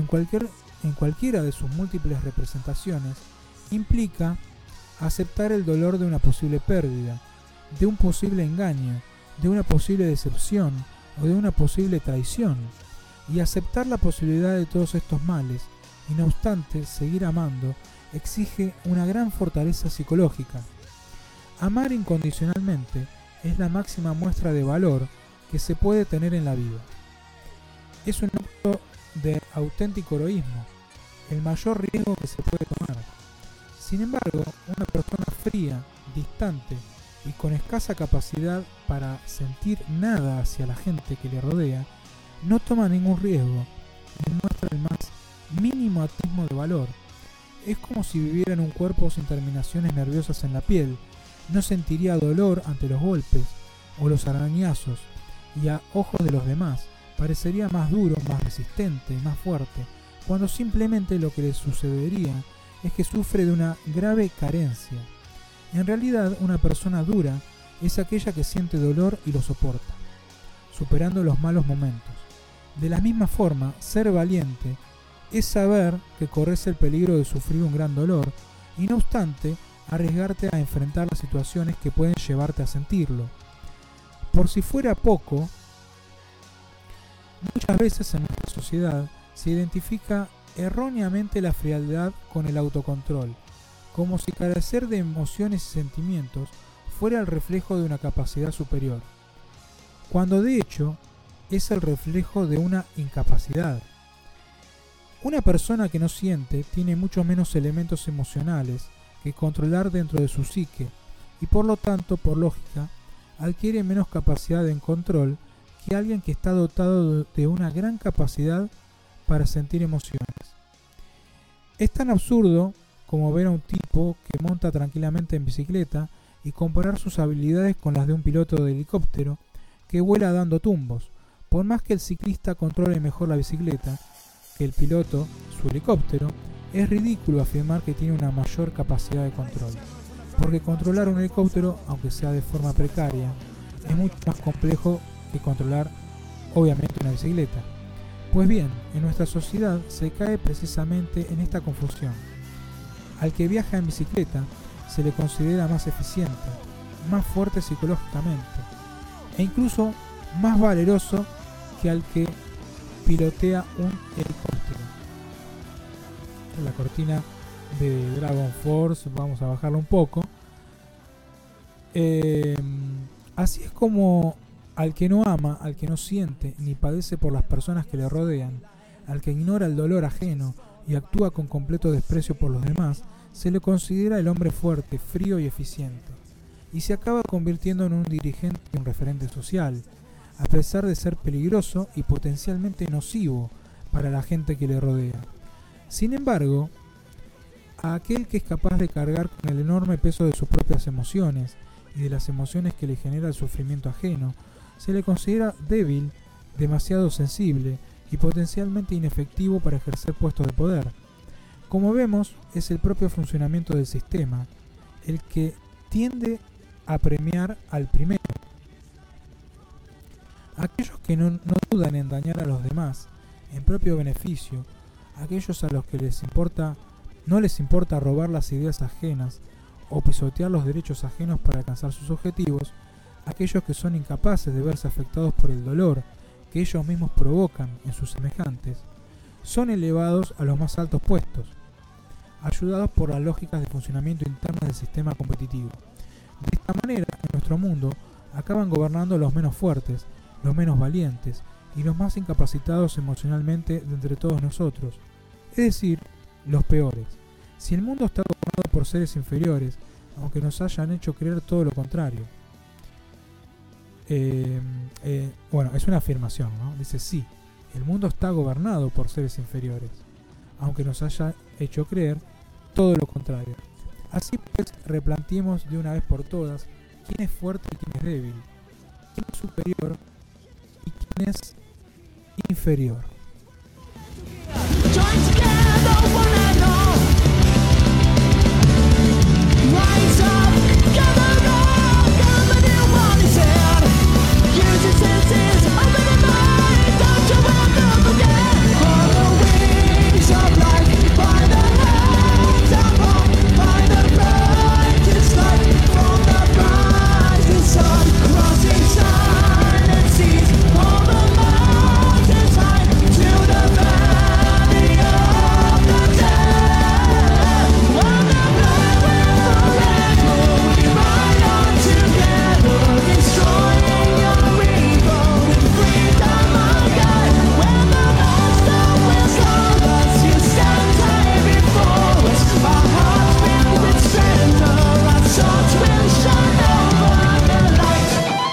en cualquiera de sus múltiples representaciones implica aceptar el dolor de una posible pérdida, de un posible engaño, de una posible decepción o de una posible traición, y aceptar la posibilidad de todos estos males, y no obstante seguir amando, exige una gran fortaleza psicológica. Amar incondicionalmente es la máxima muestra de valor que se puede tener en la vida. Es un acto de auténtico heroísmo, el mayor riesgo que se puede tomar. Sin embargo, una persona fría, distante y con escasa capacidad para sentir nada hacia la gente que le rodea, no toma ningún riesgo, ni muestra el más mínimo atisbo de valor. Es como si viviera en un cuerpo sin terminaciones nerviosas en la piel, no sentiría dolor ante los golpes o los arañazos, y a ojos de los demás parecería más duro, más resistente, más fuerte, cuando simplemente lo que le sucedería es que sufre de una grave carencia. En realidad, una persona dura es aquella que siente dolor y lo soporta, superando los malos momentos. De la misma forma, ser valiente es saber que corres el peligro de sufrir un gran dolor y no obstante arriesgarte a enfrentar las situaciones que pueden llevarte a sentirlo. Por si fuera poco, muchas veces en nuestra sociedad se identifica erróneamente la frialdad con el autocontrol, como si carecer de emociones y sentimientos fuera el reflejo de una capacidad superior, cuando de hecho es el reflejo de una incapacidad. Una persona que no siente tiene mucho menos elementos emocionales que controlar dentro de su psique y por lo tanto, por lógica, adquiere menos capacidad de control que alguien que está dotado de una gran capacidad para sentir emociones. Es tan absurdo como ver a un tipo que monta tranquilamente en bicicleta y comparar sus habilidades con las de un piloto de helicóptero que vuela dando tumbos. Por más que el ciclista controle mejor la bicicleta que el piloto su helicóptero, es ridículo afirmar que tiene una mayor capacidad de control, porque controlar un helicóptero, aunque sea de forma precaria, es mucho más complejo que controlar, obviamente, una bicicleta. Pues bien, en nuestra sociedad se cae precisamente en esta confusión. Al que viaja en bicicleta se le considera más eficiente, más fuerte psicológicamente e incluso más valeroso que al que pilotea un helicóptero. La cortina de Dragon Force, vamos a bajarla un poco. Así es como al que no ama, al que no siente ni padece por las personas que le rodean, al que ignora el dolor ajeno y actúa con completo desprecio por los demás, se le considera el hombre fuerte, frío y eficiente, y se acaba convirtiendo en un dirigente y un referente social, a pesar de ser peligroso y potencialmente nocivo para la gente que le rodea. Sin embargo, a aquel que es capaz de cargar con el enorme peso de sus propias emociones y de las emociones que le genera el sufrimiento ajeno, se le considera débil, demasiado sensible y potencialmente inefectivo para ejercer puestos de poder. Como vemos, es el propio funcionamiento del sistema el que tiende a premiar al primero. Aquellos que no dudan en dañar a los demás en propio beneficio, aquellos a los que no les importa robar las ideas ajenas o pisotear los derechos ajenos para alcanzar sus objetivos, aquellos que son incapaces de verse afectados por el dolor que ellos mismos provocan en sus semejantes, son elevados a los más altos puestos, ayudados por las lógicas de funcionamiento internas del sistema competitivo. De esta manera, en nuestro mundo, acaban gobernando los menos fuertes, los menos valientes y los más incapacitados emocionalmente de entre todos nosotros, es decir, los peores. Si el mundo está gobernado por seres inferiores, aunque nos hayan hecho creer todo lo contrario. Bueno, es una afirmación, ¿no? Dice, sí, el mundo está gobernado por seres inferiores, aunque nos haya hecho creer todo lo contrario. Así pues, replanteemos de una vez por todas quién es fuerte y quién es débil, quién es superior y quién es inferior. Join together, one and all. Rise up, gather round, gather new one is here. Use your senses, open your mind, don't you ever forget. On the wings of life, by the hands of hope, by the brightest light from the rising sun, crossing silent seas, all the mountains high to the valley of the dead. When the blood will forever, we ride on together, destroying your ego with freedom of God. When the monster will slow us, you stand high before us. Our hearts filled with strength, our swords will shine over the light.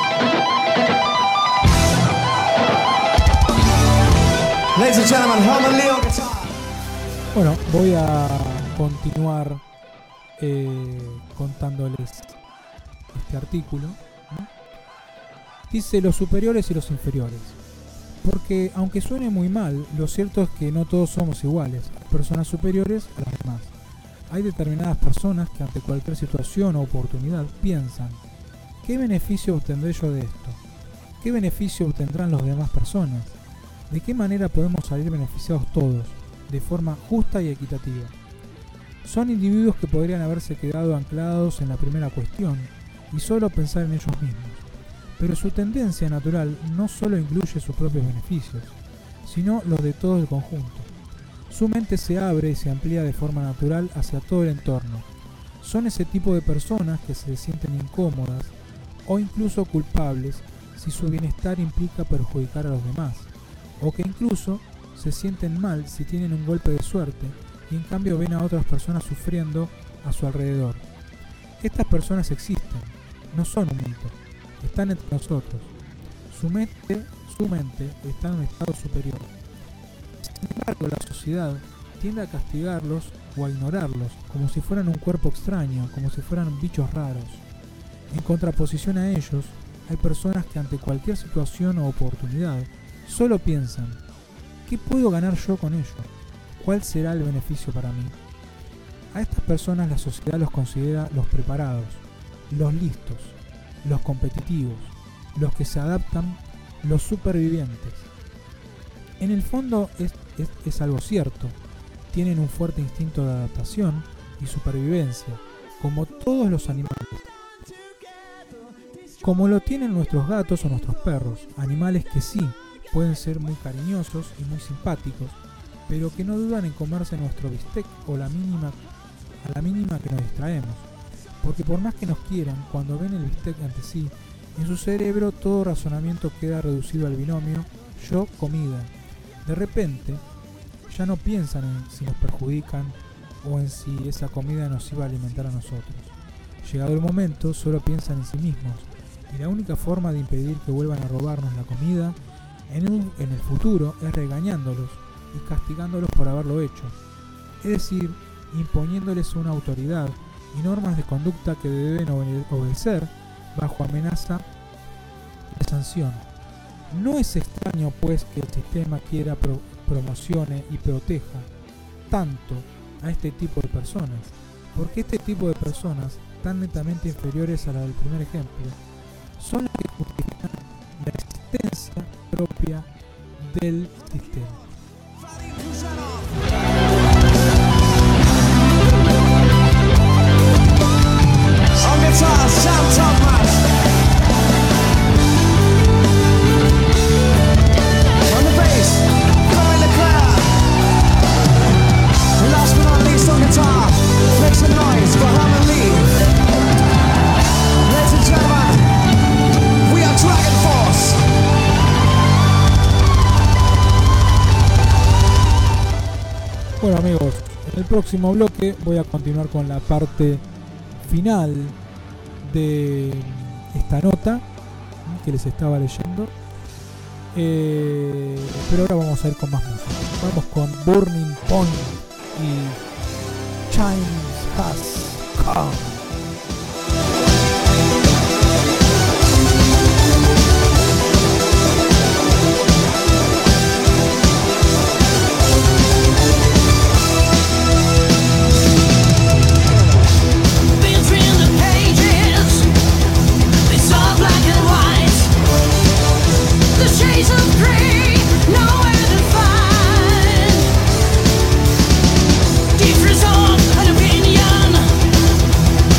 Ladies and gentlemen, Herman Lee on guitar. Bueno, voy a continuar contándoles este artículo, ¿no? Dice los superiores y los inferiores. Porque aunque suene muy mal, lo cierto es que no todos somos iguales. Hay personas superiores a las demás. Hay determinadas personas que ante cualquier situación o oportunidad piensan: ¿qué beneficio obtendré yo de esto? ¿Qué beneficio obtendrán las demás personas? ¿De qué manera podemos salir beneficiados todos, de forma justa y equitativa? Son individuos que podrían haberse quedado anclados en la primera cuestión y solo pensar en ellos mismos. Pero su tendencia natural no solo incluye sus propios beneficios, sino los de todo el conjunto. Su mente se abre y se amplía de forma natural hacia todo el entorno. Son ese tipo de personas que se sienten incómodas o incluso culpables si su bienestar implica perjudicar a los demás, o que incluso se sienten mal si tienen un golpe de suerte y en cambio ven a otras personas sufriendo a su alrededor. Estas personas existen, no son un mito, están entre nosotros. Su mente está en un estado superior. Sin embargo, la sociedad tiende a castigarlos o a ignorarlos como si fueran un cuerpo extraño, como si fueran bichos raros. En contraposición a ellos, hay personas que ante cualquier situación o oportunidad solo piensan: ¿qué puedo ganar yo con ello? ¿Cuál será el beneficio para mí? A estas personas la sociedad los considera los preparados, los listos, los competitivos, los que se adaptan, los supervivientes. En el fondo es algo cierto. Tienen un fuerte instinto de adaptación y supervivencia, como todos los animales. Como lo tienen nuestros gatos o nuestros perros, animales que sí pueden ser muy cariñosos y muy simpáticos, pero que no dudan en comerse nuestro bistec a la mínima que nos distraemos. Porque por más que nos quieran, cuando ven el bistec ante sí, en su cerebro todo razonamiento queda reducido al binomio yo-comida. De repente, ya no piensan en si nos perjudican o en si esa comida nos iba a alimentar a nosotros. Llegado el momento, solo piensan en sí mismos, y la única forma de impedir que vuelvan a robarnos la comida en el futuro es regañándolos y castigándolos por haberlo hecho. es decir, imponiéndoles una autoridad y normas de conducta que deben obedecer bajo amenaza de sanción. No es extraño pues que el sistema quiera promocione y proteja tanto a este tipo de personas, porque este tipo de personas tan netamente inferiores a la del primer ejemplo son las que justifican la existencia propia del sistema. Bueno amigos, en el próximo bloque voy a continuar con la parte final de esta nota que les estaba leyendo, pero ahora vamos a ir con más música. Vamos con Burning Point y Chimes Has Come. Difference of an opinion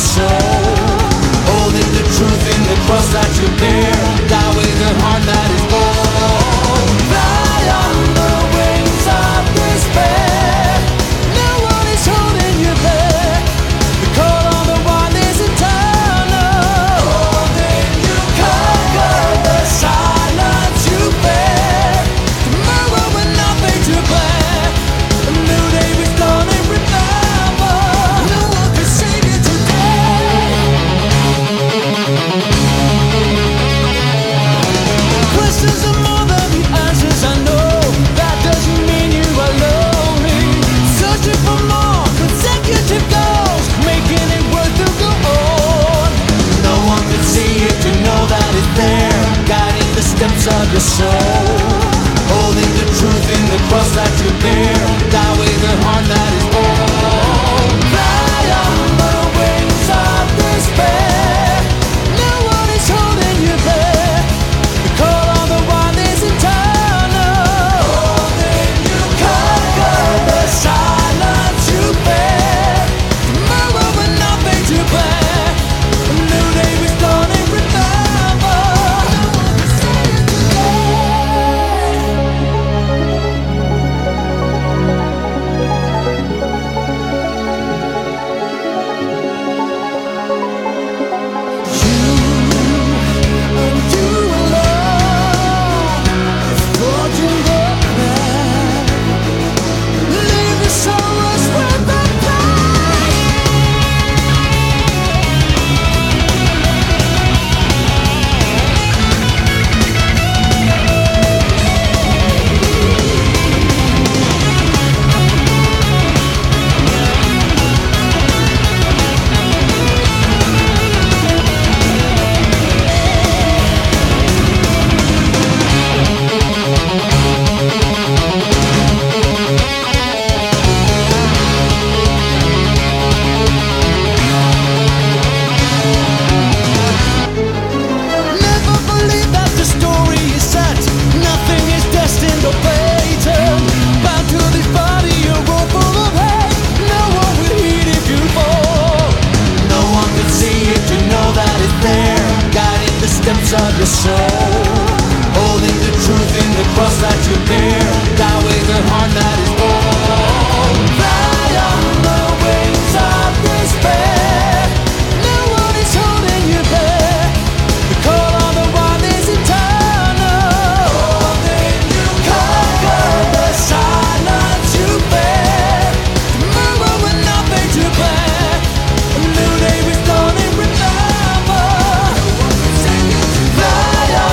soul. Holding the truth in the cross that you bear. Die with a heart that is bold. Fly on the wings of despair. No one is holding you back. The call on the one is eternal. Holding you conquer the silence you bear. Tomorrow will not be too black. A new day is dawning, remember. No one can save you today. Questions are more than the answers, I know. That doesn't mean you are lonely. Searching for more consecutive goals, making it worth to go on. No one can see it to know that it's there, guiding the steps of your soul. Holding the truth in the cross that you bear. Die with a heart that is bold. Fly on the wings of despair. No one is holding you back. The call on the one is eternal. Holding you conquer the silence you bear. Tomorrow will not be too black. A new day is dawning, remember. No one can save you Never believe that the story is set. Nothing is destined or fated. Bound to this body, a rope full of hate. No one will heed if you fall. No one can see it to know that it's there, guiding the steps of your soul. Holding the truth in the cross that you bear. Die with a heart that is bold. Fly on the wings of despair. No one is holding you back. The call on the one is eternal. Holding you conquer the silence you bear. Tomorrow will not be too black. A new day is dawning, remember. Fly on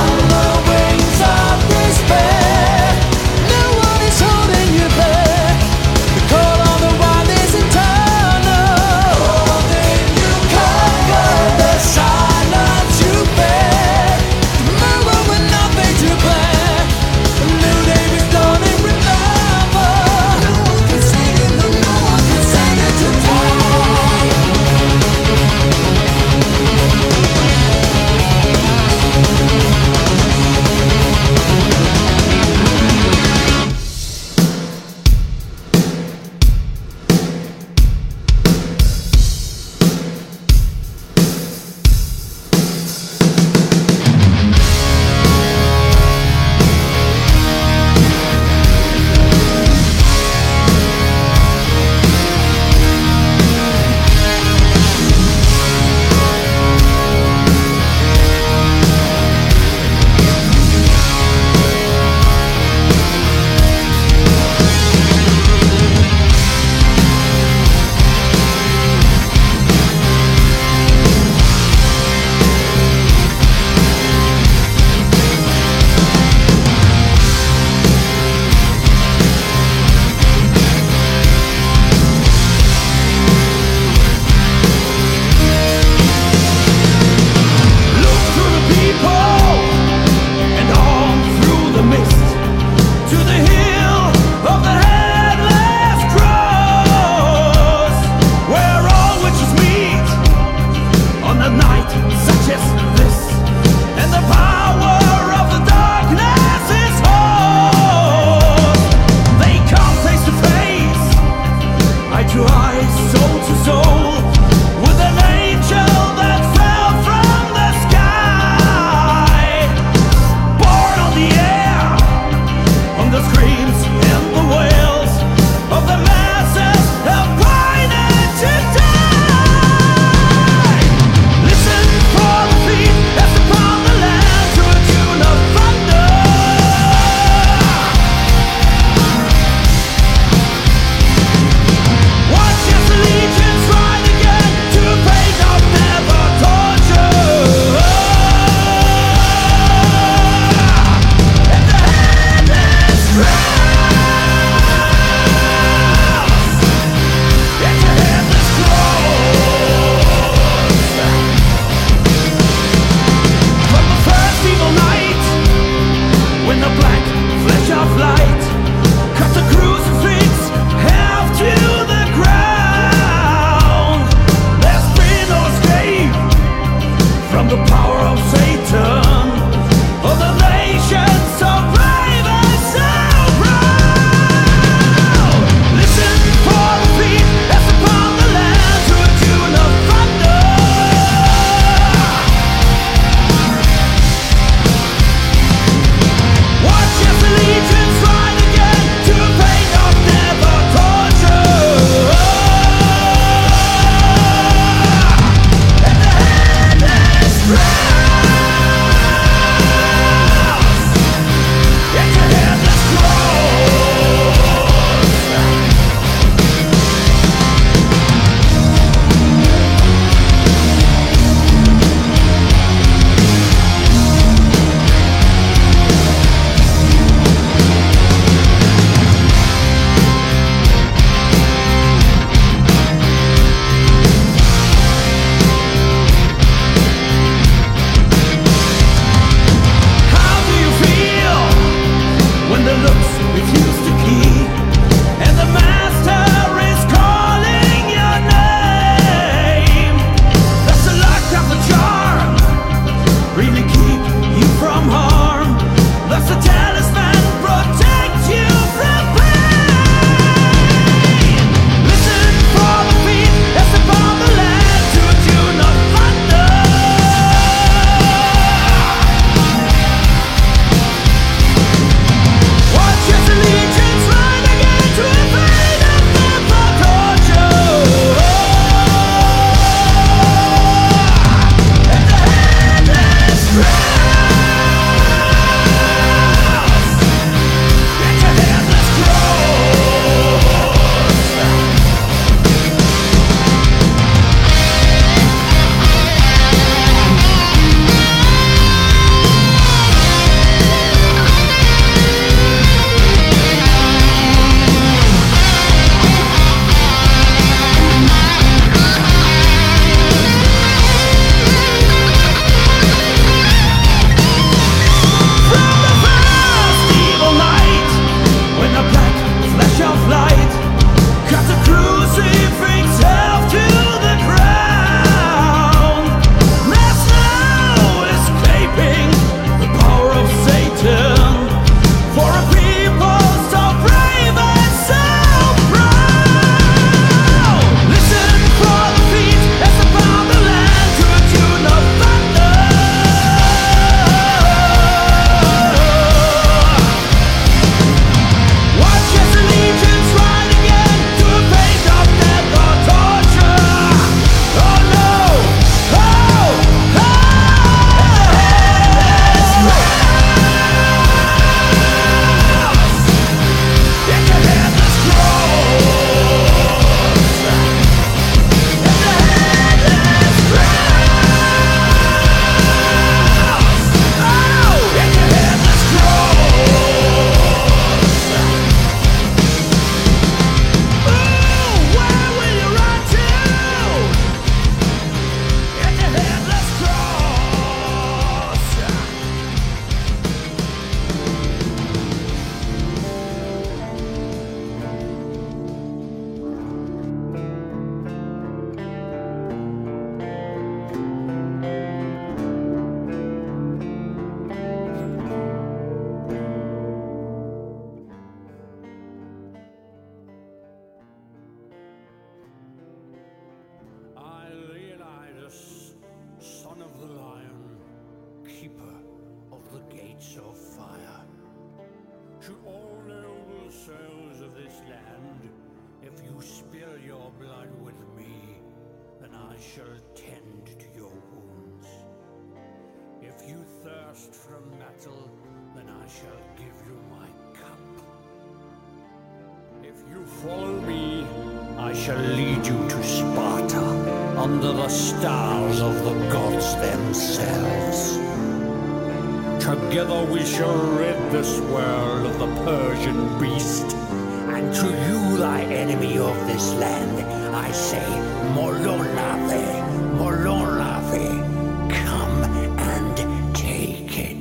Follow me. I shall lead you to Sparta, under the stars of the gods themselves. Together we shall rid this world of the Persian beast. And to you, thy enemy of this land, I say, Molonave, Molonave, come and take it.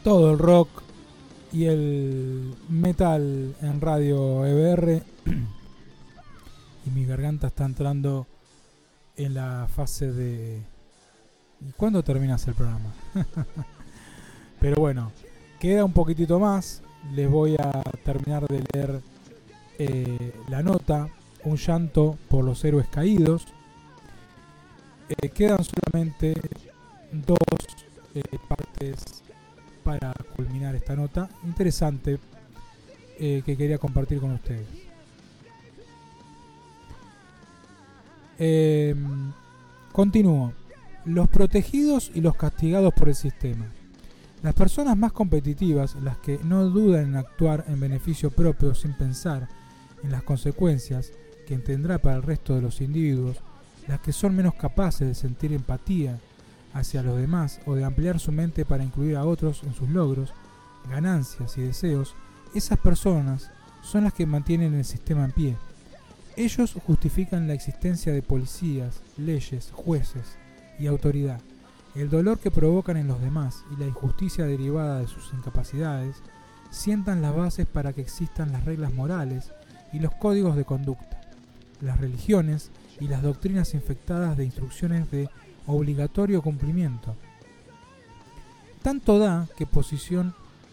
todo el rock y el metal en Radio EBR. Y mi garganta está entrando en la fase de... ¿Y cuándo terminas el programa? Pero bueno, queda un poquitito más. Les voy a terminar de leer la nota. Un llanto por los héroes caídos. Quedan solamente dos partes para culminar esta nota interesante que quería compartir con ustedes. Continúo. Los protegidos y los castigados por el sistema. Las personas más competitivas, las que no dudan en actuar en beneficio propio sin pensar en las consecuencias que tendrá para el resto de los individuos, las que son menos capaces de sentir empatía hacia los demás o de ampliar su mente para incluir a otros en sus logros, ganancias y deseos, esas personas son las que mantienen el sistema en pie. Ellos justifican la existencia de policías, leyes, jueces y autoridad, el dolor que provocan en los demás y la injusticia derivada de sus incapacidades, sientan las bases para que existan las reglas morales y los códigos de conducta, las religiones y las doctrinas infectadas de instrucciones de obligatorio cumplimiento. Tanto da que posición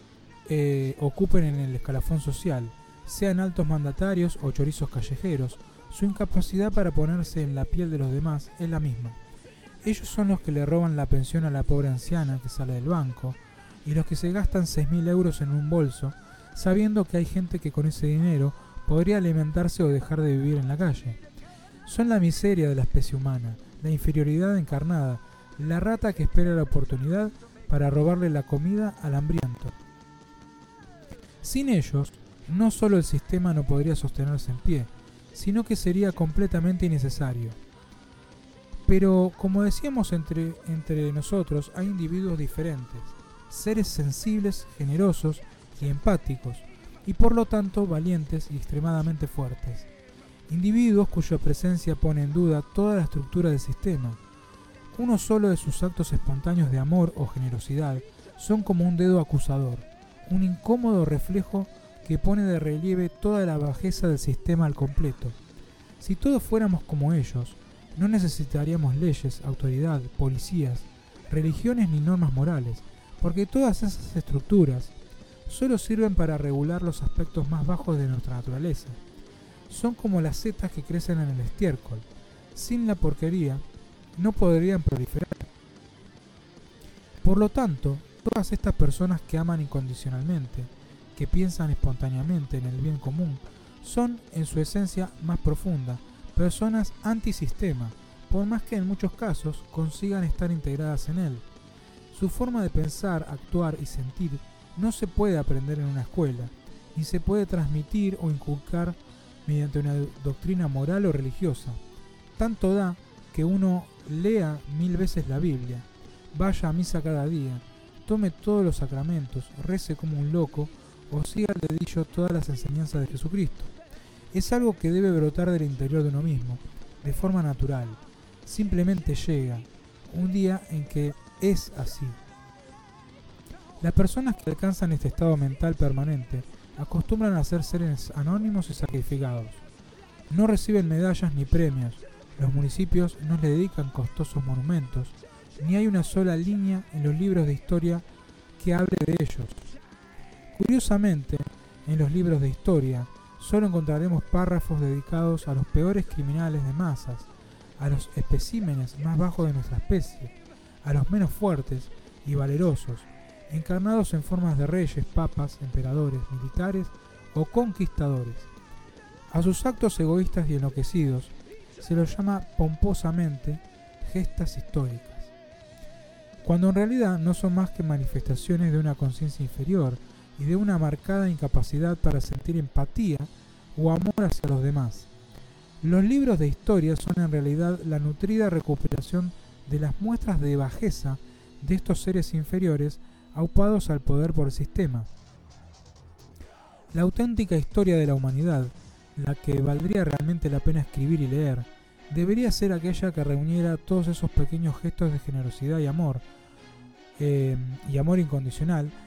ocupen en el escalafón social, sean altos mandatarios o chorizos callejeros, su incapacidad para ponerse en la piel de los demás es la misma. Ellos son los que le roban la pensión a la pobre anciana que sale del banco y los que se gastan 6.000 euros en un bolso, sabiendo que hay gente que con ese dinero podría alimentarse o dejar de vivir en la calle. Son la miseria de la especie humana, la inferioridad encarnada, la rata que espera la oportunidad para robarle la comida al hambriento. Sin ellos, no solo el sistema no podría sostenerse en pie, sino que sería completamente innecesario. Pero, como decíamos, entre nosotros hay individuos diferentes, seres sensibles, generosos y empáticos, y por lo tanto valientes y extremadamente fuertes. Individuos cuya presencia pone en duda toda la estructura del sistema. Uno solo de sus actos espontáneos de amor o generosidad son como un dedo acusador, un incómodo reflejo que pone de relieve toda la bajeza del sistema al completo. Si todos fuéramos como ellos, no necesitaríamos leyes, autoridad, policías, religiones ni normas morales, porque todas esas estructuras solo sirven para regular los aspectos más bajos de nuestra naturaleza. Son como las setas que crecen en el estiércol. Sin la porquería no podrían proliferar. Por lo tanto, todas estas personas que aman incondicionalmente, que piensan espontáneamente en el bien común, son, en su esencia más profunda, personas antisistema, por más que en muchos casos consigan estar integradas en él. Su forma de pensar, actuar y sentir no se puede aprender en una escuela, ni se puede transmitir o inculcar mediante una doctrina moral o religiosa. Tanto da que uno lea 1000 veces la Biblia, vaya a misa cada día, tome todos los sacramentos, rece como un loco o siga al dedillo todas las enseñanzas de Jesucristo. Es algo que debe brotar del interior de uno mismo, de forma natural. Simplemente llega un día en que es así. Las personas que alcanzan este estado mental permanente acostumbran a ser seres anónimos y sacrificados. No reciben medallas ni premios, los municipios no le dedican costosos monumentos, ni hay una sola línea en los libros de historia que hable de ellos. Curiosamente, en los libros de historia solo encontraremos párrafos dedicados a los peores criminales de masas, a los especímenes más bajos de nuestra especie, a los menos fuertes y valerosos, encarnados en formas de reyes, papas, emperadores, militares o conquistadores. A sus actos egoístas y enloquecidos se los llama pomposamente gestas históricas, cuando en realidad no son más que manifestaciones de una conciencia inferior y de una marcada incapacidad para sentir empatía o amor hacia los demás. Los libros de historia son en realidad la nutrida recuperación de las muestras de bajeza de estos seres inferiores aupados al poder por el sistema. La auténtica historia de la humanidad, la que valdría realmente la pena escribir y leer, debería ser aquella que reuniera todos esos pequeños gestos de generosidad y amor incondicional,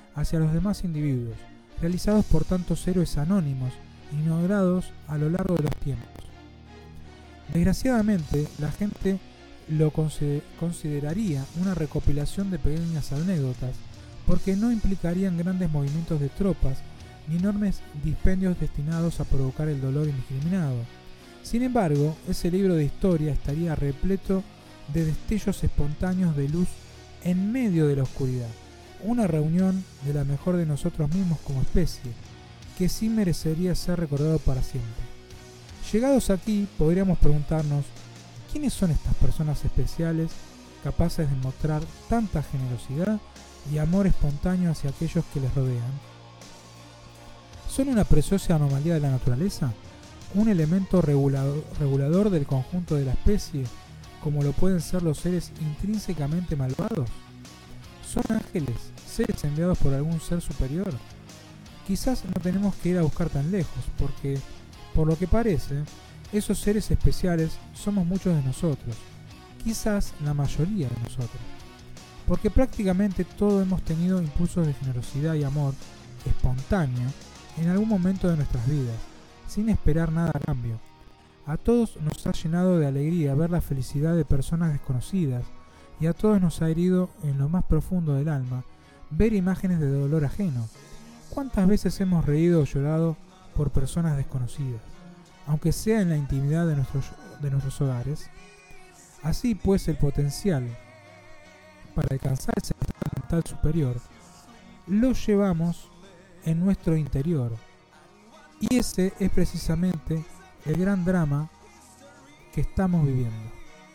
hacia los demás individuos, realizados por tantos héroes anónimos, ignorados a lo largo de los tiempos. Desgraciadamente, la gente lo consideraría una recopilación de pequeñas anécdotas, porque no implicarían grandes movimientos de tropas ni enormes dispendios destinados a provocar el dolor indiscriminado. Sin embargo, ese libro de historia estaría repleto de destellos espontáneos de luz en medio de la oscuridad, una reunión de la mejor de nosotros mismos como especie, que sí merecería ser recordado para siempre. Llegados aquí, podríamos preguntarnos, ¿quiénes son estas personas especiales capaces de mostrar tanta generosidad y amor espontáneo hacia aquellos que les rodean? ¿Son una preciosa anomalía de la naturaleza? ¿Un elemento regulador del conjunto de la especie, como lo pueden ser los seres intrínsecamente malvados? ¿Son ángeles, seres enviados por algún ser superior? Quizás no tenemos que ir a buscar tan lejos, porque, por lo que parece, esos seres especiales somos muchos de nosotros, quizás la mayoría de nosotros, porque prácticamente todos hemos tenido impulsos de generosidad y amor espontáneo en algún momento de nuestras vidas, sin esperar nada a cambio. A todos nos ha llenado de alegría ver la felicidad de personas desconocidas, y a todos nos ha herido en lo más profundo del alma ver imágenes de dolor ajeno. ¿Cuántas veces hemos reído o llorado por personas desconocidas, aunque sea en la intimidad de nuestros hogares? Así pues, el potencial para alcanzar ese estado mental superior lo llevamos en nuestro interior, y ese es precisamente el gran drama que estamos viviendo.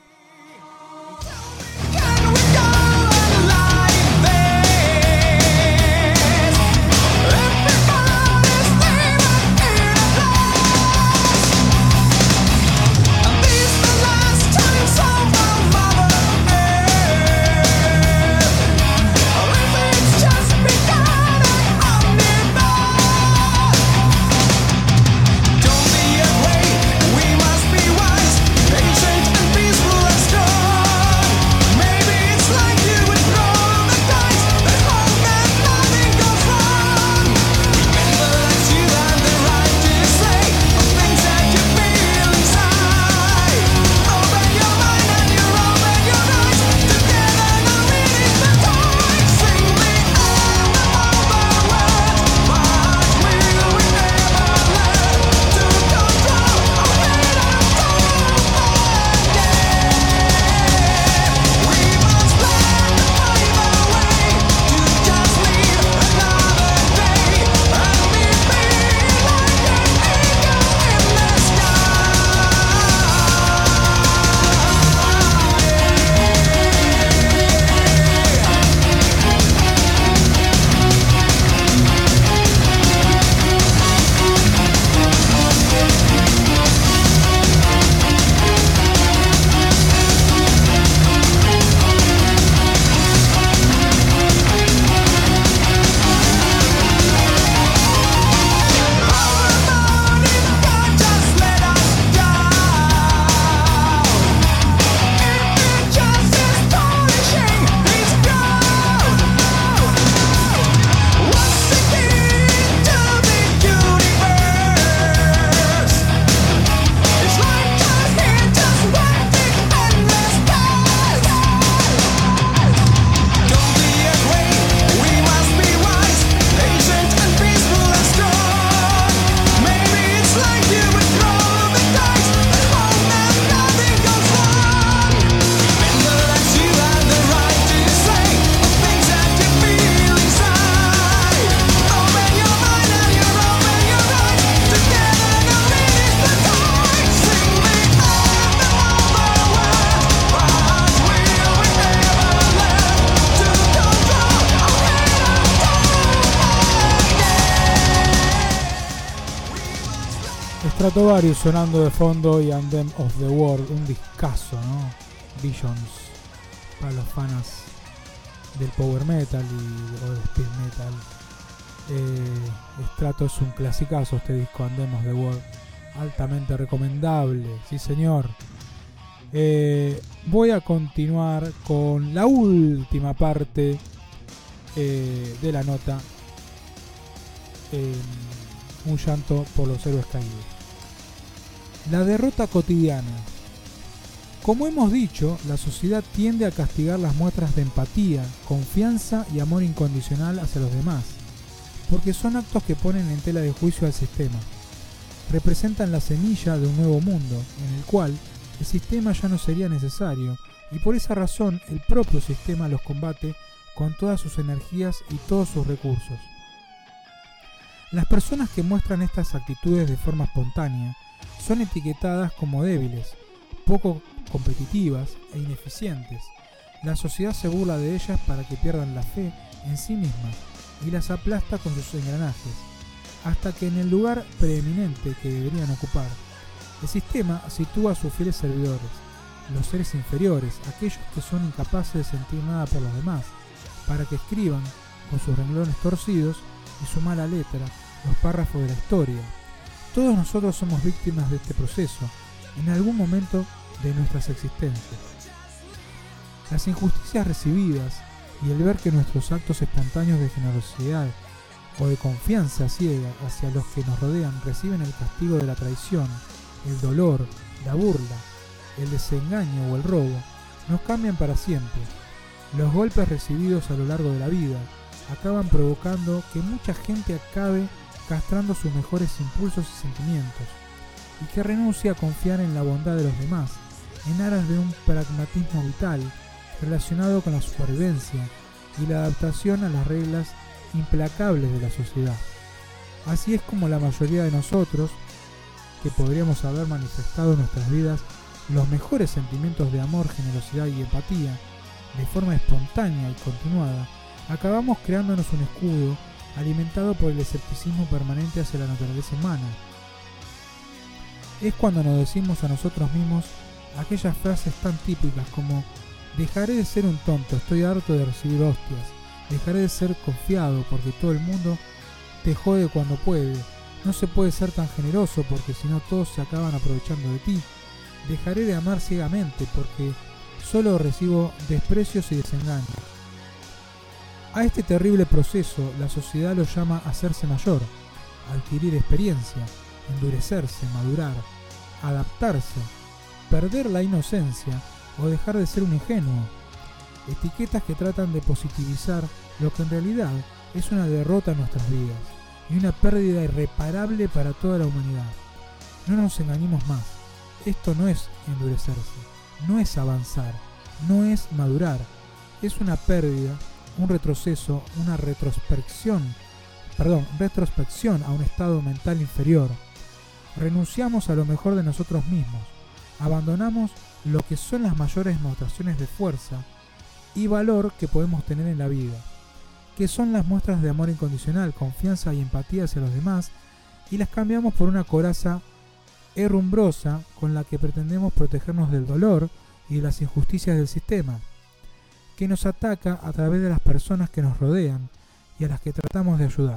Stratovarius sonando de fondo y Anthem of the World, un discazo, ¿no? Visions para los fans del power metal o del speed metal. Strato es un clasicazo, este disco Anthem of the World, altamente recomendable, sí señor. Voy a continuar con la última parte de la nota Un llanto por los héroes caídos. La derrota cotidiana. Como hemos dicho, la sociedad tiende a castigar las muestras de empatía, confianza y amor incondicional hacia los demás, porque son actos que ponen en tela de juicio al sistema. Representan la semilla de un nuevo mundo, en el cual el sistema ya no sería necesario, y por esa razón el propio sistema los combate con todas sus energías y todos sus recursos. Las personas que muestran estas actitudes de forma espontánea son etiquetadas como débiles, poco competitivas e ineficientes. La sociedad se burla de ellas para que pierdan la fe en sí mismas y las aplasta con sus engranajes, hasta que en el lugar preeminente que deberían ocupar, el sistema sitúa a sus fieles servidores, los seres inferiores, aquellos que son incapaces de sentir nada por los demás, para que escriban, con sus renglones torcidos y su mala letra, los párrafos de la historia. Todos nosotros somos víctimas de este proceso, en algún momento de nuestras existencias. Las injusticias recibidas y el ver que nuestros actos espontáneos de generosidad o de confianza ciega hacia los que nos rodean reciben el castigo de la traición, el dolor, la burla, el desengaño o el robo, nos cambian para siempre. Los golpes recibidos a lo largo de la vida acaban provocando que mucha gente acabe castrando sus mejores impulsos y sentimientos, y que renuncie a confiar en la bondad de los demás, en aras de un pragmatismo vital relacionado con la supervivencia y la adaptación a las reglas implacables de la sociedad. Así es como la mayoría de nosotros, que podríamos haber manifestado en nuestras vidas los mejores sentimientos de amor, generosidad y empatía, de forma espontánea y continuada, acabamos creándonos un escudo alimentado por el escepticismo permanente hacia la naturaleza humana. Es cuando nos decimos a nosotros mismos aquellas frases tan típicas como: dejaré de ser un tonto, estoy harto de recibir hostias, dejaré de ser confiado porque todo el mundo te jode cuando puede, no se puede ser tan generoso porque si no todos se acaban aprovechando de ti, dejaré de amar ciegamente porque solo recibo desprecios y desengaños. A este terrible proceso la sociedad lo llama hacerse mayor, adquirir experiencia, endurecerse, madurar, adaptarse, perder la inocencia o dejar de ser un ingenuo. Etiquetas que tratan de positivizar lo que en realidad es una derrota en nuestras vidas y una pérdida irreparable para toda la humanidad. No nos engañemos más, esto no es endurecerse, no es avanzar, no es madurar, es una pérdida, un retroceso, una retrospección a un estado mental inferior. Renunciamos a lo mejor de nosotros mismos, abandonamos lo que son las mayores demostraciones de fuerza y valor que podemos tener en la vida, que son las muestras de amor incondicional, confianza y empatía hacia los demás, y las cambiamos por una coraza herrumbrosa con la que pretendemos protegernos del dolor y de las injusticias del sistema, que nos ataca a través de las personas que nos rodean y a las que tratamos de ayudar.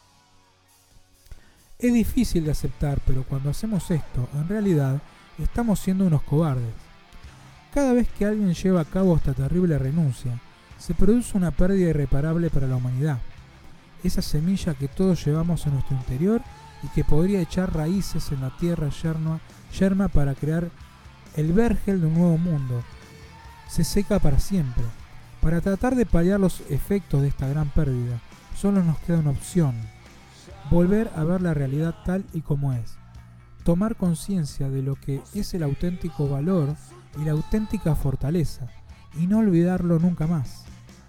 Es difícil de aceptar, pero cuando hacemos esto, en realidad estamos siendo unos cobardes. Cada vez que alguien lleva a cabo esta terrible renuncia, se produce una pérdida irreparable para la humanidad. Esa semilla que todos llevamos en nuestro interior y que podría echar raíces en la tierra yerma para crear el vergel de un nuevo mundo, se seca para siempre. Para tratar de paliar los efectos de esta gran pérdida, solo nos queda una opción: volver a ver la realidad tal y como es, tomar conciencia de lo que es el auténtico valor y la auténtica fortaleza, y no olvidarlo nunca más.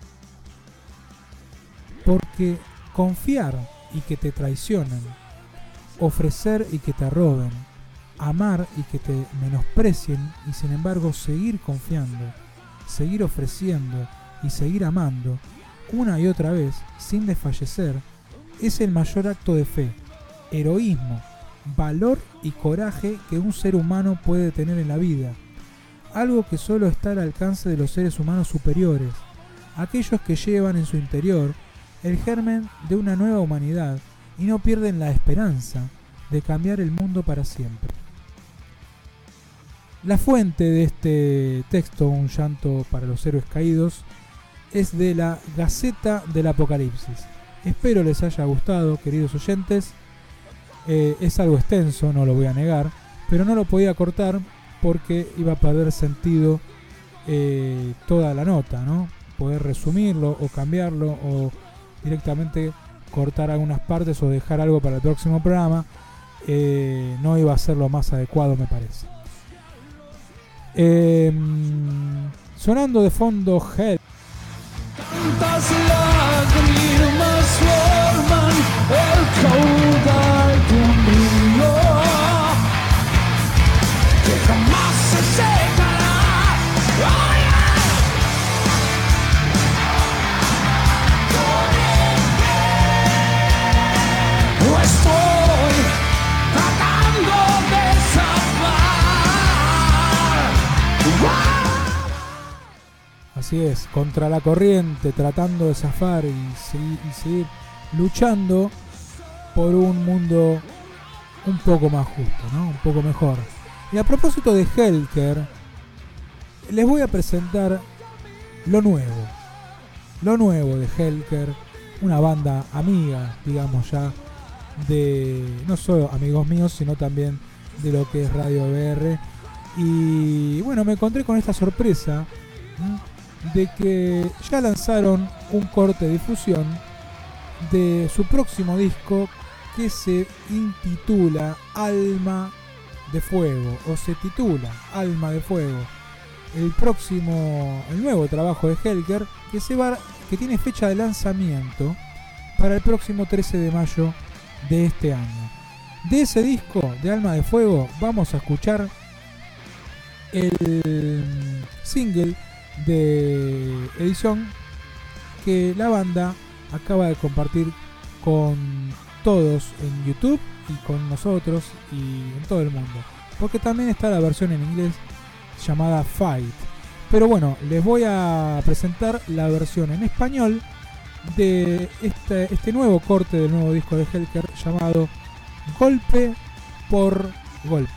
Porque confiar y que te traicionen, ofrecer y que te roben, amar y que te menosprecien y sin embargo seguir confiando, seguir ofreciendo y seguir amando una y otra vez sin desfallecer, es el mayor acto de fe, heroísmo, valor y coraje que un ser humano puede tener en la vida, algo que solo está al alcance de los seres humanos superiores, aquellos que llevan en su interior el germen de una nueva humanidad y no pierden la esperanza de cambiar el mundo para siempre. La fuente de este texto, Un llanto para los héroes caídos, es de la Gaceta del Apocalipsis. Espero les haya gustado, queridos oyentes. Es algo extenso, no lo voy a negar, pero no lo podía cortar porque iba a perder sentido toda la nota, ¿no? Poder resumirlo o cambiarlo o directamente cortar algunas partes o dejar algo para el próximo programa, no iba a ser lo más adecuado, me parece. Sonando de fondo Hell. Tantas lágrimas forman el caudal de un río que jamás se secará. ¡Ay, ay! Yo estoy tratando de zafar. Así es, contra la corriente, tratando de zafar y seguir luchando por un mundo un poco más justo, ¿no? Un poco mejor. Y a propósito de Helker, les voy a presentar lo nuevo de Helker, una banda amiga, digamos ya, de no solo amigos míos, sino también de lo que es Radio EBR. Y bueno, me encontré con esta sorpresa, ¿sí?, de que ya lanzaron un corte de difusión de su próximo disco, que se intitula Alma de Fuego, o se titula Alma de Fuego. El nuevo trabajo de Helker, que tiene fecha de lanzamiento para el próximo 13 de mayo de este año. De ese disco de Alma de Fuego vamos a escuchar el single de edición que la banda acaba de compartir con todos en YouTube y con nosotros y en todo el mundo, porque también está la versión en inglés llamada Fight. Pero bueno, les voy a presentar la versión en español de este nuevo corte del nuevo disco de Helker llamado Golpe por Golpe.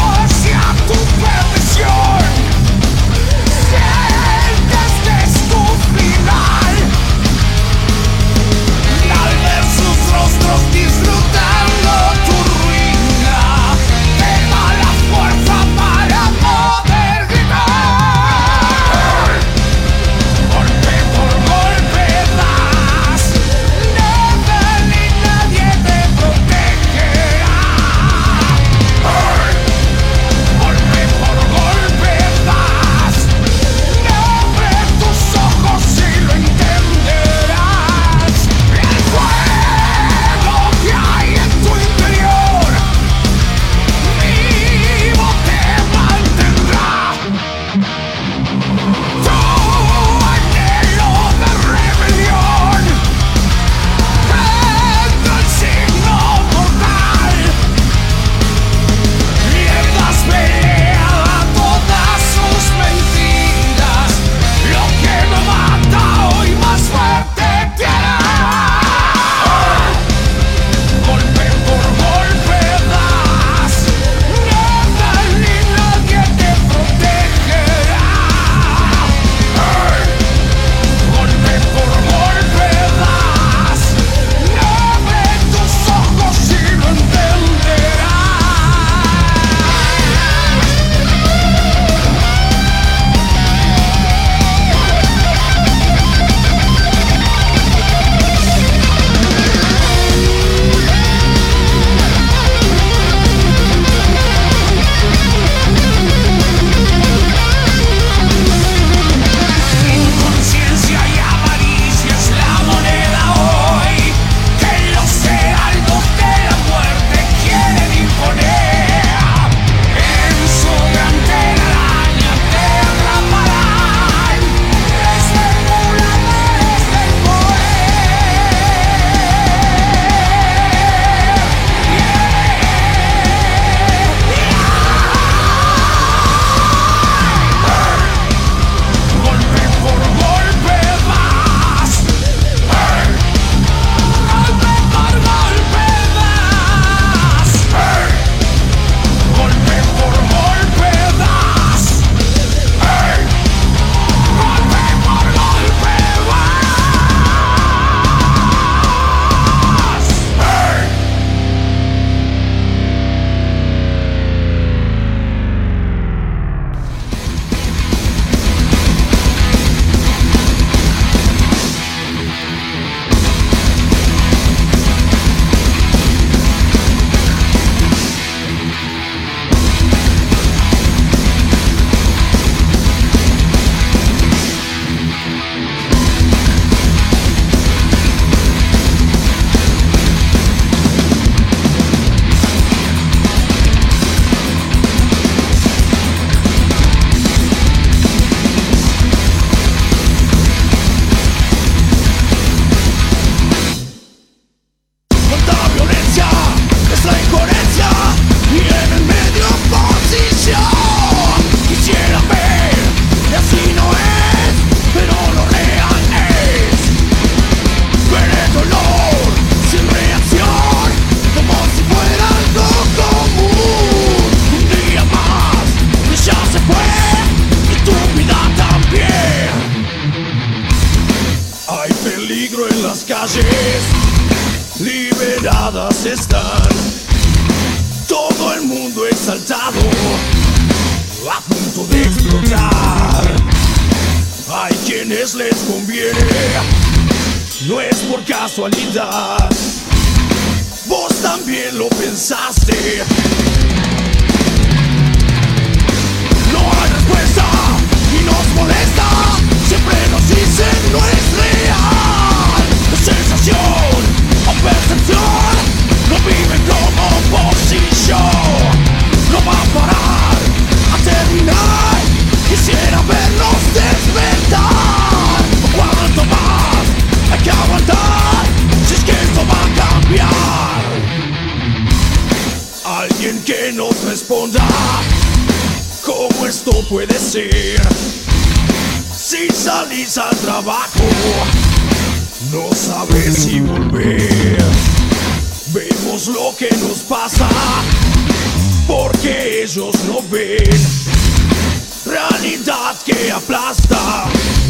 Sientes que pie. Hay peligro en las calles, liberadas están. Todo el mundo exaltado, a punto de explotar. Hay quienes les conviene, no es por casualidad. Vos también lo pensaste. No hay respuesta y nos molesta. Siempre nos dicen no es real. La sensación o percepción no viven como oposición. No va a parar a terminar. Quisiera vernos despertar. ¿Cuánto más hay que aguantar? Si es que esto va a cambiar. Alguien que nos responda. ¿Cómo esto puede ser? Si salís al trabajo, no sabes si volver. Vemos lo que nos pasa, porque ellos no ven. Realidad que aplasta.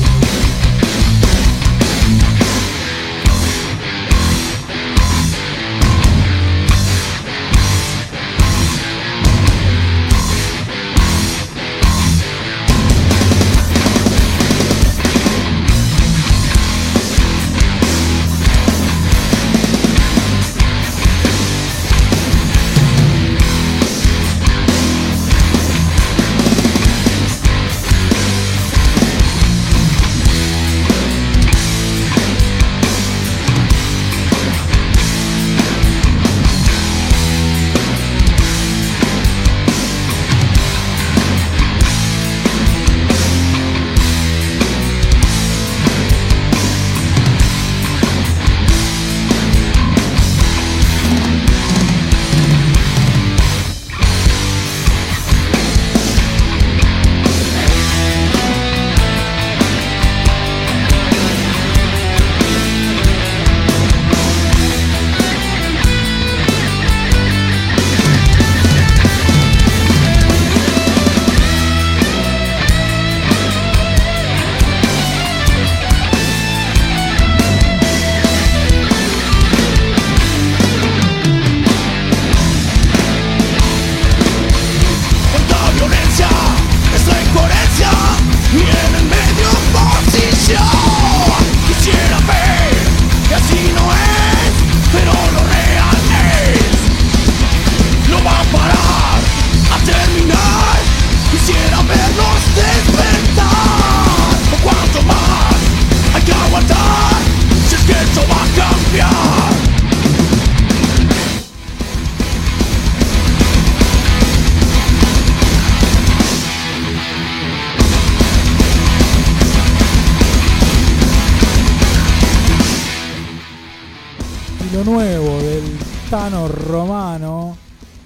Nuevo del Tano Romano,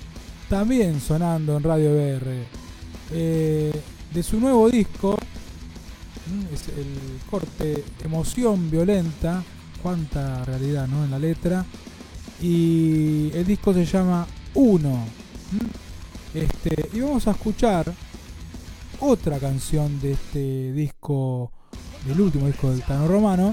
también sonando en Radio BR, de su nuevo disco, es el corte Emoción Violenta, cuánta realidad, ¿no?, en la letra, y el disco se llama Uno. Y vamos a escuchar otra canción de este disco, del último disco del Tano Romano,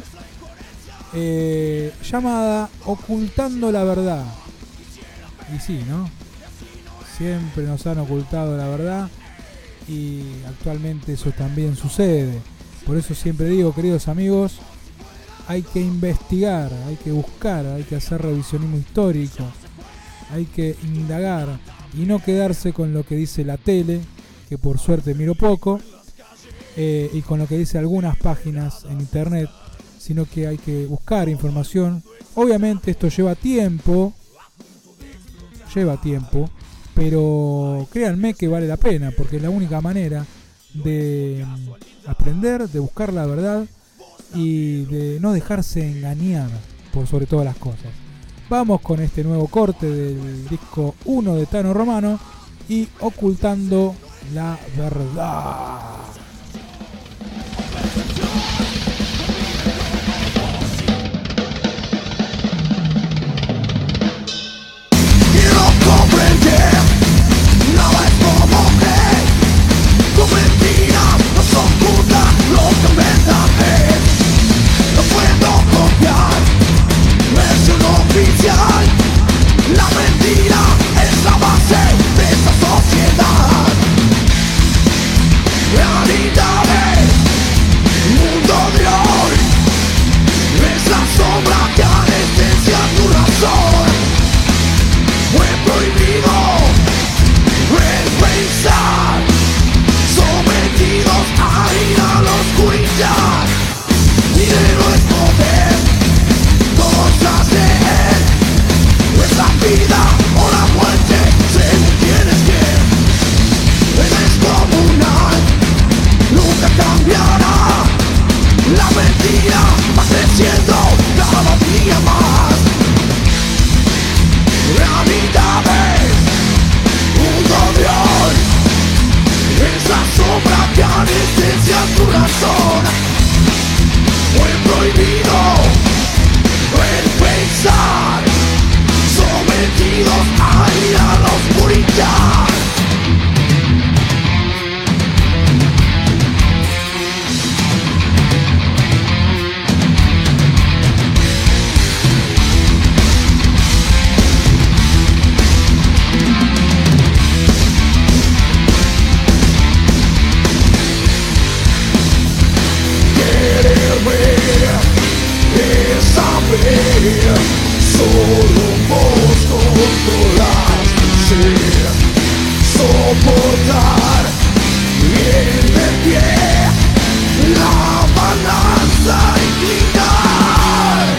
llamada Ocultando la Verdad. Y sí, ¿no? Siempre nos han ocultado la verdad y actualmente eso también sucede. Por eso siempre digo, queridos amigos, hay que investigar, hay que buscar, hay que hacer revisionismo histórico, hay que indagar y no quedarse con lo que dice la tele, que por suerte miro poco, y con lo que dice algunas páginas en internet, sino que hay que buscar información. Obviamente esto lleva tiempo, pero créanme que vale la pena, porque es la única manera de aprender, de buscar la verdad y de no dejarse engañar por sobre todas las cosas. Vamos con este nuevo corte del disco 1 de Tano Romano y Ocultando la Verdad. Nada es como crees, tu mentira nos oculta lo haciendo cada día más realidades, mundo de hoy, esa sombra que anestesia tu razón, fue prohibido el pensar, sometidos a ir a la oscuridad. Es saber, solo vos controlas, sí, soportar bien de pie la balanza inclinar.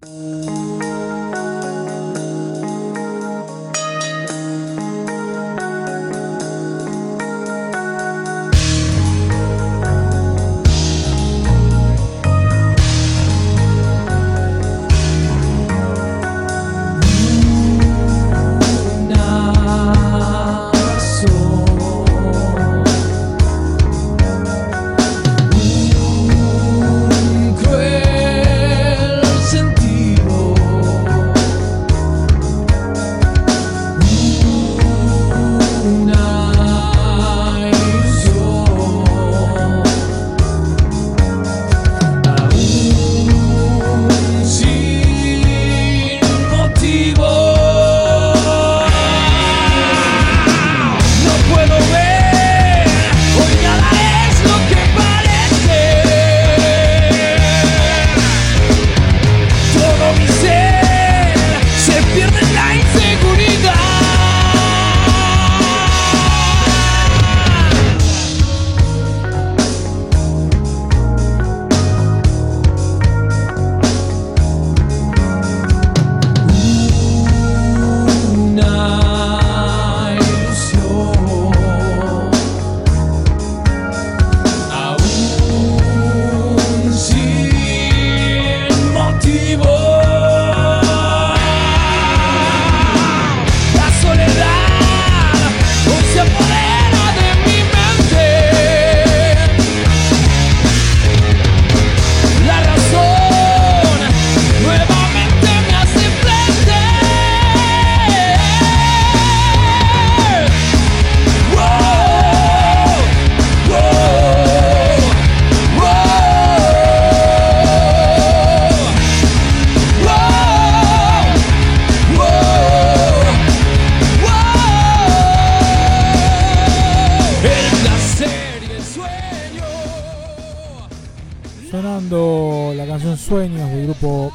Sueños del grupo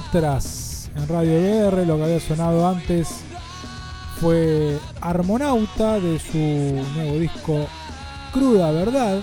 Matras en Radio EBR. Lo que había sonado antes fue Armonauta de su nuevo disco Cruda Verdad,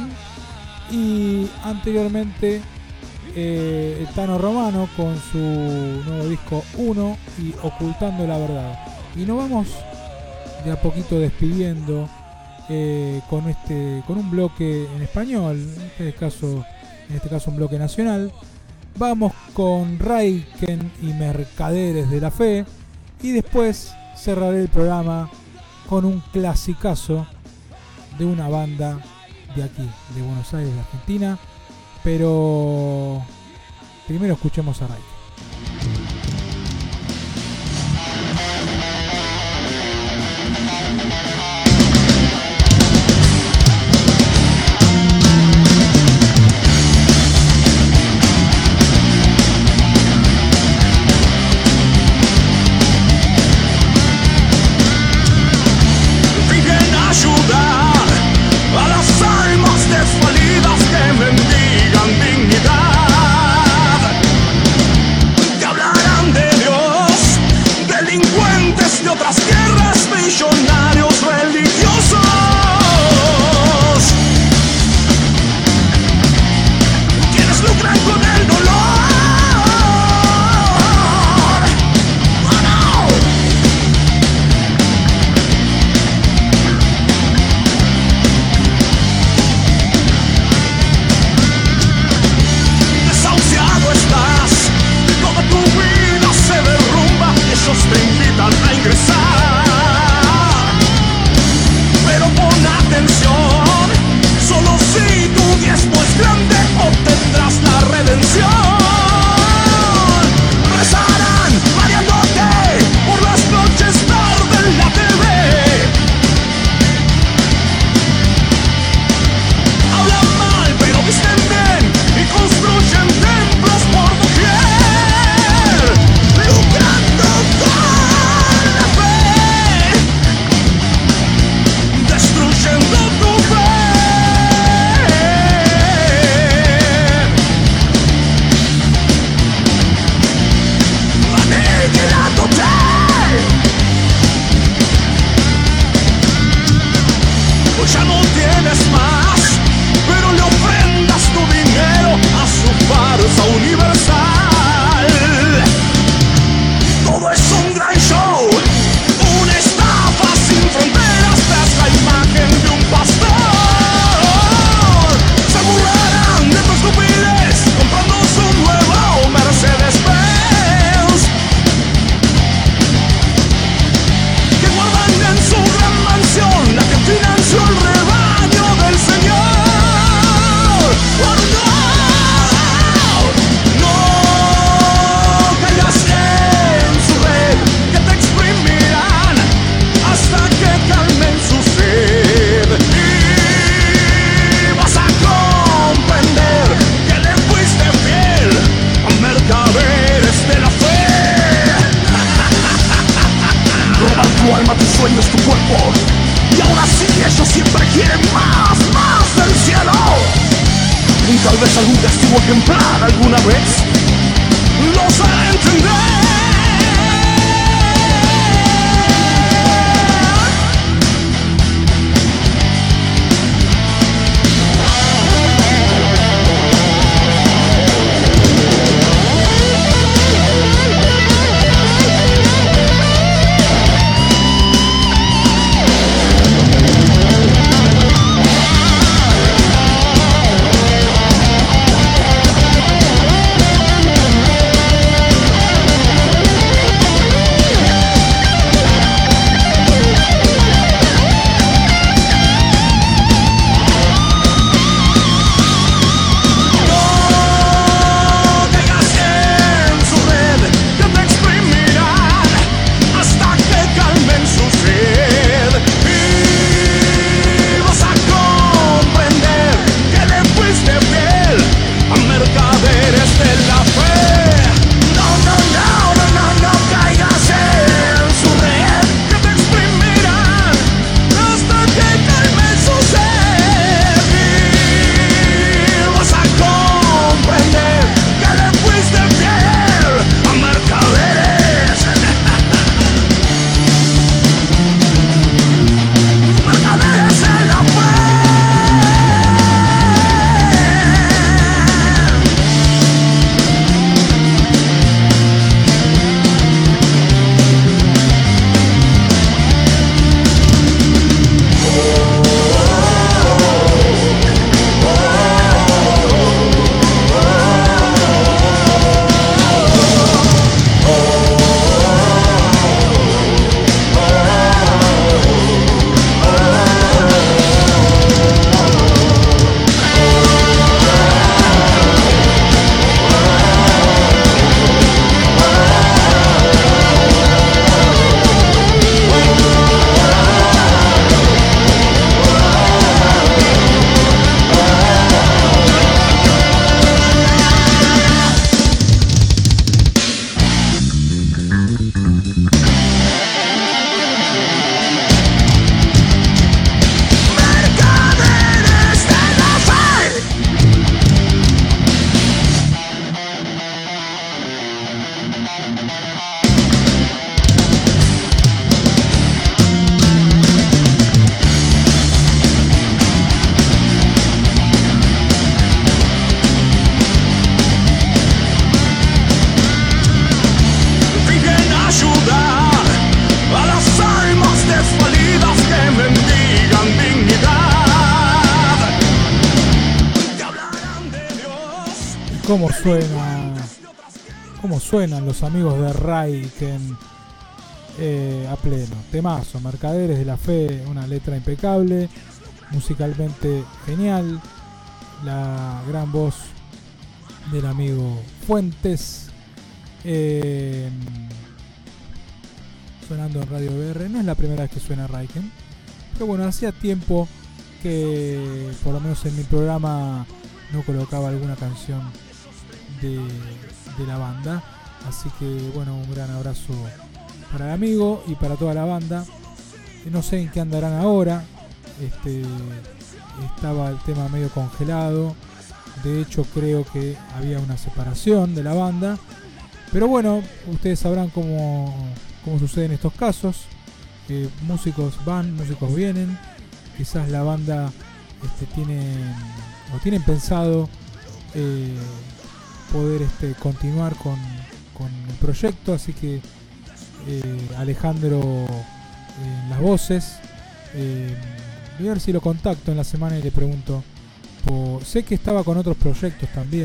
y anteriormente Tano Romano con su nuevo disco 1 y Ocultando la Verdad. Y nos vamos de a poquito despidiendo con un bloque en español, en este caso un bloque nacional. Vamos con Raiken y Mercaderes de la Fe, y después cerraré el programa con un clasicazo de una banda de aquí, de Buenos Aires, de Argentina. Pero primero escuchemos a Raiken. A las almas desvalidas que mendigan dignidad. sueño es tu cuerpo. Y aún así ellos siempre quieren más, más del cielo. Y tal vez algún castigo ejemplar alguna vez los hará entender. ¿Cómo suenan los amigos de Raiken a pleno? Temazo, Mercaderes de la Fe, una letra impecable, musicalmente genial, la gran voz del amigo Fuentes, sonando en Radio BR. No es la primera vez que suena Raiken, pero bueno, hacía tiempo que por lo menos en mi programa no colocaba alguna canción de la banda, así que bueno, un gran abrazo para el amigo y para toda la banda. No sé en qué andarán ahora, estaba el tema medio congelado, de hecho creo que había una separación de la banda, pero bueno, ustedes sabrán cómo sucede en estos casos. Músicos van, músicos vienen, quizás la banda tienen pensado poder continuar con el proyecto, así que Alejandro en las voces, voy a ver si lo contacto en la semana y le pregunto, sé que estaba con otros proyectos también,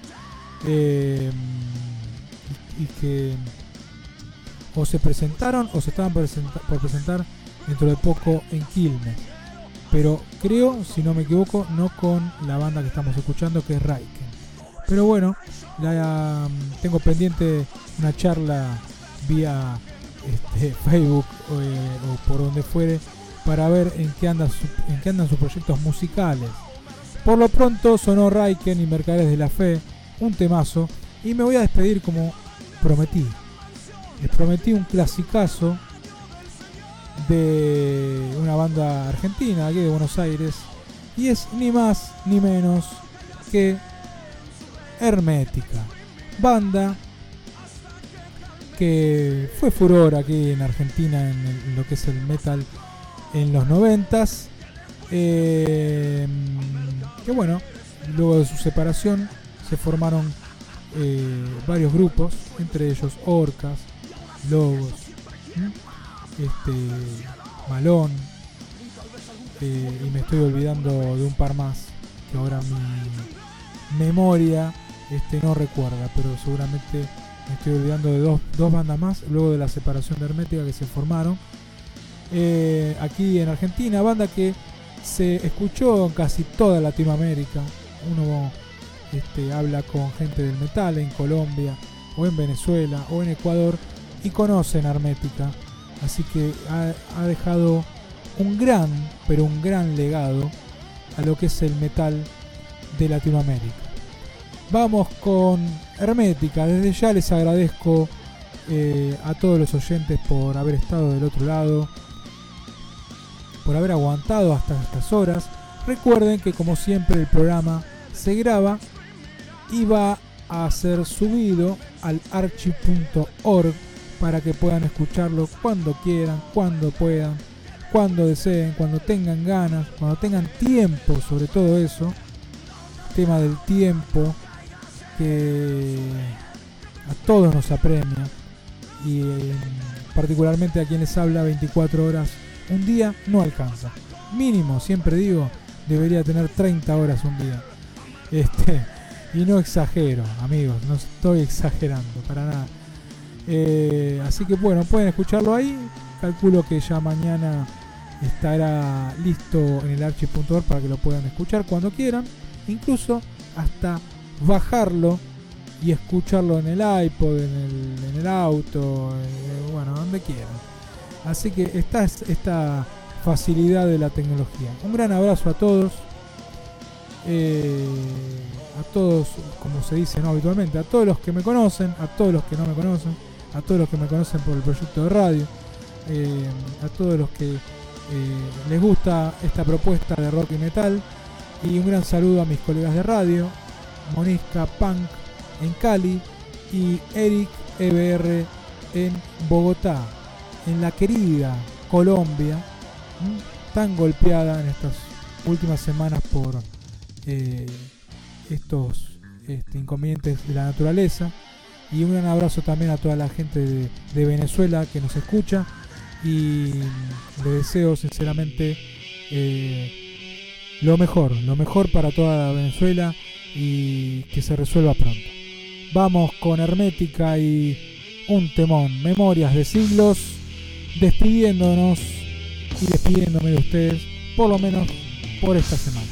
y que o se presentaron o se estaban por presentar dentro de poco en Quilmes, pero creo, si no me equivoco, no con la banda que estamos escuchando, que es Raiken. Pero bueno, tengo pendiente una charla vía Facebook o por donde fuere, para ver en qué andan sus proyectos musicales. Por lo pronto sonó Raiken y Mercaderes de la Fe, un temazo, y me voy a despedir como prometí. Les prometí un clasicazo de una banda argentina aquí de Buenos Aires, y es ni más ni menos que Hermética, banda que fue furor aquí en Argentina en lo que es el metal en los 90s, que bueno, luego de su separación se formaron varios grupos, entre ellos Orcas, Logos, Malón, y me estoy olvidando de un par más que ahora mi memoria no recuerda, pero seguramente me estoy olvidando de dos bandas más luego de la separación de Hermética que se formaron aquí en Argentina, banda que se escuchó en casi toda Latinoamérica. Uno habla con gente del metal en Colombia o en Venezuela o en Ecuador y conocen Hermética, así que ha dejado un gran, pero un gran legado a lo que es el metal de Latinoamérica. Vamos con Hermética. Desde ya les agradezco a todos los oyentes por haber estado del otro lado, por haber aguantado hasta estas horas. Recuerden que como siempre el programa se graba y va a ser subido al archive.org para que puedan escucharlo cuando quieran, cuando puedan, cuando deseen, cuando tengan ganas, cuando tengan tiempo, sobre todo eso, el tema del tiempo que a todos nos apremia, y particularmente a quien les habla 24 horas un día no alcanza. Mínimo, siempre digo, debería tener 30 horas un día. Y no exagero, amigos, no estoy exagerando para nada. Así que bueno, pueden escucharlo ahí. Calculo que ya mañana estará listo en el archive.org para que lo puedan escuchar cuando quieran, incluso hasta bajarlo y escucharlo en el iPod, en el auto, bueno, donde quieran. Así que esta facilidad de la tecnología. Un gran abrazo a todos, como se dice, ¿no?, habitualmente, a todos los que me conocen, a todos los que no me conocen, a todos los que me conocen por el proyecto de radio, a todos los que les gusta esta propuesta de rock y metal, y un gran saludo a mis colegas de radio, Monisca Punk en Cali y Eric EBR en Bogotá, en la querida Colombia, tan golpeada en estas últimas semanas por estos inconvenientes de la naturaleza. Y un gran abrazo también a toda la gente de Venezuela que nos escucha, y le deseo sinceramente lo mejor para toda Venezuela y que se resuelva pronto. Vamos con Hermética y un temón, Memorias de Siglos, despidiéndonos y despidiéndome de ustedes, por lo menos por esta semana.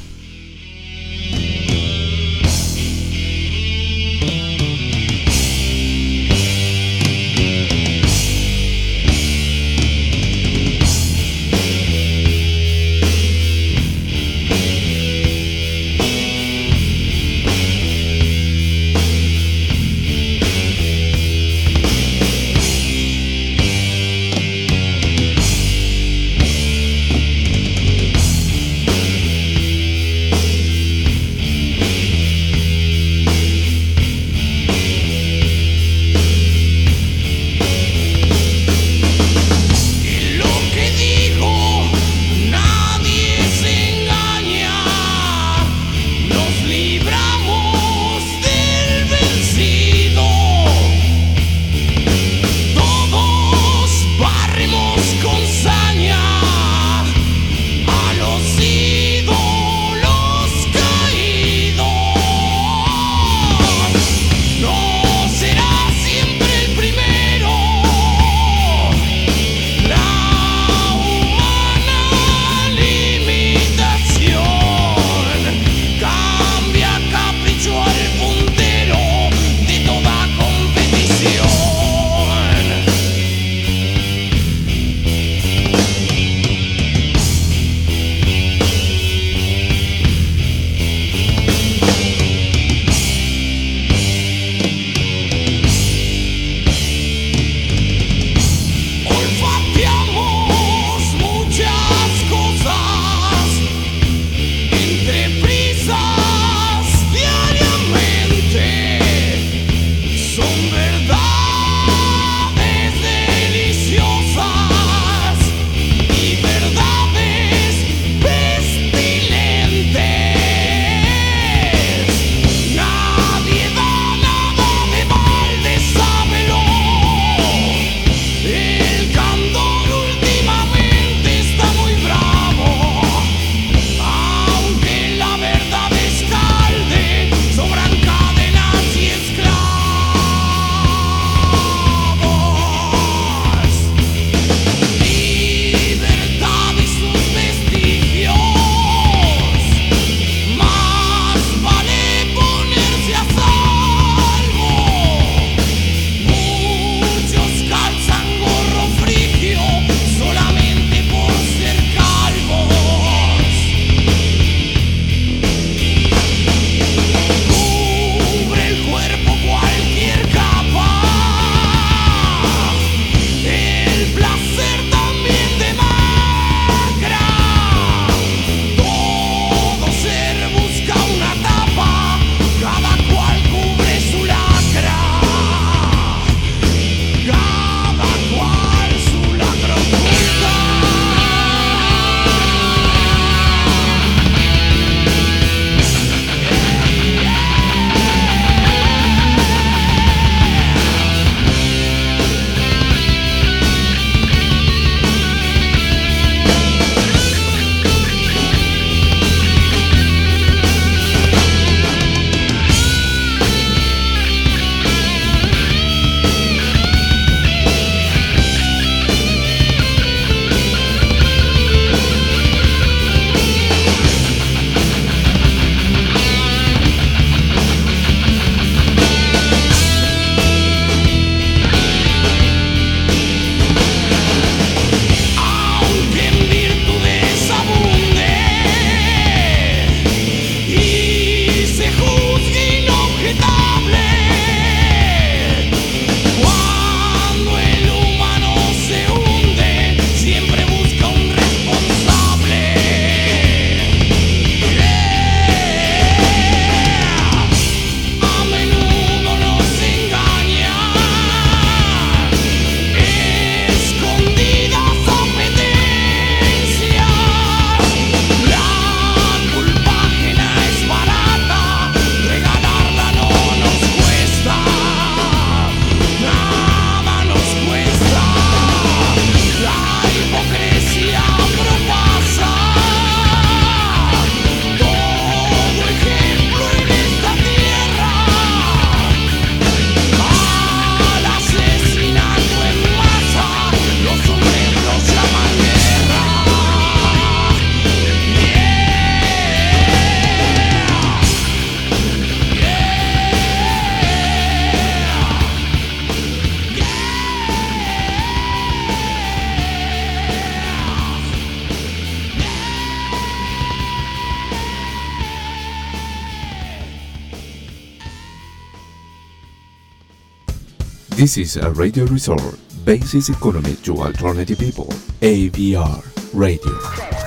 This is a radio resort, Basis Economy to Alternative People, AVR Radio.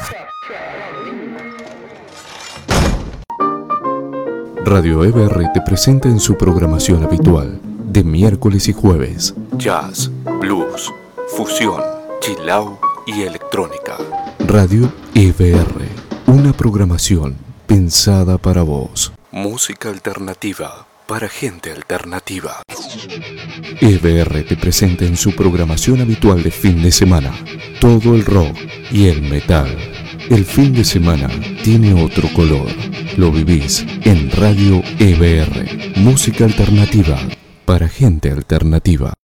Radio EBR te presenta en su programación habitual, de miércoles y jueves, jazz, blues, fusión, chill out y electrónica. Radio EBR, una programación pensada para vos. Música alternativa para gente alternativa. EBR te presenta en su programación habitual de fin de semana todo el rock y el metal. El fin de semana tiene otro color. Lo vivís en Radio EBR, música alternativa para gente alternativa.